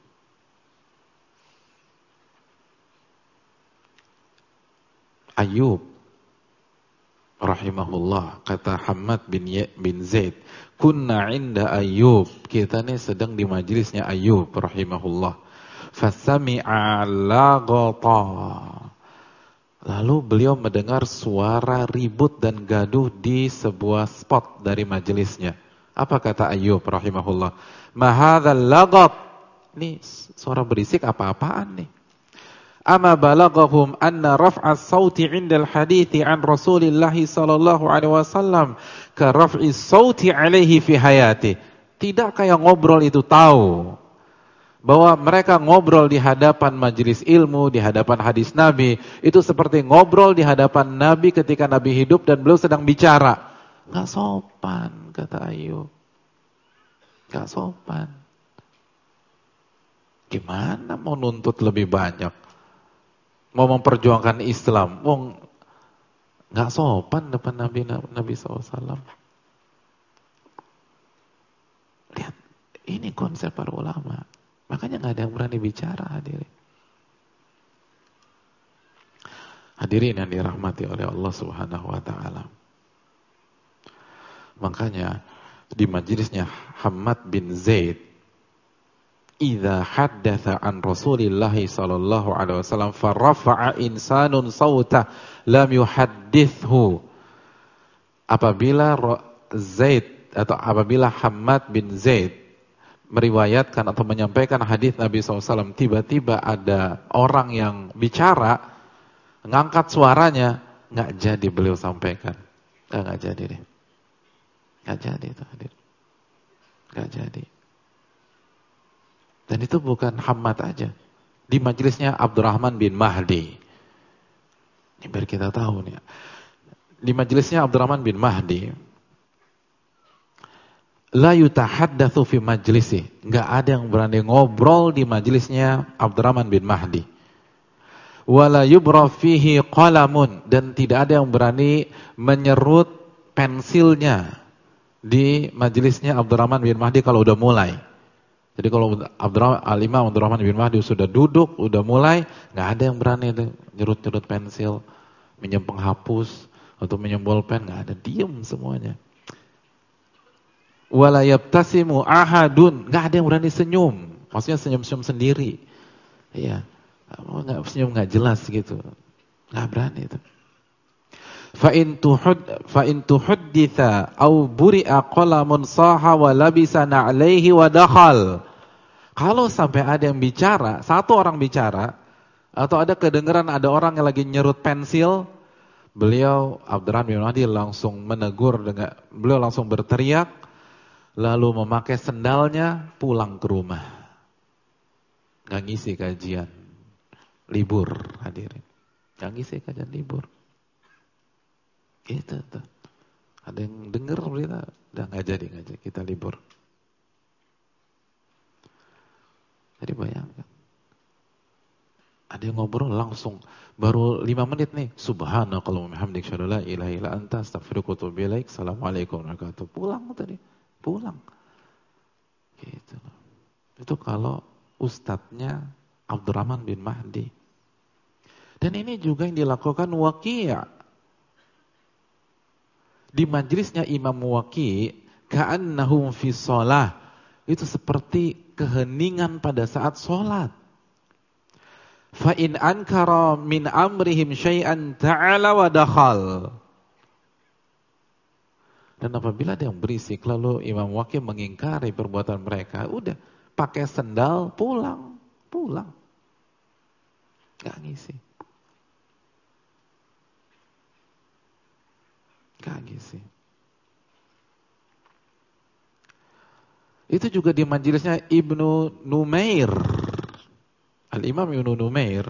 Ayub rahimahullah, kata Hammad bin Zaid, kunna inda Ayub, kita nih sedang di majelisnya Ayub rahimahullah. Fasami'a lagata. Lalu beliau mendengar suara ribut dan gaduh di sebuah spot dari majelisnya. Apa kata Ayub rahimahullah? Ma hadzal lagat. Ini suara berisik apa-apaan nih? Ama balagahum anna raf'as sauti 'indal hadithi an Rasulillah sallallahu alaihi wasallam ka raf'is sauti 'alaihi fi hayati. Tidak kayak ngobrol itu tahu bahwa mereka ngobrol di hadapan majelis ilmu, di hadapan hadis Nabi, itu seperti ngobrol di hadapan Nabi ketika Nabi hidup dan beliau sedang bicara. Gak sopan, kata Ayub. Gak sopan. Gimana mau nuntut lebih banyak? Mau memperjuangkan Islam, gak sopan depan Nabi SAW. Lihat, ini konsep para ulama. Makanya gak ada yang berani bicara, hadirin. Hadirin yang dirahmati oleh Allah Subhanahu wa taala. Makanya di majelisnya Hammad bin Zaid, idza haddatsa an Rasulillah sallallahu alaihi wasallam farafa'a insanun sauta lam yuhaddithu. Apabila Hammad bin Zaid meriwayatkan atau menyampaikan hadis Nabi SAW, tiba-tiba ada orang yang bicara, ngangkat suaranya, nggak jadi beliau sampaikan. Nggak jadi deh. Nggak jadi itu hadir. Nggak jadi. Dan itu bukan Hammad aja. Di majelisnya Abdurrahman bin Mahdi. Ini biar kita tahu nih. Di majelisnya Abdurrahman bin Mahdi, la yutahaddatsu fi majlisi. Enggak ada yang berani ngobrol di majelisnya Abdurrahman bin Mahdi. Wala yubra fihi qalamun, dan tidak ada yang berani menyerut pensilnya di majelisnya Abdurrahman bin Mahdi kalau udah mulai. Jadi kalau Imam Abdurrahman bin Mahdi sudah duduk, udah mulai, enggak ada yang berani nyerut-nyerut pensil, minjem penghapus atau minjem bolpen, enggak ada, diem semuanya. Wala yabtasimu ahadun, enggak ada yang berani senyum. Maksudnya senyum-senyum sendiri. Iya. Enggak senyum enggak jelas gitu. Enggak berani itu. Fa in tuhadditha au buri'a qalamun saha wa labisa na'alaihi wa dakhal. Kalau sampai ada yang bicara, satu orang bicara atau ada kedengaran ada orang yang lagi nyerut pensil, beliau Abdurrahman bin Mahdi langsung menegur, beliau langsung berteriak, lalu memakai sendalnya pulang ke rumah. Nggak ngisi kajian, libur hadirin. Nggak ngisi kajian, libur. Gitu tuh. Ada yang dengar berita, udah nggak jadi kita libur. Jadi bayangkan. Ada yang ngobrol langsung, baru 5 menit nih, subhanakallahumma wa bihamdika asyhadu an la ilaha illa anta astaghfiruka wa atubu ilaik. Assalamualaikum warahmatullahi wabarakatuh. Pulang tadi. Pulang. Gitu. Itu kalau ustadznya Abdurrahman bin Mahdi. Dan ini juga yang dilakukan Waqi'. Di majelisnya Imam Waqi', ka'annahum fi shalah. Itu seperti keheningan pada saat sholat. Fa in ankara min amrihim syai'an ta'ala wa dakhal. Dan apabila ada yang berisik, lalu Imam Waqi' mengingkari perbuatan mereka, udah pakai sendal pulang. Gak ngisi. Itu juga di majelisnya Ibnu Numair Al-Imam Ibnu Numair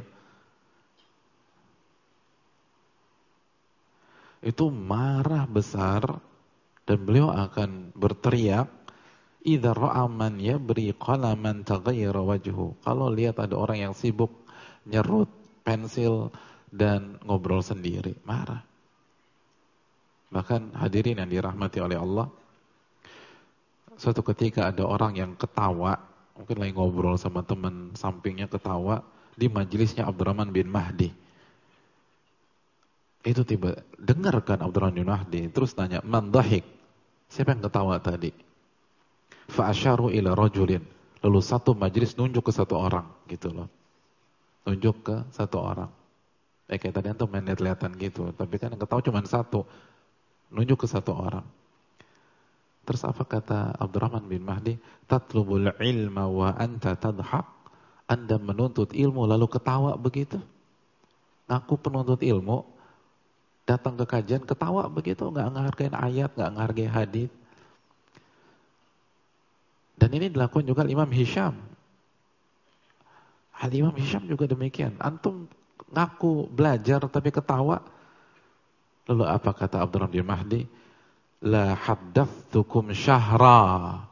itu marah besar dan beliau akan berteriak, idza ra'a man yabri qalaman taghayyara wajhu. Kalau lihat ada orang yang sibuk nyerut pensil dan ngobrol sendiri, marah. Bahkan hadirin yang dirahmati oleh Allah, suatu ketika ada orang yang ketawa, mungkin lagi ngobrol sama teman sampingnya ketawa di majelisnya Abdurrahman bin Mahdi. Itu tiba dengarkan Abdurrahman bin Mahdi terus tanya, man dhahik? Siapa yang ketawa tadi? Fa asyaru ila rajulin. Lalu satu majelis nunjuk ke satu orang, gitu loh. Nunjuk ke satu orang. Kayak tadi antum main lihat-lihatan gitu, tapi kan yang ketawa cuma satu. Nunjuk ke satu orang. Terus apa kata Abdurrahman bin Mahdi? Tatlubul ilma wa anta tadhak. Anda menuntut ilmu lalu ketawa begitu? Ngaku penuntut ilmu, datang ke kajian ketawa begitu, nggak ngehargain ayat, nggak ngehargain hadis. Dan ini dilakukan juga Imam Hisham. Imam Hisham juga demikian. Antum ngaku belajar tapi ketawa. Lalu apa kata Abdurrahman bin Mahdi? La haddathtukum syahra.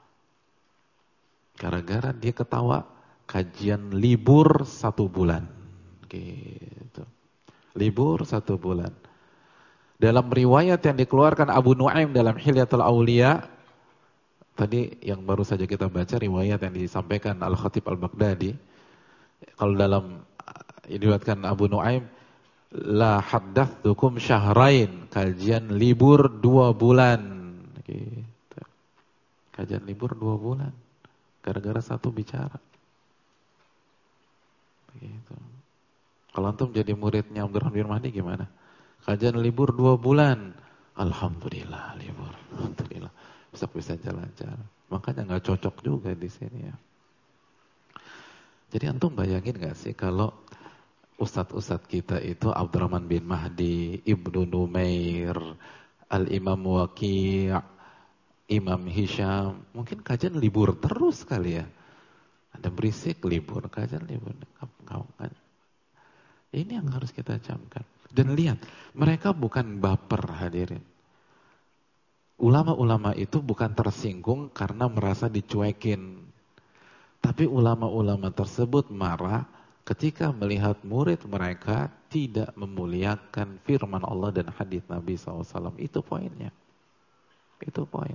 Gara-gara dia ketawa, kajian libur 1 bulan. Gitu. Libur 1 bulan. Dalam riwayat yang dikeluarkan Abu Nuaim dalam Hilyatul Auliya, tadi yang baru saja kita baca riwayat yang disampaikan Al-Khatib Al-Baghdadi. Kalau dalam diriwayatkan Abu Nuaim, la haddathtukum syahrain, kajian libur 2 bulan. Gitu. Kajian libur 2 bulan. Gara-gara satu bicara. Begitu. Kalau antum jadi muridnya Abdurrahman bin Mahdi gimana? Kajian libur 2 bulan. Alhamdulillah libur. Alhamdulillah. Bisa jalan-jalan. Makanya nggak cocok juga di sini ya. Jadi antum bayangin nggak sih kalau ustadz-ustadz kita itu Abdurrahman bin Mahdi, Ibnu Numair, Al-Imam Waqi', Imam Hisham, mungkin kajian libur terus kali ya. Ada berisik libur, kajian libur. Ini yang harus kita camkan. Dan lihat, mereka bukan baper hadirin. Ulama-ulama itu bukan tersinggung karena merasa dicuekin. Tapi ulama-ulama tersebut marah ketika melihat murid mereka tidak memuliakan firman Allah dan hadis Nabi SAW. Itu poinnya. Itu poin.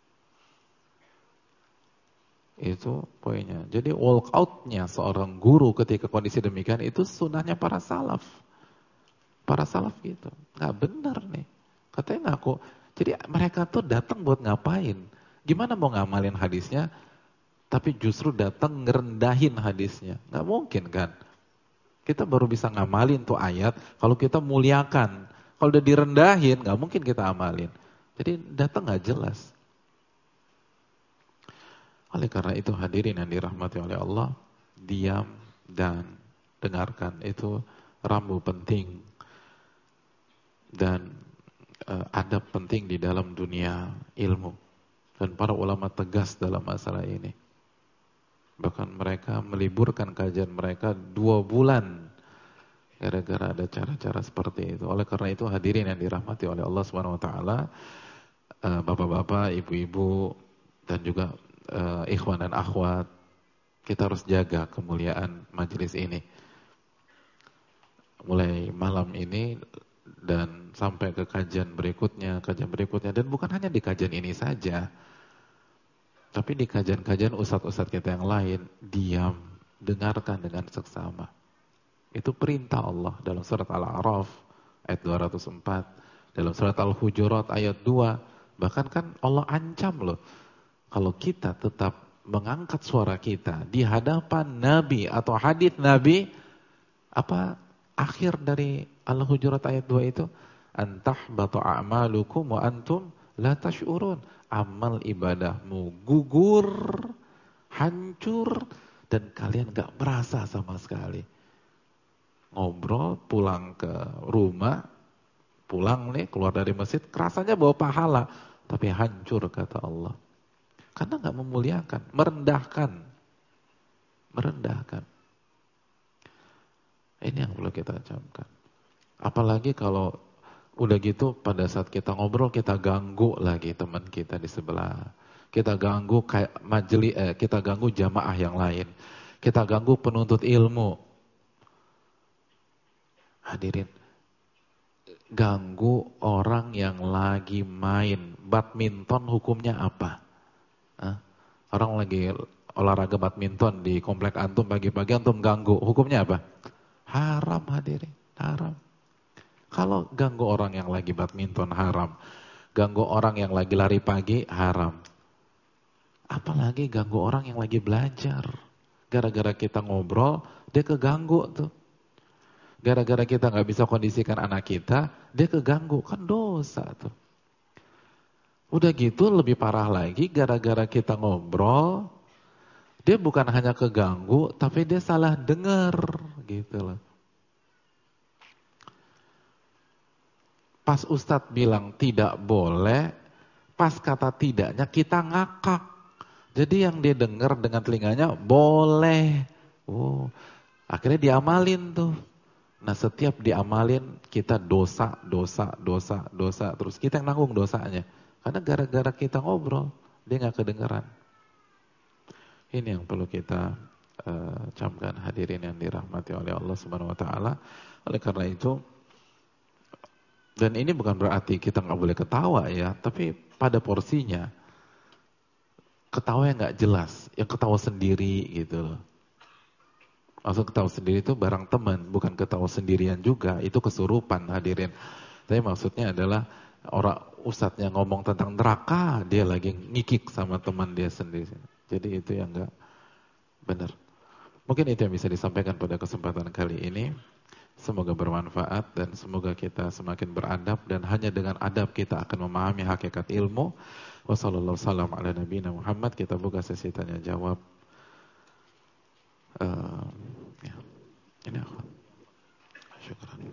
Itu poinnya. Jadi walk out-nya seorang guru ketika kondisi demikian itu sunahnya para salaf. Para salaf gitu. Nggak benar nih. Katanya ngaku. Jadi mereka tuh datang buat ngapain? Gimana mau ngamalin hadisnya, tapi justru datang ngerendahin hadisnya? Nggak mungkin kan? Kita baru bisa ngamalin tuh ayat kalau kita muliakan. Kalau udah direndahin, nggak mungkin kita amalin. Jadi datang nggak jelas. Oleh karena itu hadirin yang dirahmati oleh Allah, diam dan dengarkan. Itu rambu penting dan adab penting di dalam dunia ilmu. Dan para ulama tegas dalam masalah ini. Bahkan mereka meliburkan kajian mereka 2 bulan gara-gara ada cara-cara seperti itu. Oleh karena itu hadirin yang dirahmati oleh Allah Subhanahu wa taala, bapak-bapak, ibu-ibu dan juga ikhwan dan akhwat, kita harus jaga kemuliaan majelis ini. Mulai malam ini dan sampai ke kajian berikutnya, dan bukan hanya di kajian ini saja. Tapi di kajian-kajian ustadz-ustadz kita yang lain, diam, dengarkan dengan seksama. Itu perintah Allah dalam surat Al-A'raf ayat 204, dalam surat Al-Hujurat ayat 2. Bahkan kan Allah ancam loh, kalau kita tetap mengangkat suara kita di hadapan Nabi atau hadits Nabi, apa akhir dari Al-Hujurat ayat 2 itu? Antahbatu a'malukum wa antum la tash'urun. Amal ibadahmu gugur, hancur, dan kalian gak merasa sama sekali. Ngobrol, pulang ke rumah, pulang nih, keluar dari masjid, rasanya bawa pahala, tapi hancur kata Allah. Karena gak memuliakan, merendahkan. Ini yang perlu kita camkan. Apalagi kalau udah gitu pada saat kita ngobrol kita ganggu lagi teman kita di sebelah. Kita ganggu kayak kita ganggu jamaah yang lain. Kita ganggu penuntut ilmu. Hadirin, ganggu orang yang lagi main badminton hukumnya apa? Hah? Orang lagi olahraga badminton di komplek antum pagi-pagi antum ganggu, hukumnya apa? Haram hadirin, haram. Kalau ganggu orang yang lagi badminton haram, ganggu orang yang lagi lari pagi haram. Apalagi ganggu orang yang lagi belajar. Gara-gara kita ngobrol, dia keganggu tuh. Gara-gara kita nggak bisa kondisikan anak kita, dia keganggu, kan dosa tuh. Udah gitu lebih parah lagi, gara-gara kita ngobrol, dia bukan hanya keganggu, tapi dia salah dengar, gitu loh. Pas Ustadz bilang tidak boleh, pas kata tidaknya kita ngakak. Jadi yang dia dengar dengan telinganya boleh. Oh, akhirnya diamalin tuh. Nah setiap diamalin kita dosa. Terus kita yang nanggung dosanya. Karena gara-gara kita ngobrol, dia nggak kedengeran. Ini yang perlu kita camkan hadirin yang dirahmati oleh Allah Subhanahu Wa Taala. Oleh karena itu, dan ini bukan berarti kita nggak boleh ketawa ya, tapi pada porsinya. Ketawa yang nggak jelas, yang ketawa sendiri gitu loh. Maksud ketawa sendiri itu barang teman, bukan ketawa sendirian juga, itu kesurupan hadirin. Tapi maksudnya adalah orang ustadznya ngomong tentang neraka, dia lagi ngikik sama teman dia sendiri. Jadi itu yang nggak benar. Mungkin itu yang bisa disampaikan pada kesempatan kali ini. Semoga bermanfaat dan semoga kita semakin beradab dan hanya dengan adab kita akan memahami hakikat ilmu. Wassalamualaikum warahmatullahi wabarakatuh. Muhammad, kita buka sesi tanya jawab. Ya. Ini aku. Syukran.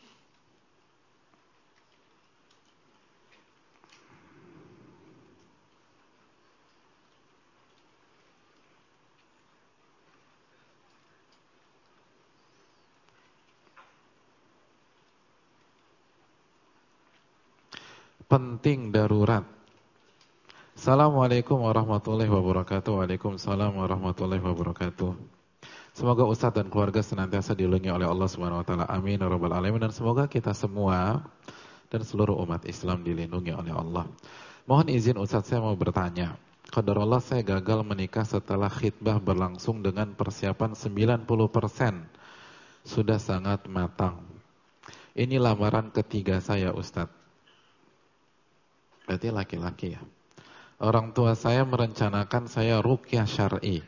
Penting darurat. Assalamualaikum warahmatullahi wabarakatuh. Waalaikumsalam warahmatullahi wabarakatuh. Semoga Ustadz dan keluarga senantiasa dilindungi oleh Allah Subhanahu Wa Taala. Amin ya rabbal alamin. Dan semoga kita semua dan seluruh umat Islam dilindungi oleh Allah. Mohon izin Ustadz, saya mau bertanya. Qadarullah saya gagal menikah setelah khitbah berlangsung dengan persiapan 90%. Sudah sangat matang. Ini lamaran ketiga saya Ustadz. Berarti laki-laki ya. Orang tua saya merencanakan saya ruqyah syar'i.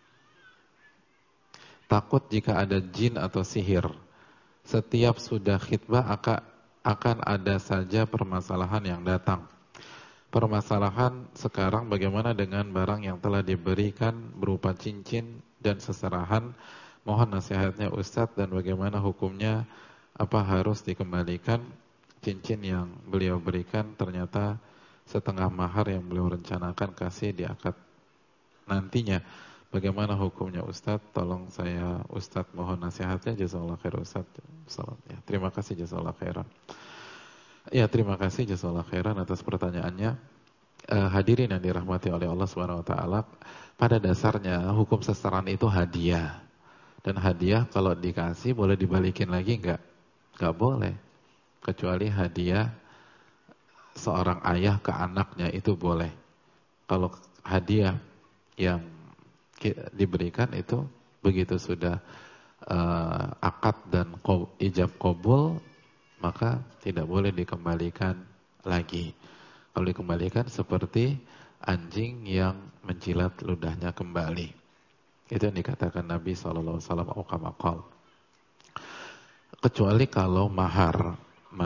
Takut jika ada jin atau sihir. Setiap sudah khitbah akan ada saja permasalahan yang datang. Permasalahan sekarang bagaimana dengan barang yang telah diberikan berupa cincin dan seserahan. Mohon nasihatnya Ustadz dan bagaimana hukumnya, apa harus dikembalikan cincin yang beliau berikan ternyata setengah mahar yang beliau rencanakan kasih di akad nantinya. Bagaimana hukumnya Ustadz? Tolong saya Ustadz mohon nasihatnya. Jazakallahu khair Ustadz. Ya, terima kasih jazakallahu khairan. Ya, terima kasih jazakallahu khairan atas pertanyaannya. Hadirin yang dirahmati oleh Allah Subhanahu Wa Taala, pada dasarnya hukum seserahan itu hadiah. Dan hadiah kalau dikasih boleh dibalikin lagi enggak? Enggak boleh. Kecuali hadiah seorang ayah ke anaknya itu boleh. Kalau hadiah yang diberikan itu begitu sudah akad dan ijab qabul, maka tidak boleh dikembalikan lagi. Kalau dikembalikan seperti anjing yang menjilat ludahnya kembali. Itu yang dikatakan Nabi SAW. Kecuali kalau mahar,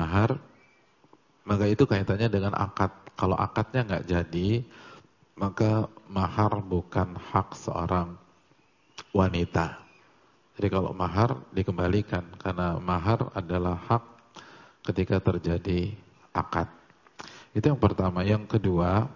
maka itu kaitannya dengan akad. Kalau akadnya nggak jadi, maka mahar bukan hak seorang wanita. Jadi kalau mahar dikembalikan, karena mahar adalah hak ketika terjadi akad. Itu yang pertama. Yang kedua,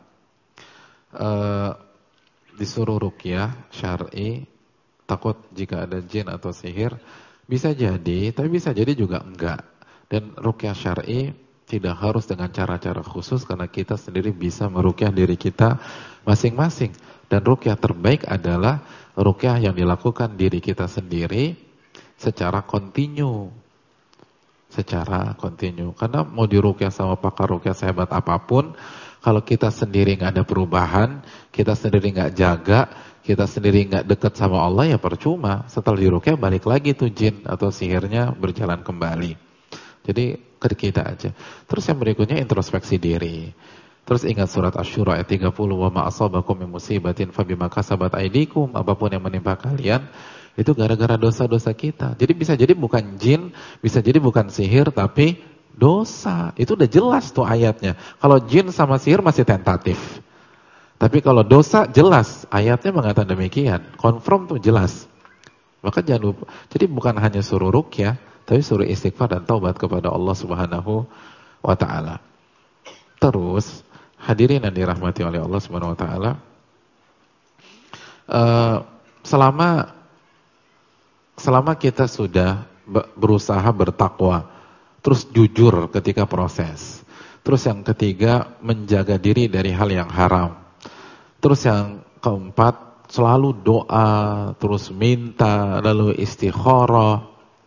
disuruh ruqyah syar'i, takut jika ada jin atau sihir. Bisa jadi, tapi bisa jadi juga enggak. Dan ruqyah syar'i tidak harus dengan cara-cara khusus karena kita sendiri bisa meruqyah diri kita masing-masing. Dan ruqyah terbaik adalah ruqyah yang dilakukan diri kita sendiri secara kontinu. Secara kontinu. Karena mau diruqyah sama pakar ruqyah sehebat apapun, kalau kita sendiri nggak ada perubahan, kita sendiri nggak jaga, kita sendiri nggak dekat sama Allah, ya percuma. Setelah diruqyah balik lagi tuh jin atau sihirnya berjalan kembali. Jadi ke kita aja. Terus yang berikutnya introspeksi diri. Terus ingat surat Asy-Syura ayat 30, wa ma asabakum min musibatin fabima kasabat aydikum, apapun yang menimpa kalian itu gara-gara dosa-dosa kita. Jadi bisa jadi bukan jin, bisa jadi bukan sihir, tapi dosa. Itu udah jelas tuh ayatnya. Kalau jin sama sihir masih tentatif. Tapi kalau dosa jelas, ayatnya mengatakan demikian. Confirm tuh jelas. Maka jangan lupa. Jadi bukan hanya suruh ruqyah, tapi suruh istighfar dan taubat kepada Allah Subhanahu wa taala. Terus hadirin yang dirahmati oleh Allah Subhanahu wa taala, selama kita sudah berusaha bertakwa, terus jujur ketika proses. Terus yang ketiga, menjaga diri dari hal yang haram. Terus yang keempat, selalu doa, terus minta, lalu istikharah.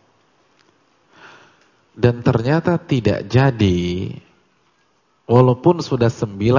Dan ternyata tidak jadi, walaupun sudah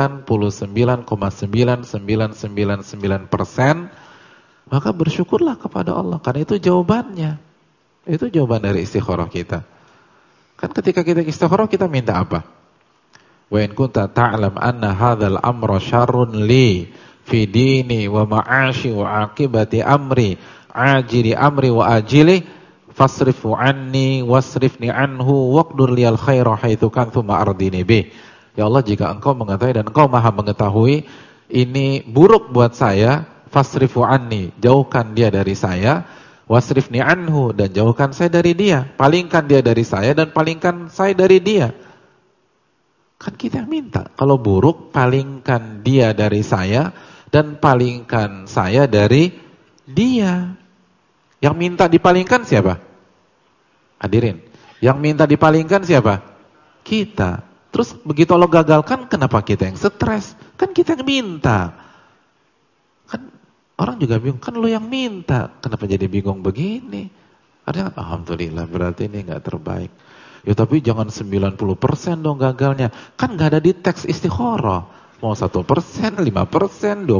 99,9999%, maka bersyukurlah kepada Allah. Karena itu jawabannya. Itu jawaban dari istikharah kita. Kan ketika kita istikharah kita minta apa? Wa in kunta ta'lam anna hadzal amra syarrun li fi dini wa ma'ashi wa aqibati amri ajili amri wa ajili fasrifu anni wasrifni anhu waqdur liyal khaira haitsu kan thumma ardini bih. Ya Allah, jika engkau mengetahui dan engkau maha mengetahui ini buruk buat saya, fasrifu anni, jauhkan dia dari saya, wasrifni anhu, dan jauhkan saya dari dia, palingkan dia dari saya dan palingkan saya dari dia. Kan kita minta, kalau buruk palingkan dia dari saya dan palingkan saya dari dia. Yang minta dipalingkan siapa? Hadirin. Yang minta dipalingkan siapa? Kita. Terus begitu Allah gagalkan, kenapa kita yang stres? Kan kita yang minta. Kan orang juga bingung, kan lo yang minta. Kenapa jadi bingung begini? Artinya, alhamdulillah berarti ini gak terbaik. Ya tapi jangan 90% dong gagalnya. Kan gak ada di teks istikharah. Mau 1%, 5%, 20%, 90%,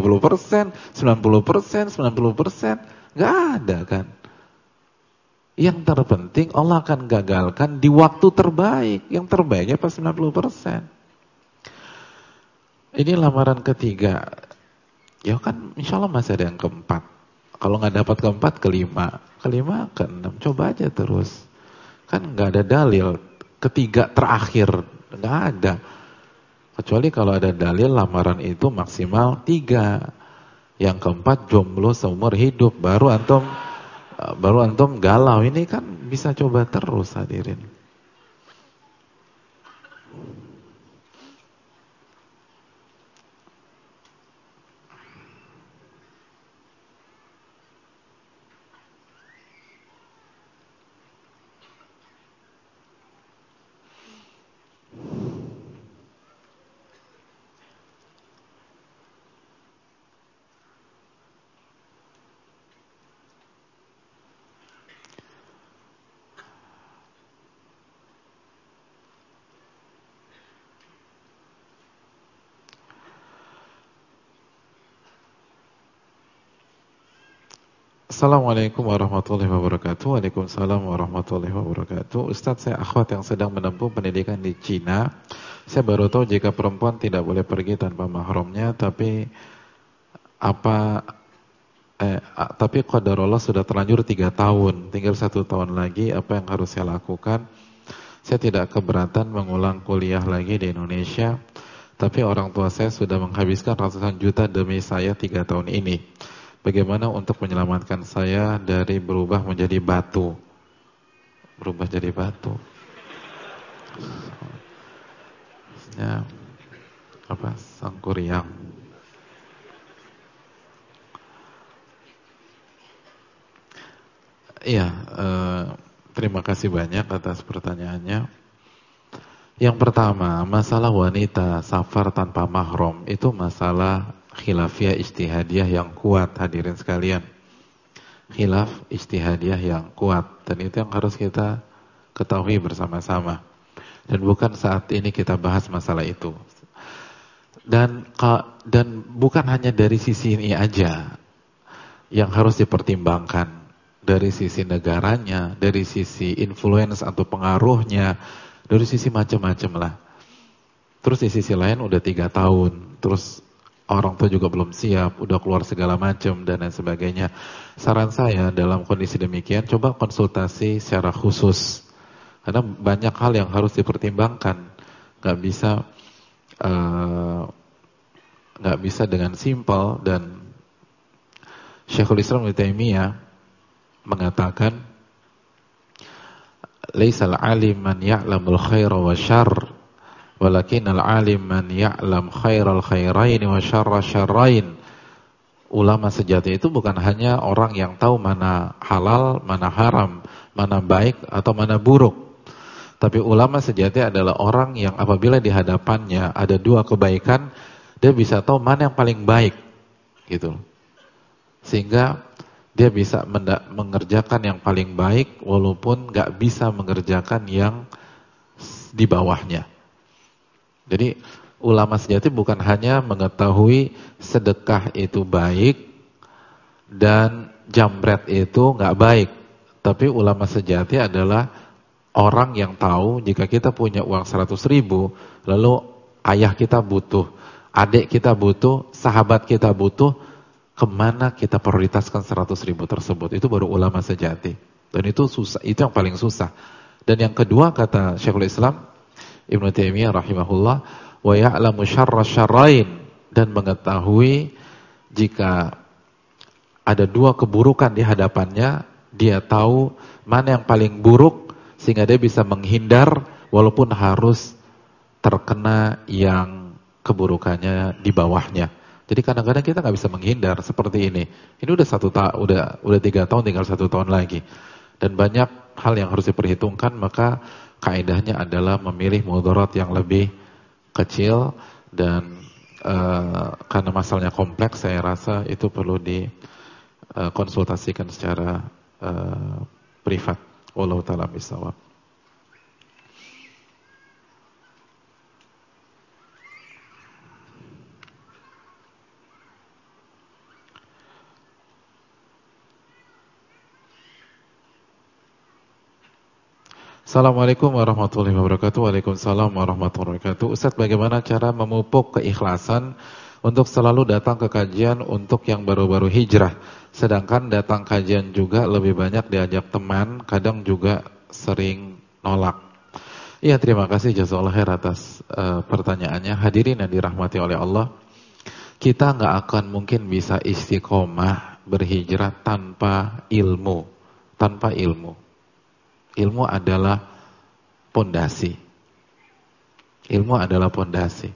90%, gak ada kan. Yang terpenting Allah akan gagalkan di waktu terbaik. Yang terbaiknya pas 90%. Ini lamaran ketiga. Ya kan insya Allah masih ada yang keempat. Kalau gak dapat keempat, kelima. Kelima, keenam. Coba aja terus. Kan gak ada dalil. Ketiga terakhir. Gak ada. Kecuali kalau ada dalil lamaran itu maksimal 3. Yang keempat jomblo seumur hidup. Baru antum galau. Ini kan bisa coba terus hadirin. Assalamualaikum warahmatullahi wabarakatuh. Waalaikumsalam warahmatullahi wabarakatuh. Ustadz, saya akhwat yang sedang menempuh pendidikan di Cina. Saya baru tahu jika perempuan tidak boleh pergi tanpa mahramnya, tapi qadarullah sudah terlanjur 3 tahun, tinggal 1 tahun lagi, apa yang harus saya lakukan? Saya tidak keberatan mengulang kuliah lagi di Indonesia, tapi orang tua saya sudah menghabiskan ratusan juta demi saya 3 tahun ini. Bagaimana untuk menyelamatkan saya dari berubah menjadi batu? Berubah jadi batu. Maksudnya apa? Sangkuriang. Iya, Terima kasih banyak atas pertanyaannya. Yang pertama, masalah wanita safar tanpa mahram itu masalah khilafiyah ijtihadiyah yang kuat, hadirin sekalian. Khilaf ijtihadiyah yang kuat, dan itu yang harus kita ketahui bersama-sama. Dan bukan saat ini kita bahas masalah itu. Dan bukan hanya dari sisi ini aja yang harus dipertimbangkan, dari sisi negaranya, dari sisi influence atau pengaruhnya, dari sisi macam-macam lah. Terus di sisi lain udah 3 tahun, terus orang tua juga belum siap, udah keluar segala macam dan lain sebagainya. Saran saya dalam kondisi demikian, coba konsultasi secara khusus. Karena banyak hal yang harus dipertimbangkan. Gak bisa dengan simpel. Dan Syekhul Islam Ibnu Taimiyah mengatakan, laisal alim man ya'lamul khaira wa syarr, walakinnal alim man ya'lam khairal khairain wa syarra syarrain. Ulama sejati itu bukan hanya orang yang tahu mana halal, mana haram, mana baik atau mana buruk. Tapi ulama sejati adalah orang yang apabila di hadapannya ada 2 kebaikan, dia bisa tahu mana yang paling baik, gitu. Sehingga dia bisa mengerjakan yang paling baik walaupun gak bisa mengerjakan yang di bawahnya. Jadi ulama sejati bukan hanya mengetahui sedekah itu baik dan jambret itu gak baik. Tapi ulama sejati adalah orang yang tahu jika kita punya uang 100.000, lalu ayah kita butuh, adik kita butuh, sahabat kita butuh, kemana kita prioritaskan 100.000 tersebut. Itu baru ulama sejati. Dan itu susah, itu yang paling susah. Dan yang kedua kata Syekhul Islam Ibnu Taimiyah rahimahullah, wa ya'lamu syarra syarrain, dan mengetahui jika ada 2 keburukan di hadapannya, dia tahu mana yang paling buruk sehingga dia bisa menghindar walaupun harus terkena yang keburukannya di bawahnya. Jadi kadang-kadang kita nggak bisa menghindar seperti ini. Ini udah 3 tahun, tinggal 1 tahun lagi. Dan banyak hal yang harus diperhitungkan, maka kaidahnya adalah memilih mudarat yang lebih kecil. Dan karena masalahnya kompleks, saya rasa itu perlu dikonsultasikan secara privat. Wallahu ta'ala bishawab. Assalamualaikum warahmatullahi wabarakatuh. Waalaikumsalam warahmatullahi wabarakatuh. Ustaz, bagaimana cara memupuk keikhlasan untuk selalu datang ke kajian untuk yang baru-baru hijrah, sedangkan datang kajian juga lebih banyak diajak teman, kadang juga sering nolak? Iya, terima kasih jazakallahu khair atas pertanyaannya. Hadirin yang dirahmati oleh Allah, kita nggak akan mungkin bisa istiqomah berhijrah tanpa ilmu. Tanpa ilmu. Ilmu adalah pondasi. Ilmu adalah pondasi.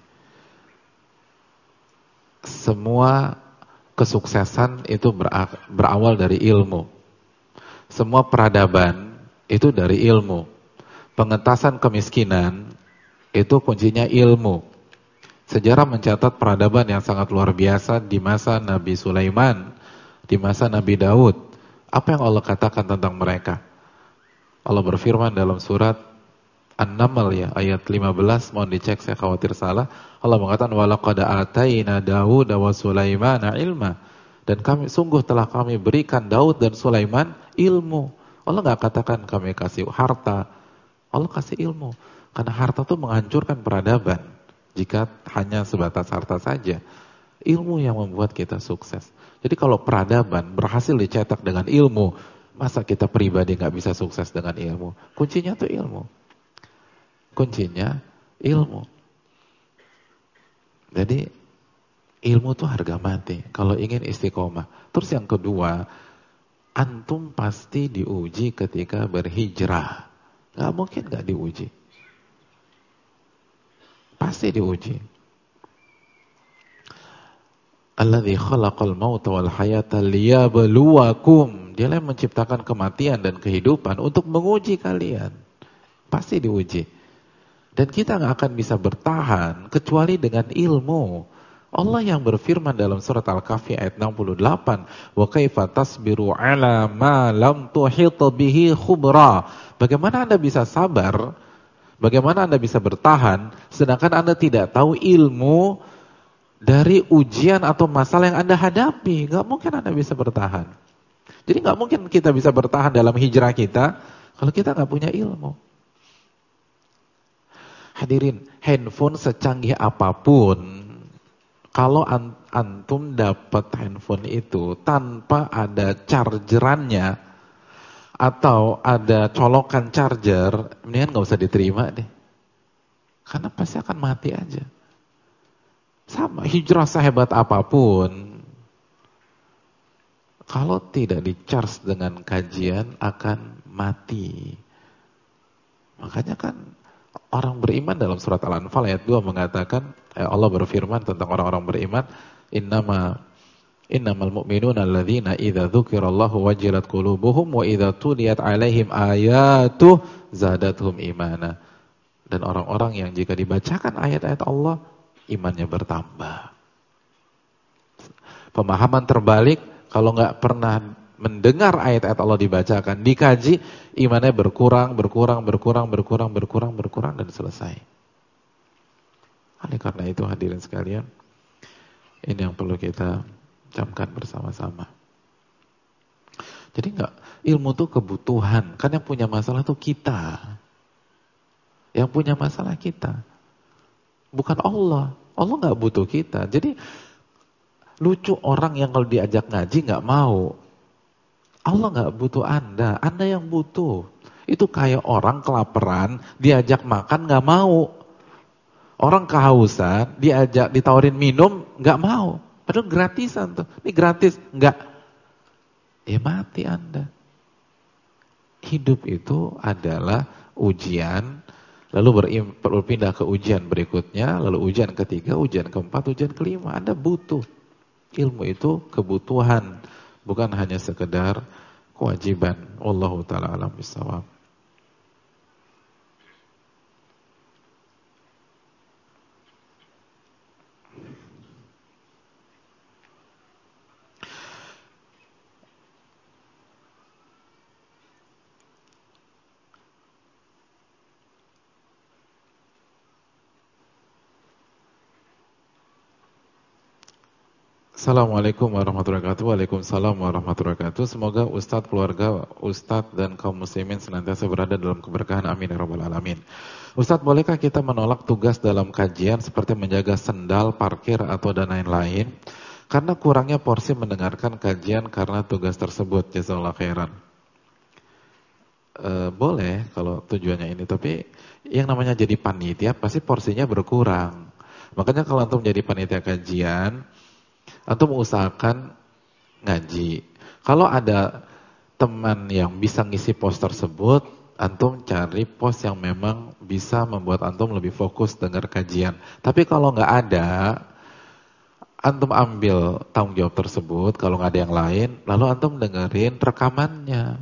Semua kesuksesan itu berawal dari ilmu. Semua peradaban itu dari ilmu. Pengentasan kemiskinan itu kuncinya ilmu. Sejarah mencatat peradaban yang sangat luar biasa di masa Nabi Sulaiman, di masa Nabi Daud. Apa yang Allah katakan tentang mereka? Allah berfirman dalam surat An-Naml ya, ayat 15, mohon dicek saya khawatir salah. Allah mengatakan walaqad ataina Daud wa Sulaimana ilma, dan sungguh telah kami berikan Daud dan Sulaiman ilmu. Allah enggak katakan kami kasih harta. Allah kasih ilmu. Karena harta itu menghancurkan peradaban jika hanya sebatas harta saja. Ilmu yang membuat kita sukses. Jadi kalau peradaban berhasil dicetak dengan ilmu, masa kita pribadi nggak bisa sukses dengan ilmu? Kuncinya tuh ilmu. Kuncinya ilmu. Jadi ilmu tuh harga mati kalau ingin istiqomah. Terus yang kedua, antum pasti diuji ketika berhijrah. Nggak mungkin nggak diuji. Pasti diuji. Alladzi khalaqal mauta wal hayata liyabluwakum. Dialah yang menciptakan kematian dan kehidupan untuk menguji kalian. Pasti diuji. Dan kita nggak akan bisa bertahan kecuali dengan ilmu. Allah yang berfirman dalam surat Al-Kahfi ayat 68, "Wa kaifa tasbiru 'ala ma lam tuhit bihi khubra." Bagaimana Anda bisa sabar? Bagaimana Anda bisa bertahan sedangkan Anda tidak tahu ilmu dari ujian atau masalah yang Anda hadapi? Nggak mungkin Anda bisa bertahan. Jadi nggak mungkin kita bisa bertahan dalam hijrah kita kalau kita nggak punya ilmu. Hadirin, handphone secanggih apapun, kalau antum dapat handphone itu tanpa ada chargerannya atau ada colokan charger, mendingan nggak usah diterima deh. Karena pasti akan mati aja. Sama, hijrah sehebat apapun, kalau tidak di-charge dengan kajian akan mati. Makanya kan orang beriman dalam surat Al-Anfal ayat 2 mengatakan, Allah berfirman tentang orang-orang beriman, innamal mu'minuna alladzina idza dzukirallahu wajilat qulubuhum wa idza tuliyat 'alaihim ayatuh zadatuhum imana. Dan orang-orang yang jika dibacakan ayat-ayat Allah, imannya bertambah. Pemahaman terbalik, kalau nggak pernah mendengar ayat-ayat Allah dibacakan, dikaji, imannya berkurang dan selesai. Oleh karena itu hadirin sekalian, ini yang perlu kita camkan bersama-sama. Jadi ilmu itu kebutuhan, kan yang punya masalah itu kita. Yang punya masalah kita. Bukan Allah. Allah nggak butuh kita. Jadi lucu orang yang kalau diajak ngaji nggak mau. Allah nggak butuh Anda yang butuh. Itu kayak orang kelaparan, diajak makan nggak mau. Orang kehausan, ditawarin minum nggak mau. Padahal gratisan tuh, ini gratis, nggak. Ya mati Anda. Hidup itu adalah ujian, lalu berpindah ke ujian berikutnya, lalu ujian ketiga, ujian keempat, ujian kelima. Anda butuh. Ilmu itu kebutuhan. Bukan hanya sekedar kewajiban. Wallahu ta'ala alam bisawab. Assalamualaikum warahmatullahi wabarakatuh. Waalaikumsalam warahmatullahi wabarakatuh. Semoga Ustadz, keluarga Ustadz dan kaum muslimin senantiasa berada dalam keberkahan. Amin ya rabbal alamin. Ustadz, bolehkah kita menolak tugas dalam kajian seperti menjaga sendal, parkir atau dan lain-lain karena kurangnya porsi mendengarkan kajian karena tugas tersebut? Jazakallahu khairan. Boleh kalau tujuannya ini, tapi yang namanya jadi panitia pasti porsinya berkurang. Makanya kalau antum jadi panitia kajian, antum usahakan ngaji. Kalau ada teman yang bisa ngisi pos tersebut, antum cari pos yang memang bisa membuat antum lebih fokus dengar kajian. Tapi kalau nggak ada, antum ambil tanggung jawab tersebut. Kalau nggak ada yang lain, lalu antum dengerin rekamannya.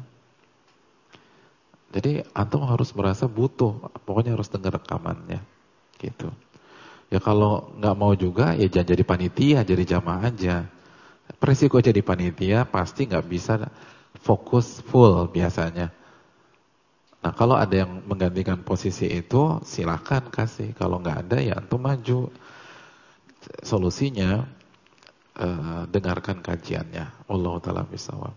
Jadi antum harus merasa butuh, pokoknya harus dengar rekamannya, gitu. Ya kalau nggak mau juga, ya jangan jadi panitia, jadi jamaah aja. Resiko jadi panitia pasti nggak bisa fokus full biasanya. Nah kalau ada yang menggantikan posisi itu, silakan kasih. Kalau nggak ada, ya antum maju. Solusinya dengarkan kajiannya. Wallahu ta'ala bishawab.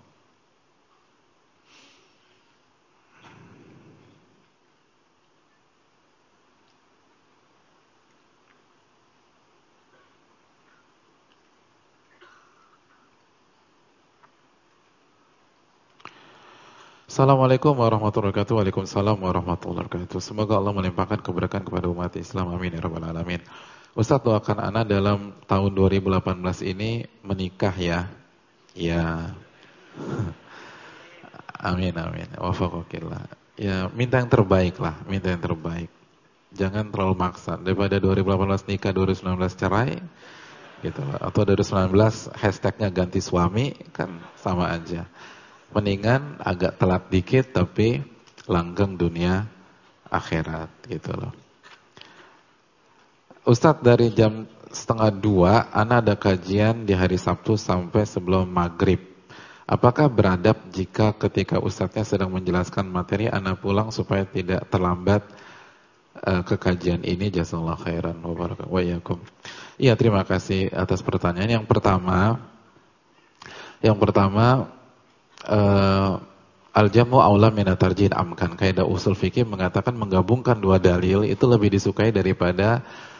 Assalamualaikum warahmatullahi wabarakatuh. Waalaikumsalam warahmatullahi wabarakatuh. Semoga Allah melimpahkan keberkahan kepada umat Islam. Amin ya rabbal alamin. Ustaz, doakan ana dalam tahun 2018 ini menikah ya. Ya. Amin amin. Wafaqakillah. Ya, minta yang terbaik lah, minta yang terbaik. Jangan terlalu maksa. Daripada 2018 nikah, 2019 cerai gitu lah. Atau 2019 hashtagnya ganti suami, kan sama aja. Mendingan agak telat dikit tapi langgeng dunia akhirat gitu loh. Ustadz, dari jam 1:30 ana ada kajian di hari Sabtu sampai sebelum maghrib. Apakah beradab jika ketika ustadznya sedang menjelaskan materi ana pulang supaya tidak terlambat ke kajian ini? Jazakallahu khairan wa barakatuh wa iyyakum. Iya, terima kasih atas pertanyaan. Yang pertama al-jamu aula min at-tarjih amkan. Kaidah usul fikih mengatakan menggabungkan dua dalil itu lebih disukai daripada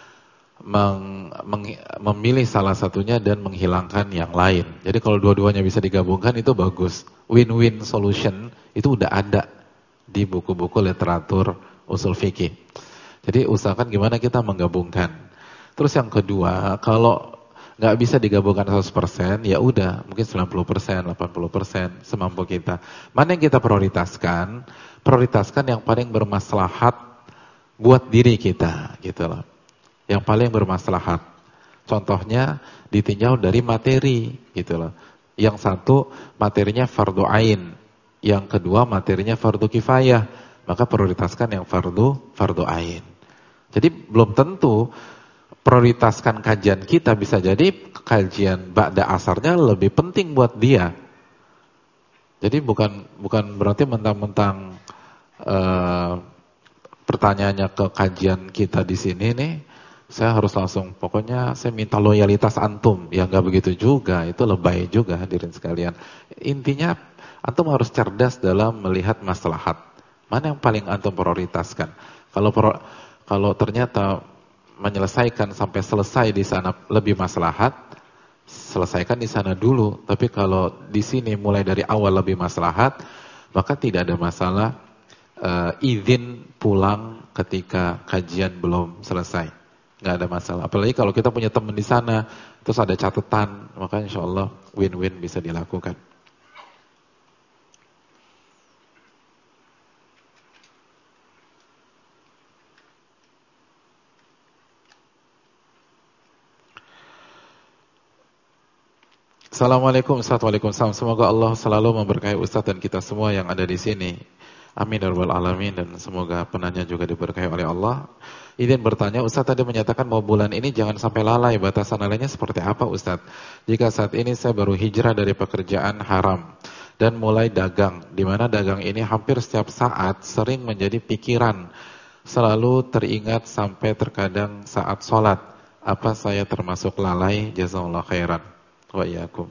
memilih salah satunya dan menghilangkan yang lain. Jadi kalau dua-duanya bisa digabungkan itu bagus. Win-win solution itu udah ada di buku-buku literatur usul fikih. Jadi usahakan gimana kita menggabungkan. Terus yang kedua, kalau nggak bisa digabungkan 100%, ya udah mungkin 90%, 80% semampu kita. Mana yang kita prioritaskan? Prioritaskan yang paling bermaslahat buat diri kita, gitu loh. Yang paling bermaslahat. Contohnya ditinjau dari materi, gitu loh. Yang satu materinya fardu ain, yang kedua materinya fardu kifayah, maka prioritaskan yang fardu ain. Jadi belum tentu prioritaskan kajian kita, bisa jadi kajian ba'da asarnya lebih penting buat dia. Jadi bukan berarti mentang-mentang pertanyaannya ke kajian kita di sini nih, saya harus langsung, pokoknya saya minta loyalitas antum. Ya nggak begitu juga, itu lebay juga hadirin sekalian. Intinya antum harus cerdas dalam melihat maslahat. Mana yang paling antum prioritaskan? Kalau ternyata menyelesaikan sampai selesai di sana lebih maslahat, selesaikan di sana dulu. Tapi kalau di sini mulai dari awal lebih maslahat, maka tidak ada masalah izin pulang ketika kajian belum selesai. Nggak ada masalah. Apalagi kalau kita punya teman di sana, terus ada catatan, maka insya Allah win-win bisa dilakukan. Assalamualaikum Ustaz. Waalaikumsalam. Semoga Allah selalu memberkahi Ustaz dan kita semua yang ada di sini. Amin ya rabbal alamin, dan semoga penanya juga diberkahi oleh Allah. Izin bertanya, Ustaz tadi menyatakan mau bulan ini jangan sampai lalai. Batasan lalainya seperti apa Ustaz? Jika saat ini saya baru hijrah dari pekerjaan haram dan mulai dagang, di mana dagang ini hampir setiap saat sering menjadi pikiran, selalu teringat sampai terkadang saat sholat. Apa saya termasuk lalai? Jazakallahu khairan wa iyyakum.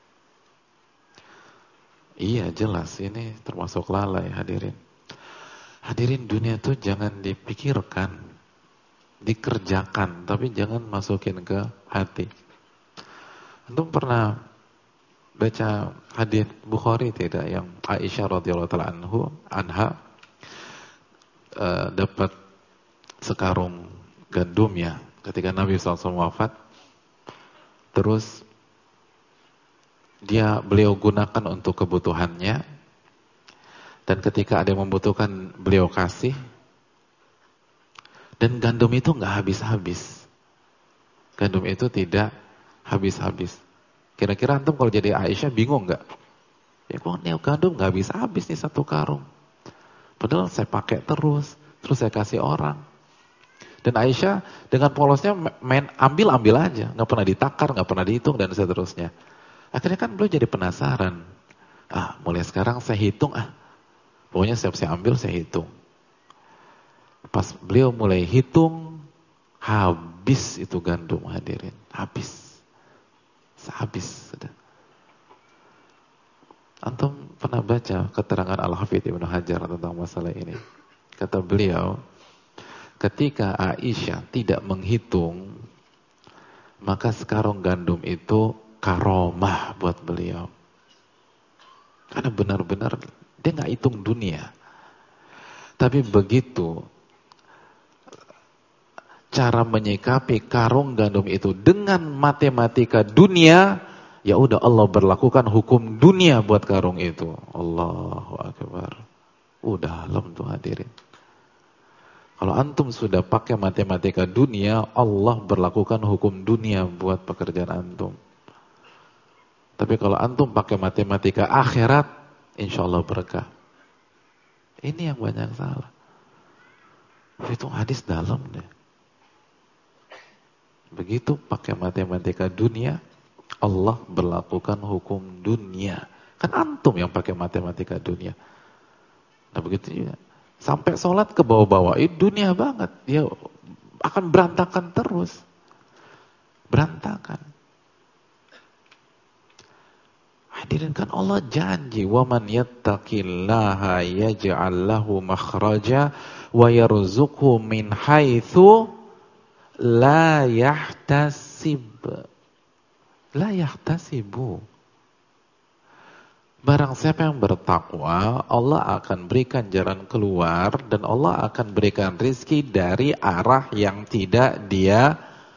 Iya jelas ini termasuk lalai hadirin. Hadirin, dunia itu jangan dipikirkan, dikerjakan, tapi jangan masukin ke hati. Antum pernah baca hadis Bukhari tidak yang Aisyah radhiyallahu taala anha dapat sekarung gandum ya ketika Nabi SAW wafat, terus beliau gunakan untuk kebutuhannya, dan ketika ada yang membutuhkan beliau kasih, dan gandum itu nggak habis-habis. Gandum itu tidak habis-habis. Kira-kira antum kalau jadi Aisyah bingung nggak? Ya kok nih gandum nggak habis-habis nih satu karung. Padahal saya pakai terus saya kasih orang. Dan Aisyah dengan polosnya main ambil aja, nggak pernah ditakar, nggak pernah dihitung dan seterusnya. Akhirnya kan beliau jadi penasaran. Mulai sekarang saya hitung pokoknya setiap saya ambil saya hitung. Pas beliau mulai hitung, habis itu gandum hadirin. Habis. Sudah. Antum pernah baca keterangan Al-Hafidz Ibnu Hajar tentang masalah ini? Kata beliau, ketika Aisyah tidak menghitung, maka sekarung gandum itu karomah buat beliau. Karena benar-benar dia nggak hitung dunia. Tapi begitu cara menyikapi karung gandum itu dengan matematika dunia, ya udah Allah berlakukan hukum dunia buat karung itu. Allahu Akbar. Udah dalam tuh hadirin. Kalau antum sudah pakai matematika dunia, Allah berlakukan hukum dunia buat pekerjaan antum. Tapi kalau antum pakai matematika akhirat, insya Allah berkah. Ini yang banyak salah. Itu hadis dalam deh. Begitu pakai matematika dunia, Allah berlakukan hukum dunia. Kan antum yang pakai matematika dunia. Nah begitu juga. Sampai sholat ke bawah-bawah, itu dunia banget. Dia akan berantakan terus. Berantakan. Hadirin, kan Allah janji, "Waman yattaqillaha yaj'al lahu makhraja wa yarzuqhu min haitsu la yahtasib." La yahtasibu. Barang siapa yang bertakwa, Allah akan berikan jalan keluar dan Allah akan berikan rizki dari arah yang tidak dia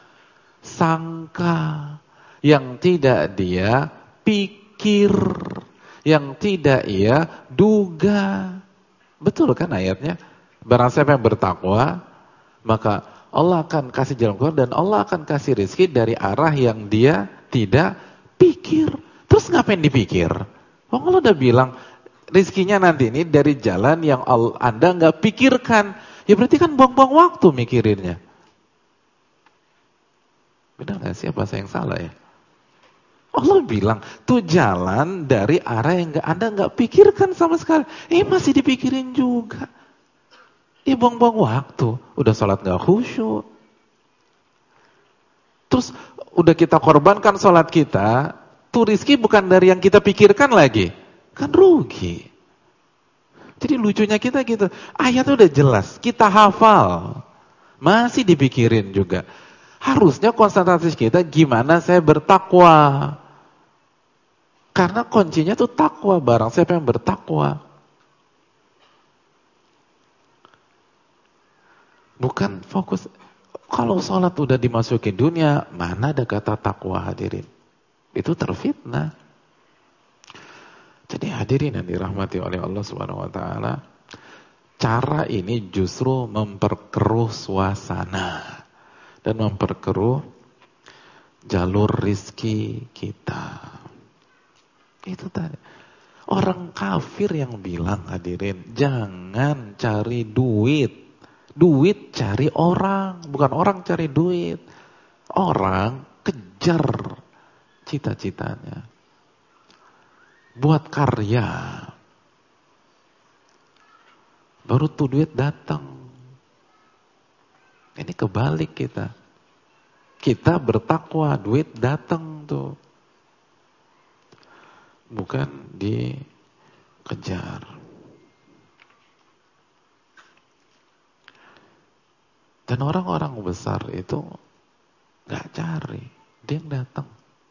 sangka, yang tidak dia pikir, yang tidak ia duga. Betul kan ayatnya? Barang siapa yang bertakwa, maka Allah akan kasih jalan keluar dan Allah akan kasih rizki dari arah yang dia tidak pikir. Terus ngapain dipikir? Allah udah bilang rizkinya nanti ini dari jalan yang Anda nggak pikirkan. Ya berarti kan buang-buang waktu mikirinnya. Benar nggak sih bahasa yang salah ya? Allah bilang tuh jalan dari arah yang Anda nggak pikirkan sama sekali. Masih dipikirin juga. Buang-buang waktu. Udah sholat nggak khusyuk. Terus udah kita korbankan sholat kita. Tuh rizki bukan dari yang kita pikirkan lagi. Kan rugi. Jadi lucunya kita gitu. Ayatnya udah jelas. Kita hafal. Masih dipikirin juga. Harusnya konsentrasi kita gimana saya bertakwa. Karena kuncinya tuh takwa. Barang siapa yang bertakwa. Bukan fokus. Kalau sholat udah dimasuki dunia. Mana ada kata takwa hadirin. Itu terfitnah. Jadi hadirin yang dirahmati oleh Allah Subhanahu wa taala, cara ini justru memperkeruh suasana dan memperkeruh jalur rizki kita. Itu tadi. Orang kafir yang bilang hadirin, jangan cari duit. Duit cari orang, bukan orang cari duit. Orang kejar cita-citanya. Buat karya. Baru tuh duit datang. Ini kebalik kita. Kita bertakwa, duit datang tuh. Bukan dikejar. Dan orang-orang besar itu gak cari. Dia yang datang.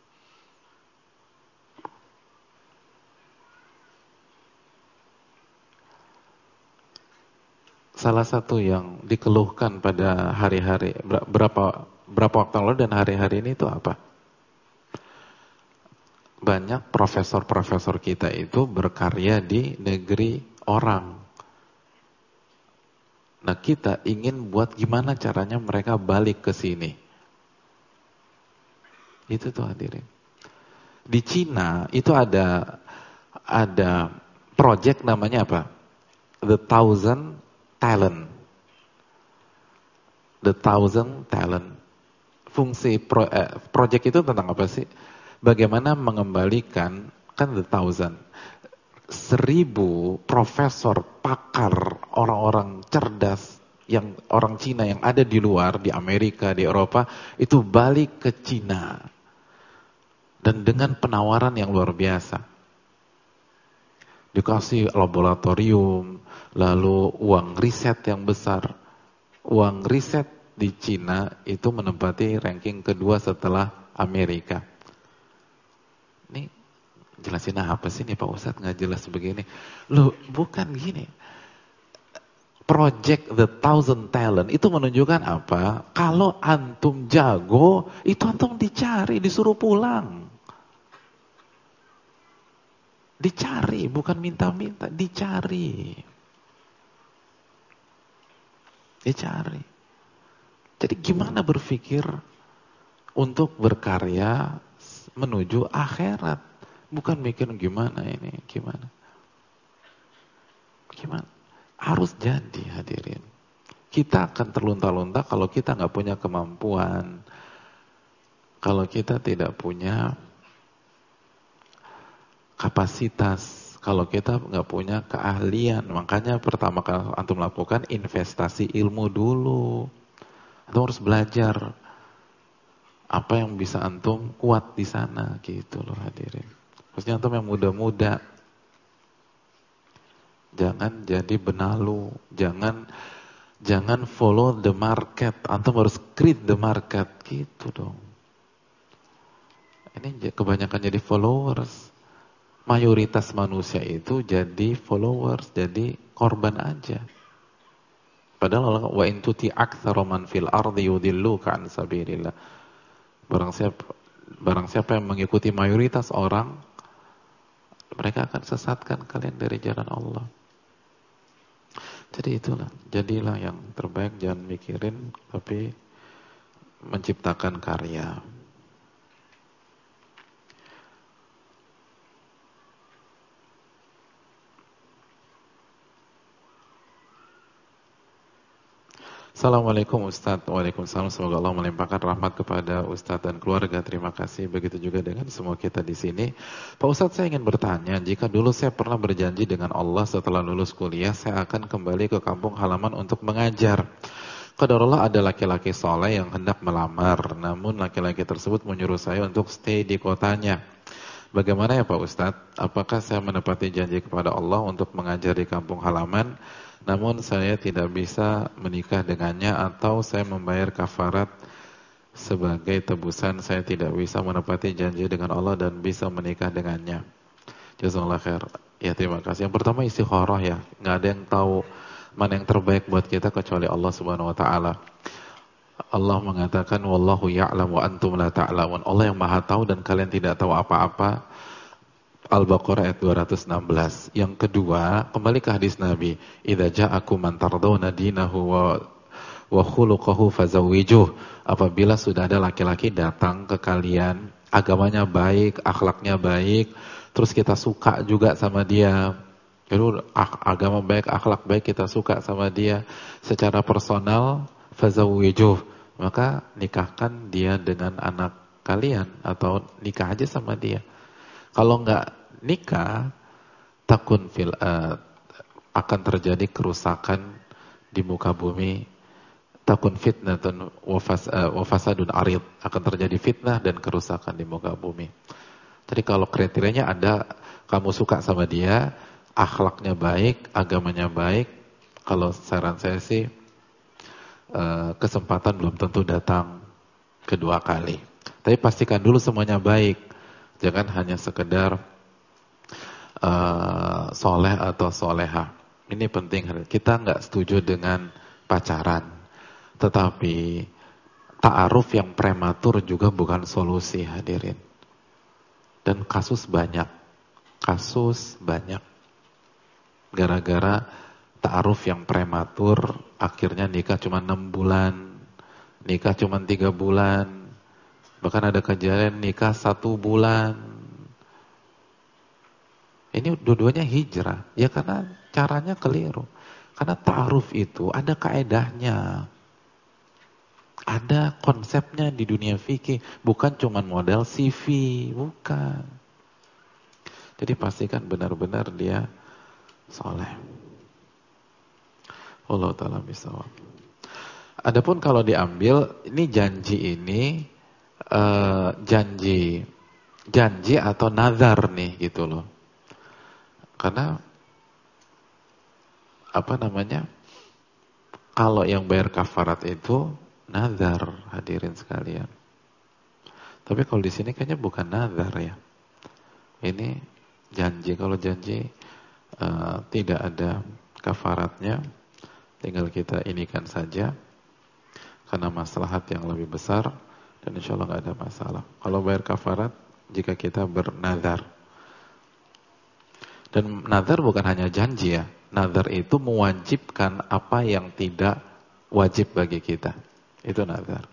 Salah satu yang dikeluhkan pada hari-hari berapa waktu lalu dan hari-hari ini itu apa? Banyak profesor-profesor kita itu berkarya di negeri orang. Nah kita ingin buat gimana caranya mereka balik ke sini. Itu tuh hadirin. Di Cina itu ada project namanya apa? The Thousand Talent. The Thousand Talent. Fungsi project itu tentang apa sih? Bagaimana mengembalikan, kan The Thousand, 1000 profesor, pakar, orang-orang cerdas, yang orang Cina yang ada di luar, di Amerika, di Eropa, itu balik ke Cina. Dan dengan penawaran yang luar biasa. Dikasih laboratorium, lalu uang riset yang besar. Uang riset di Cina itu menempati ranking kedua setelah Amerika. Ini jelasin apa sih nih Pak Ustadz nggak jelas begini? Loh bukan gini. Project The Thousand Talent itu menunjukkan apa? Kalau antum jago, itu antum dicari, disuruh pulang. Dicari, bukan minta-minta, dicari. Dicari. Jadi gimana berpikir untuk berkarya menuju akhirat? Bukan mikir gimana ini, gimana. Gimana? Harus jadi, hadirin. Kita akan terlunta-lunta kalau kita nggak punya kemampuan, kalau kita tidak punya kapasitas, kalau kita nggak punya keahlian. Makanya pertama kali antum lakukan investasi ilmu dulu. Antum harus belajar apa yang bisa antum kuat di sana, gitu loh hadirin. Maksudnya antum yang muda-muda, jangan jadi benalu, jangan follow the market. Antum harus create the market, gitu dong. Ini kebanyakan jadi followers. Mayoritas manusia itu jadi followers, jadi korban aja. Padahal Allah wa in tuti aktsara man fil ardi yudilluka an sabilillah. Barang siapa yang mengikuti mayoritas orang, mereka akan sesatkan kalian dari jalan Allah. Jadi itulah, jadilah yang terbaik, jangan mikirin tapi menciptakan karya. Assalamualaikum Ustadz. Waalaikumsalam. Semoga Allah melimpahkan rahmat kepada Ustadz dan keluarga. Terima kasih. Begitu juga dengan semua kita di sini. Pak Ustadz, saya ingin bertanya, jika dulu saya pernah berjanji dengan Allah setelah lulus kuliah, saya akan kembali ke kampung halaman untuk mengajar. Qadarullah ada laki-laki soleh yang hendak melamar, namun laki-laki tersebut menyuruh saya untuk stay di kotanya. Bagaimana ya Pak Ustadz? Apakah saya menepati janji kepada Allah untuk mengajar di kampung halaman, namun saya tidak bisa menikah dengannya, atau saya membayar kafarat sebagai tebusan saya tidak bisa menepati janji dengan Allah dan bisa menikah dengannya? Jazakallahu khair. Ya, terima kasih. Yang pertama istikharah ya. Nggak ada yang tahu mana yang terbaik buat kita kecuali Allah Subhanahu wa taala. Allah mengatakan wallahu ya'lam wa antum la ta'lamun. Allah yang Maha tahu dan kalian tidak tahu apa-apa. Al-Baqarah ayat 216. Yang kedua, kembali ke hadis Nabi, idza ja'akum man tardawna dinahu wa khuluquhu fazawwijuh. Apabila sudah ada laki-laki datang ke kalian, agamanya baik, akhlaknya baik, terus kita suka juga sama dia. Jadi agama baik, akhlak baik, kita suka sama dia secara personal, fazawwijuh, maka nikahkan dia dengan anak kalian atau nikah aja sama dia. Kalau enggak nikah, akan terjadi kerusakan di muka bumi, takun fitnatun wa fasadun arid, akan terjadi fitnah dan kerusakan di muka bumi. Jadi kalau kriterianya ada, kamu suka sama dia, akhlaknya baik, agamanya baik, kalau saran saya sih kesempatan belum tentu datang kedua kali. Tapi pastikan dulu semuanya baik. Jangan hanya sekedar soleh atau soleha. Ini penting. Kita nggak setuju dengan pacaran, tetapi ta'aruf yang prematur juga bukan solusi, hadirin. Dan kasus banyak. Gara-gara ta'aruf yang prematur, akhirnya nikah cuma 6 bulan, nikah cuma 3 bulan, bahkan ada kejadian nikah 1 bulan. Ini dua-duanya hijrah, ya karena caranya keliru. Karena ta'aruf itu ada kaedahnya, ada konsepnya di dunia fikih, bukan cuma model CV, bukan. Jadi pastikan benar-benar dia soleh. Allah Ta'ala bisawab. Adapun kalau diambil, ini janji atau nazar nih gitu loh. Karena kalau yang bayar kafarat itu nazar, hadirin sekalian. Tapi kalau di sini kayaknya bukan nazar ya. Ini janji. Kalau janji tidak ada kafaratnya, tinggal kita inikan saja karena maslahat yang lebih besar, dan insya Allah nggak ada masalah. Kalau bayar kafarat jika kita bernazar. Dan nazar bukan hanya janji ya. Nazar itu mewajibkan apa yang tidak wajib bagi kita. Itu nazar.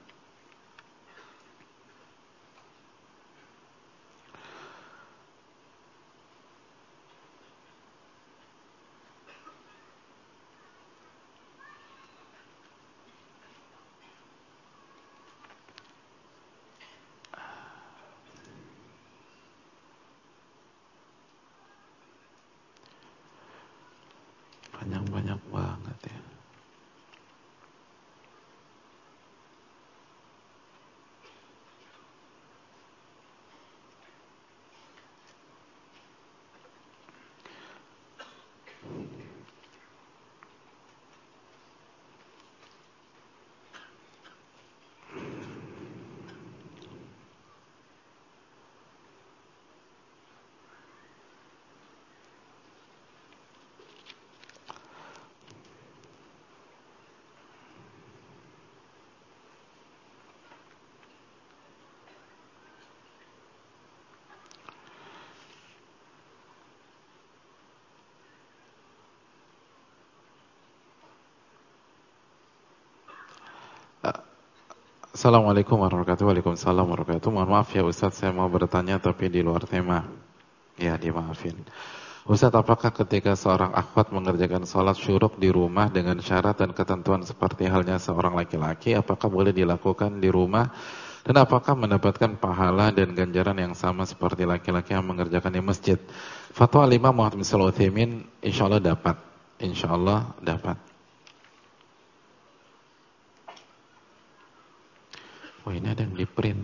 Assalamualaikum warahmatullahi wabarakatuh. Waalaikumsalam warahmatullahi wabarakatuh. Mohon maaf ya Ustadz, saya mau bertanya tapi di luar tema. Ya, dimaafin. Ustadz, apakah ketika seorang akhwat mengerjakan sholat syuruk di rumah dengan syarat dan ketentuan seperti halnya seorang laki-laki, apakah boleh dilakukan di rumah? Dan apakah mendapatkan pahala dan ganjaran yang sama seperti laki-laki yang mengerjakan di masjid? Fatwa Imam Muhammad bin Shalih Al-Utsaimin, insya Allah dapat. Insya Allah dapat. Oh, ini ada yang di print.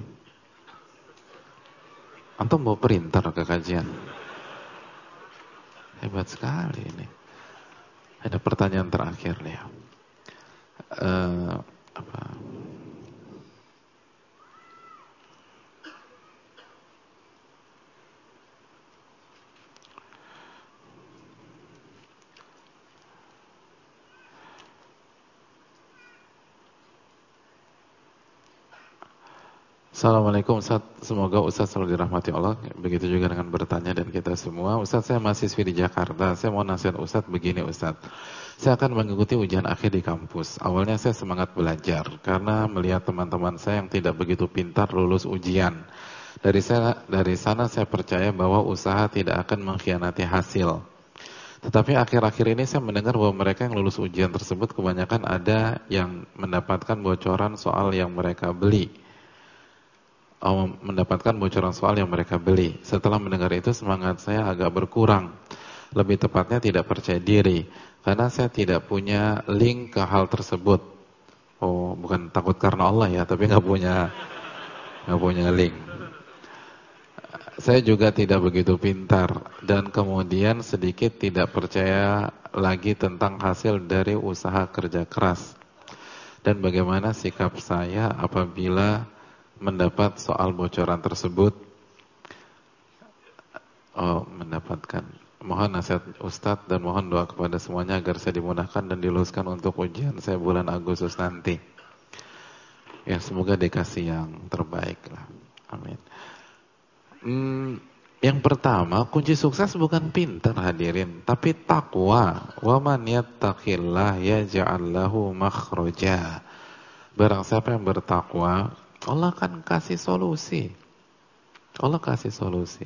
Antum bawa printer ke kajian? Hebat sekali ini. Ada pertanyaan terakhir nih. Apa? Assalamualaikum Ustaz, semoga Ustaz selalu dirahmati Allah. Begitu juga dengan bertanya dan kita semua. Ustaz, saya mahasiswi di Jakarta. Saya mau nasihat Ustaz begini Ustaz. Saya akan mengikuti ujian akhir di kampus. Awalnya saya semangat belajar karena melihat teman-teman saya yang tidak begitu pintar lulus ujian. Dari sana saya percaya bahwa usaha tidak akan mengkhianati hasil. Tetapi akhir-akhir ini saya mendengar bahwa mereka yang lulus ujian tersebut kebanyakan ada yang mendapatkan bocoran soal yang mereka beli. Mendapatkan bocoran soal yang mereka beli. Setelah mendengar itu semangat saya agak berkurang. Lebih tepatnya tidak percaya diri karena saya tidak punya link ke hal tersebut. Oh, bukan takut karena Allah ya, tapi nggak punya link. Saya juga tidak begitu pintar dan kemudian sedikit tidak percaya lagi tentang hasil dari usaha kerja keras. Dan bagaimana sikap saya apabila mendapat soal bocoran tersebut? Mendapatkan. Mohon nasihat Ustadz dan mohon doa kepada semuanya agar saya dimudahkan dan diluluskan untuk ujian saya bulan Agustus nanti. Ya, semoga dikasih yang terbaik lah. Amin. Yang pertama, kunci sukses bukan pintar hadirin, tapi takwa. Wa man yattaqillah yaj'al lahu makhraja. Barang siapa yang bertakwa, Allah akan kasih solusi. Allah kasih solusi.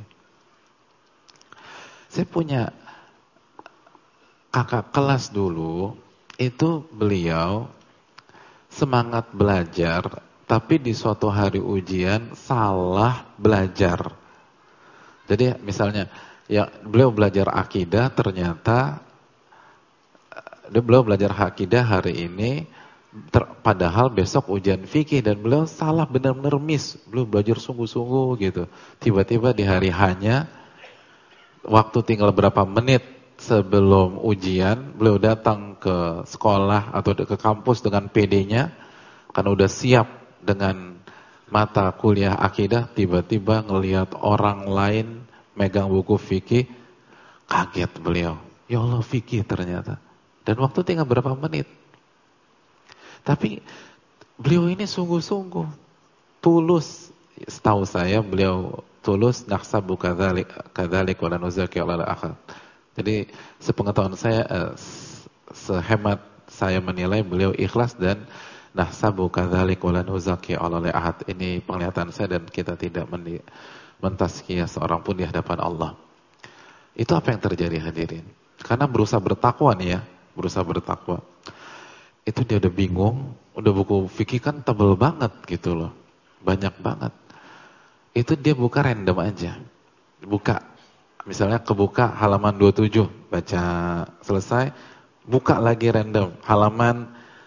Saya punya kakak kelas dulu, itu beliau semangat belajar, tapi di suatu hari ujian salah belajar. Jadi misalnya, ya beliau belajar akidah, ternyata beliau belajar akidah hari ini, padahal besok ujian fikih dan beliau salah benar-benar miss. Beliau belajar sungguh-sungguh gitu. Tiba-tiba di hari hanya, waktu tinggal berapa menit sebelum ujian, beliau datang ke sekolah atau ke kampus dengan PD-nya, kan udah siap dengan mata kuliah akidah, tiba-tiba ngelihat orang lain megang buku fikih, kaget beliau. Ya Allah, fikih ternyata. Dan waktu tinggal berapa menit. Tapi beliau ini sungguh-sungguh, tulus. Setahu saya beliau tulus, nahsabu kadzalik wa la nuzaki 'alal ahad. Jadi sepengetahuan saya, sehemat saya menilai beliau ikhlas dan nahsabu kadzalik wa la nuzaki 'alal ahad. Ini penglihatan saya dan kita tidak mentazkiyah seorang pun di hadapan Allah. Itu apa yang terjadi hadirin? Karena berusaha bertakwa nih ya, berusaha bertakwa. Itu dia udah bingung, udah buku fikih kan tebel banget gitu loh. Banyak banget. Itu dia buka random aja. Buka. Misalnya kebuka halaman 27, baca selesai, buka lagi random. Halaman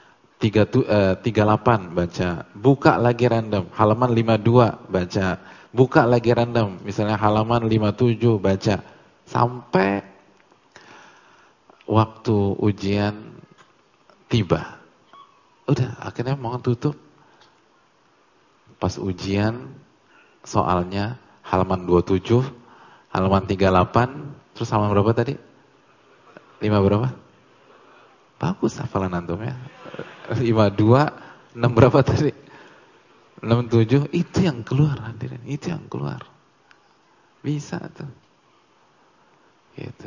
38 baca. Buka lagi random. Halaman 52 baca. Buka lagi random. Misalnya halaman 57 baca. Sampai waktu ujian tiba. Udah, akhirnya mau tutup. Pas ujian, soalnya halaman 27, halaman 38, terus halaman berapa tadi? 5 berapa? Bagus hafalan antum ya. 52, 6 berapa tadi? 67, itu yang keluar hadirin, itu yang keluar. Bisa tuh. Gitu.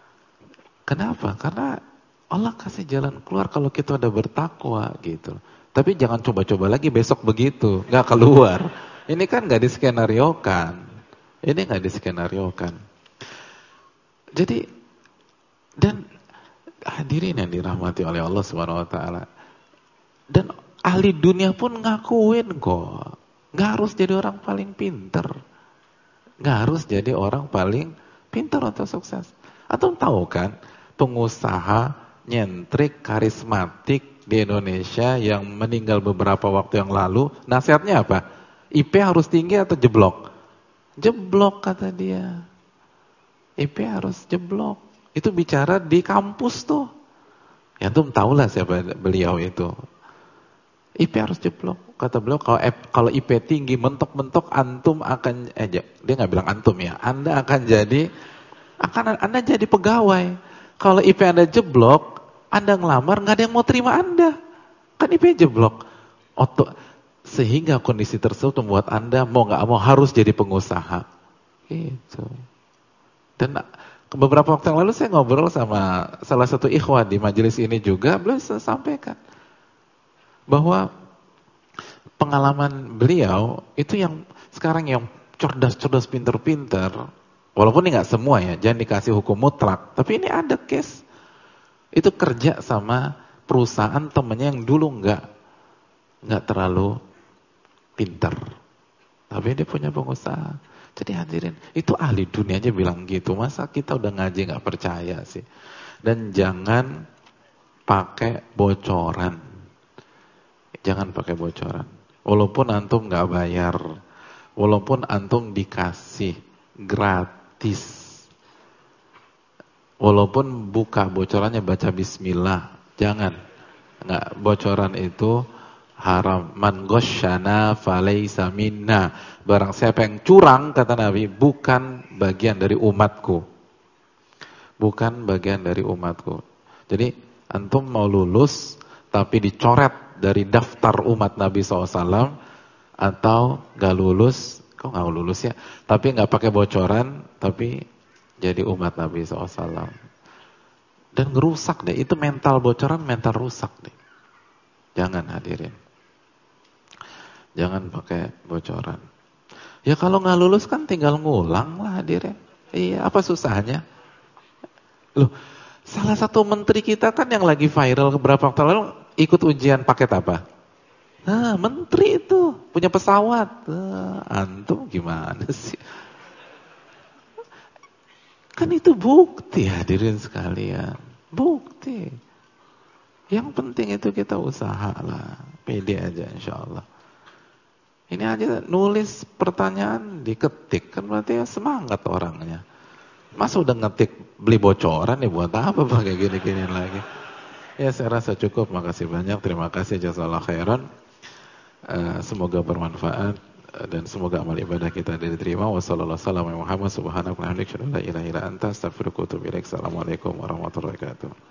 Kenapa? Karena Allah kasih jalan keluar kalau kita udah bertakwa gitu. Tapi jangan coba-coba lagi besok begitu, nggak keluar. Ini kan nggak diskenariokan. Ini nggak diskenariokan. Jadi, dan hadirin yang dirahmati oleh Allah Subhanahu Wa Taala. Dan ahli dunia pun ngakuin kok. Nggak harus jadi orang paling pinter. Nggak harus jadi orang paling pinter atau sukses. Atau tahu kan, pengusaha nyentrik karismatik di Indonesia yang meninggal beberapa waktu yang lalu, nasihatnya apa? IP harus tinggi atau jeblok? Jeblok kata dia. IP harus jeblok. Itu bicara di kampus tuh. Ya antum tahulah siapa beliau itu. IP harus jeblok. Kata beliau kalau IP tinggi mentok-mentok antum akan dia nggak bilang antum ya. Anda akan Anda jadi pegawai. Kalau IP Anda jeblok, Anda ngelamar nggak ada yang mau terima Anda. Kan IP jeblok. Sehingga kondisi tersebut membuat Anda mau nggak mau harus jadi pengusaha. Gitu. Dan beberapa waktu yang lalu saya ngobrol sama salah satu ikhwah di majelis ini juga, beliau sampaikan bahwa pengalaman beliau itu yang sekarang yang cerdas-cerdas, pinter-pinter, walaupun ini nggak semua ya, jangan dikasih hukum mutlak, tapi ini ada case itu kerja sama perusahaan temennya yang dulu nggak terlalu pinter, tapi dia punya pengusaha. Jadi hadirin, itu ahli dunia aja bilang gitu, masa kita udah ngaji nggak percaya sih? Dan jangan pakai bocoran. Jangan pakai bocoran. Walaupun antum nggak bayar, walaupun antum dikasih gratis, walaupun buka bocorannya baca bismillah, jangan. Nggak, bocoran itu haram. Man ghasyana falaysa minna. Barang siapa yang curang, kata Nabi, bukan bagian dari umatku. Bukan bagian dari umatku. Jadi antum mau lulus tapi dicoret dari daftar umat Nabi SAW, atau gak lulus, kok gak lulus ya, tapi gak pakai bocoran, tapi jadi umat Nabi SAW. Dan ngerusak deh, itu mental bocoran, mental rusak deh. Jangan hadirin. Jangan pakai bocoran. Ya kalau gak lulus kan tinggal ngulang lah hadirin. Iya, apa susahnya? Loh, salah satu menteri kita kan yang lagi viral beberapa waktu lalu, ikut ujian paket apa? Nah, menteri itu punya pesawat. Antum gimana sih? Kan itu bukti hadirin sekalian. Bukti. Yang penting itu kita usahalah. Pede aja insyaallah. Ini aja nulis pertanyaan diketik. Kan berarti ya semangat orangnya. Masa udah ngetik beli bocoran ya buat apa pakai gini-gini lagi? Ya saya rasa cukup, makasih banyak, terima kasih, jazakallahu khairan. Semoga bermanfaat dan semoga amal ibadah kita diterima. Wassalamualaikum warahmatullahi wabarakatuh. Assalamualaikum warahmatullahi wabarakatuh.